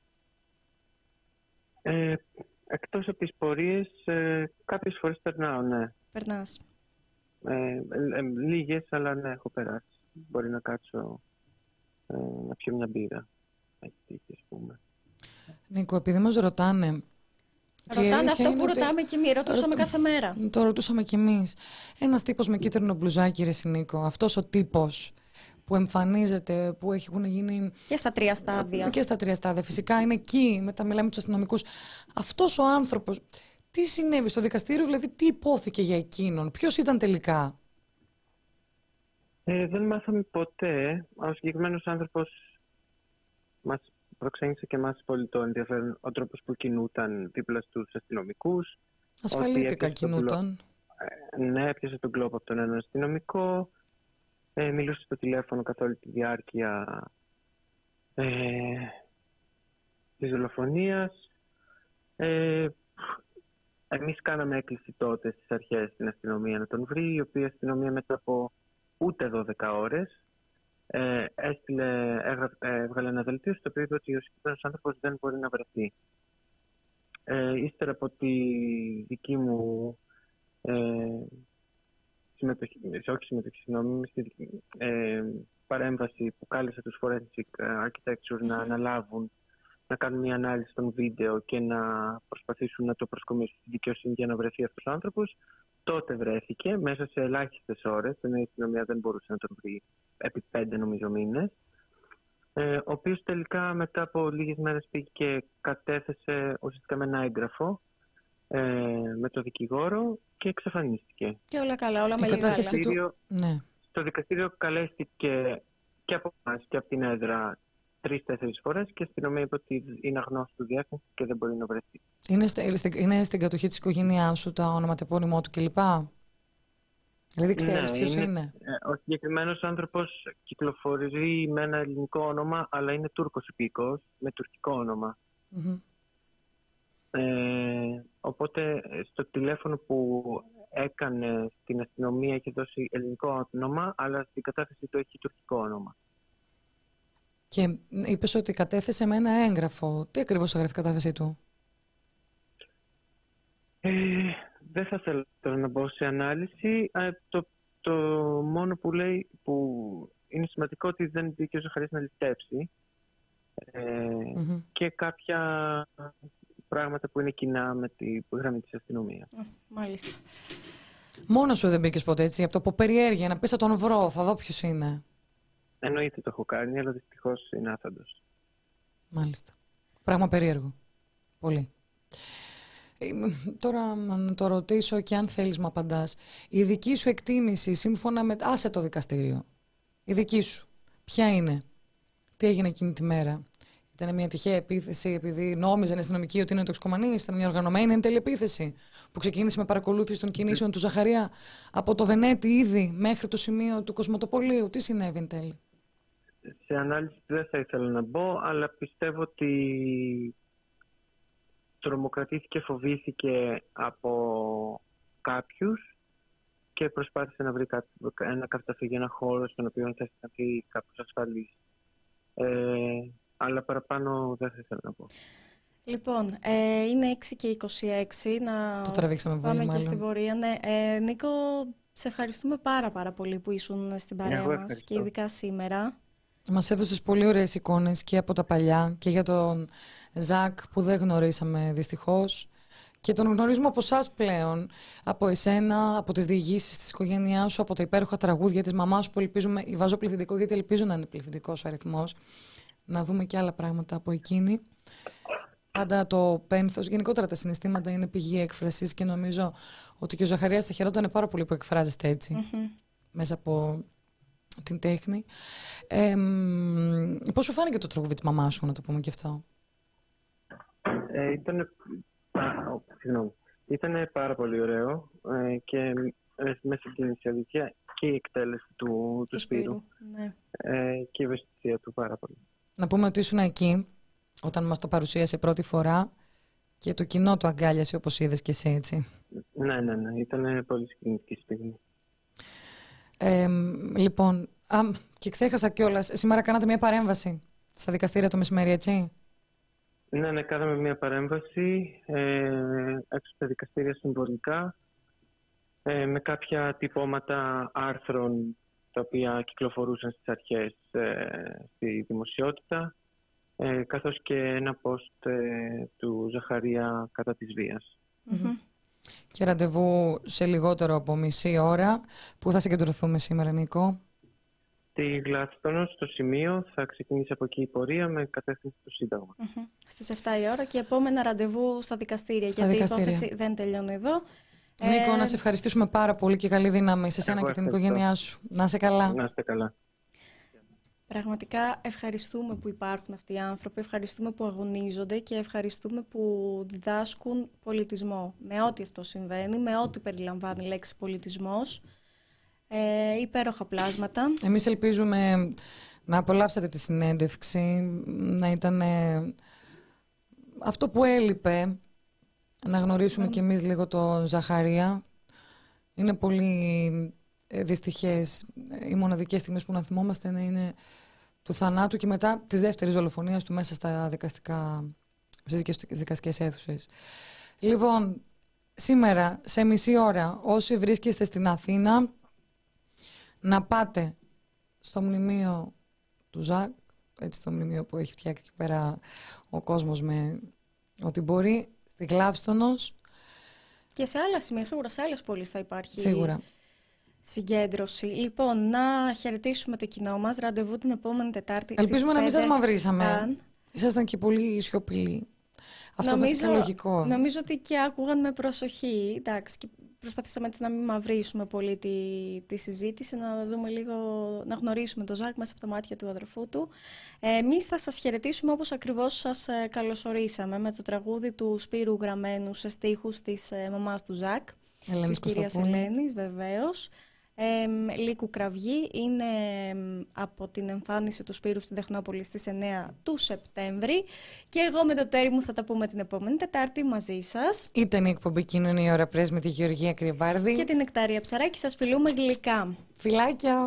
S3: Ε, εκτός από τις πορείες, ε, κάποιες φορές περνάω, ναι.
S1: Περνάς.
S3: Ε, ε, ε, λίγες, αλλά ναι, έχω περάσει. Μπορεί να κάτσω ε, να πιω μια μπύρα. Έχει τύχει, ας πούμε.
S2: Νίκο, επειδή μας ρωτάνε...
S1: Ρωτάνε αυτό που ρωτάμε ότι... και εμείς, ρωτούσαμε κάθε μέρα.
S2: Το ρωτούσαμε κι εμείς. Ένας τύπος με κίτρινο μπλουζάκι, ρε Νίκο, αυτός ο τύπος που εμφανίζεται, που έχουν γίνει...
S1: Και στα τρία στάδια.
S2: Και στα τρία στάδια, φυσικά, είναι εκεί, μετά μιλάμε με τους αστυνομικούς. Αυτός ο άνθρωπος, τι συνέβη στο δικαστήριο, δηλαδή τι υπόθηκε για εκείνον, ποιος ήταν τελικά?
S3: Ε, δεν μάθαμε ποτέ. Ο συγκεκριμένος άνθρωπος μας προξένησε και εμάς πολύ το ενδιαφέρον ο τρόπος που κινούταν δίπλα στους αστυνομικούς.
S2: Ασφαλίτικα κινούταν.
S3: Ε, ναι, έπιασε τον κλόπο από τον έναν αστυνομικό, ε, μιλούσε στο τηλέφωνο καθ' όλη τη διάρκεια ε, της δολοφονίας. Ε, εμείς κάναμε έκκληση τότε στις αρχές στην αστυνομία να τον βρει, η οποία αστυνομία μετά από ούτε δώδεκα ώρες ε, έστειλε, έγρα, ε, έβγαλε ένα δελτίο στο οποίο είπε ότι ο συγκεκριμένος άνθρωπος δεν μπορεί να βρεθεί. Ε, ύστερα από τη δική μου ε, συμμετοχή, όχι συμμετοχή, συγγνώμη, ε, παρέμβαση που κάλεσε τους forensic architecture να αναλάβουν, να κάνουν μια ανάλυση των βίντεο και να προσπαθήσουν να το προσκομίσουν στη δικαιοσύνη για να βρεθεί αυτός ο άνθρωπος, τότε βρέθηκε μέσα σε ελάχιστες ώρες, ενώ η αστυνομία δεν μπορούσε να τον βρει επί πέντε νομίζω μήνες, ε, ο οποίος τελικά μετά από λίγες μέρες πήγε και κατέθεσε ουσιαστικά με ένα έγγραφο ε, με το δικηγόρο και εξαφανίστηκε.
S1: Και όλα καλά, όλα με
S2: κατάθεση
S1: λιγάλα.
S2: του... ναι.
S3: Στο δικαστήριο καλέστηκε και από εμάς και από την έδρα τρεις-τέσσερις φορές και η αστυνομία είπε ότι είναι αγνώστου διεύθυνση και δεν μπορεί να βρεθεί.
S2: Είναι, στε, είναι στην κατοχή της οικογένειάς σου, τα ονοματεπώνυμό του κλπ. Δηλαδή ξέρεις
S3: ναι,
S2: ποιος
S3: είναι,
S2: είναι.
S3: Ο συγκεκριμένος άνθρωπος κυκλοφορεί με ένα ελληνικό όνομα, αλλά είναι Τούρκος υπήκοος, με τουρκικό όνομα.
S2: Mm-hmm.
S3: Ε, οπότε στο τηλέφωνο που έκανε στην αστυνομία έχει δώσει ελληνικό όνομα, αλλά στην κατάθεση του έχει τουρκικό όνομα.
S2: Και είπες ότι κατέθεσε με ένα έγγραφο. Τι ακριβώς έγραφε η κατάθεσή του?
S3: Ε, δεν θα θέλω να μπω σε ανάλυση. Ε, το, το μόνο που λέει που είναι σημαντικό ότι δεν μπήκε ο Ζαχαρίας να ληστεύσει ε, mm-hmm. και κάποια πράγματα που είναι κοινά με τη γραμμή της αστυνομίας.
S1: Mm, μάλιστα.
S2: Μόνο σου δεν μπήκες ποτέ έτσι, από το από περιέργεια, να πεις θα τον βρω, θα δω ποιος είναι?
S3: Εννοείται το έχω κάνει, αλλά δυστυχώς είναι άθαντος.
S2: Μάλιστα. Πράγμα περίεργο. Πολύ. Ε, τώρα να το ρωτήσω και αν θέλεις μου απαντάς. Η δική σου εκτίμηση σύμφωνα με... Άσε το δικαστήριο. Η δική σου. Ποια είναι? Τι έγινε εκείνη τη μέρα? Ήταν μια τυχαία επίθεση επειδή νόμιζαν οι αστυνομικοί ότι είναι τοξικομανής? Ήταν μια οργανωμένη εν τέλει επίθεση που ξεκίνησε με παρακολούθηση των κινήσεων του Ζαχαρία από το Βενέτη ήδη μέχρι το σημείο του Κοσμοτοπολίου? Τι συνέβη εν τέλει?
S3: Σε ανάλυση δεν θα ήθελα να μπω, αλλά πιστεύω ότι τρομοκρατήθηκε, φοβήθηκε από κάποιους και προσπάθησε να βρει ένα καταφύγιο, ένα χώρο στον οποίο θα αισθανθεί κάπως ασφαλής. Ε, αλλά παραπάνω δεν θα ήθελα να πω.
S1: Λοιπόν, ε, είναι έξι και είκοσι έξι, να
S2: το τραβήξαμε
S1: πάμε
S2: πολύ,
S1: και
S2: μάλλον.
S1: στην πορεία. Ναι, ε, Νίκο, σε ευχαριστούμε πάρα πάρα πολύ που ήσουν στην παρέα μας και ειδικά σήμερα.
S2: Μας έδωσες πολύ ωραίες εικόνες και από τα παλιά και για τον Ζακ που δεν γνωρίσαμε δυστυχώς και τον γνωρίζουμε από εσάς πλέον, από εσένα, από τις διηγήσεις της οικογένειάς σου, από τα υπέροχα τραγούδια της μαμάς σου που ελπίζουμε, βάζω πληθυντικό γιατί ελπίζω να είναι πληθυντικός ο αριθμός, να δούμε και άλλα πράγματα από εκείνη. Πάντα το πένθος, γενικότερα τα συναισθήματα είναι πηγή έκφρασης και νομίζω ότι και ο Ζαχαρίας θα χαιρόταν πάρα πολύ που εκφράζεστε έτσι, mm-hmm. μέσα από την τέχνη. Ε, πώς σου φάνηκε το τραγούδι της μαμάς σου, να το πούμε και αυτό?
S3: Ε, ήτανε, συγγνώμη, ήτανε πάρα πολύ ωραίο ε, και ε, με συγκίνησε αλήθεια και η εκτέλεση του, του, του Σπύρου, Σπύρου ναι. ε, και η ευαισθησία του πάρα πολύ.
S2: Να πούμε ότι ήσουν εκεί όταν μας το παρουσίασε πρώτη φορά και το κοινό το αγκάλιασε όπως είδες και εσύ, έτσι.
S3: Ναι, ναι, ναι, ήταν πολύ συγκινητική στιγμή.
S2: Ε, λοιπόν, α, και ξέχασα κιόλας, σήμερα κάνατε μια παρέμβαση στα δικαστήρια το μεσημέρι, έτσι?
S3: Ναι, ναι, κάναμε μια παρέμβαση ε, έξω στα δικαστήρια συμβολικά ε, με κάποια τυπώματα άρθρων τα οποία κυκλοφορούσαν στις αρχές ε, στη δημοσιότητα ε, καθώς και ένα post ε, του Ζαχαρία κατά της βίας.
S2: Mm-hmm. Και ραντεβού σε λιγότερο από μισή ώρα. Πού θα συγκεντρωθούμε σήμερα, Νίκο?
S3: Στη Γλάθστονο, στο σημείο, θα ξεκινήσει από εκεί η πορεία με κατεύθυνση στο Σύνταγμα.
S1: Mm-hmm. Στις εφτά η ώρα και επόμενα ραντεβού στα δικαστήρια, στα γιατί δικαστήρια. Η υπόθεση δεν τελειώνει εδώ.
S2: Νίκο,
S1: ε...
S2: να σε ευχαριστήσουμε πάρα πολύ και καλή δύναμη σε σένα και την οικογένειά σου. Να είσαι καλά.
S3: Να είστε καλά.
S1: Πραγματικά ευχαριστούμε που υπάρχουν αυτοί οι άνθρωποι, ευχαριστούμε που αγωνίζονται και ευχαριστούμε που διδάσκουν πολιτισμό. Με ό,τι αυτό συμβαίνει, με ό,τι περιλαμβάνει η λέξη πολιτισμός, ε, υπέροχα πλάσματα.
S2: Εμείς ελπίζουμε να απολαύσατε τη συνέντευξη, να ήταν ε, αυτό που έλειπε, να γνωρίσουμε κι εμείς λίγο τον Ζαχαρία. Είναι πολύ ε, δυστυχές. Οι μοναδικές στιγμές που να θυμόμαστε να είναι του θανάτου και μετά της δεύτερης δολοφονίας του μέσα στα δικαστικά, στις δικαστικές αίθουσες. Λοιπόν, σήμερα σε μισή ώρα όσοι βρίσκεστε στην Αθήνα να πάτε στο μνημείο του Ζακ, έτσι το μνημείο που έχει φτιάξει εκεί πέρα ο κόσμος με ό,τι μπορεί, στη Γλαύστονος.
S1: Και σε άλλα σημεία, σίγουρα σε άλλες πόλεις θα υπάρχει
S2: Σίγουρα.
S1: συγκέντρωση. Λοιπόν, να χαιρετήσουμε το κοινό μας. Ραντεβού την επόμενη Τετάρτη.
S2: Ελπίζουμε να μην σας μαυρίσαμε.
S1: Αν...
S2: Ήσασταν και πολύ σιωπηλοί. Αυτό
S1: νομίζω,
S2: βασικά λογικό.
S1: Νομίζω ότι και άκουγαν με προσοχή. Εντάξει, και προσπαθήσαμε έτσι να μην μαυρίσουμε πολύ τη, τη συζήτηση, να δούμε λίγο, να γνωρίσουμε τον Ζακ μέσα από τα μάτια του αδερφού του. Ε, εμείς θα σας χαιρετήσουμε όπως ακριβώς σας ε, καλωσορίσαμε, με το τραγούδι του Σπύρου γραμμένου σε στίχους της ε, μαμάς του Ζακ,
S2: Ελένης
S1: της κυρίας Ελένης, βεβαίως. Ε, Λύκου Κραυγή, είναι ε, από την εμφάνιση του Σπύρου στην Τεχνόπολη στις εννέα του Σεπτέμβρη και εγώ με το τέρι μου θα τα πούμε την επόμενη Τετάρτη μαζί σας.
S2: Ήταν η εκπομπή Κοινωνία η ώρα πρέσ με τη Γεωργία Κρυβάρδη
S1: και την Νεκτάρια Ψαράκη. Σας φιλούμε γλυκά.
S2: Φιλάκια.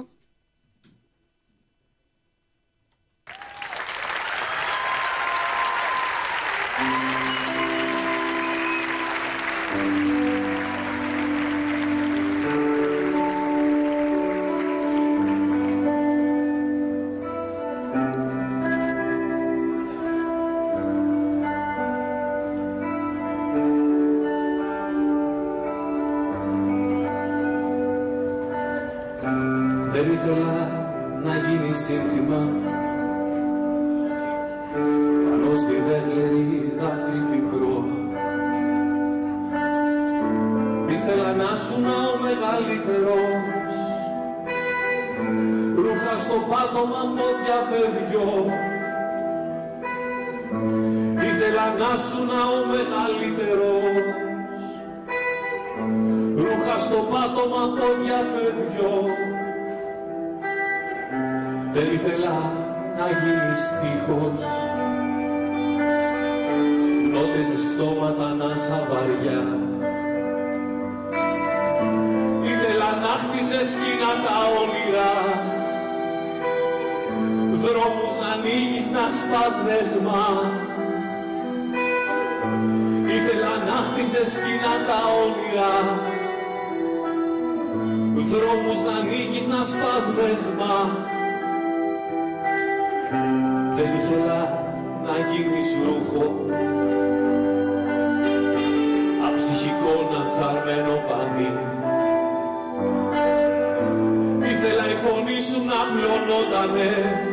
S4: Δεν ήθελα να γίνει σύνθημα πάνω στη δέχλερη δάκρυ πικρό. Ήθελα να σου να ο μεγαλύτερος, ρούχα στο πάτωμα πόδια φεύγιο. Ήθελα να σου να ο μεγαλύτερος, ρούχα στο πάτωμα πόδια φεύγιο. Δεν ήθελα να γίνεις τείχος, νότες στόματα να σαβαριά. Ήθελα να χτίζες σκηνά τα όνειρα, δρόμους να ανοίγεις να σπάς δεσμά. Ήθελα να χτίζες σκηνά τα όνειρα, δρόμους να ανοίγεις να σπάς δεσμά. Δεν ήθελα να γίνεις ρούχο, αψυχικό να θαρμένο πανί. Ήθελα η φωνή σου να πλωνότανε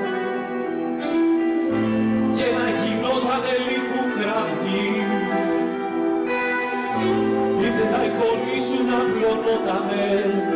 S4: και να γινότανε Λύκου κραυγή. Ήθελα η φωνή σου να πλωνότανε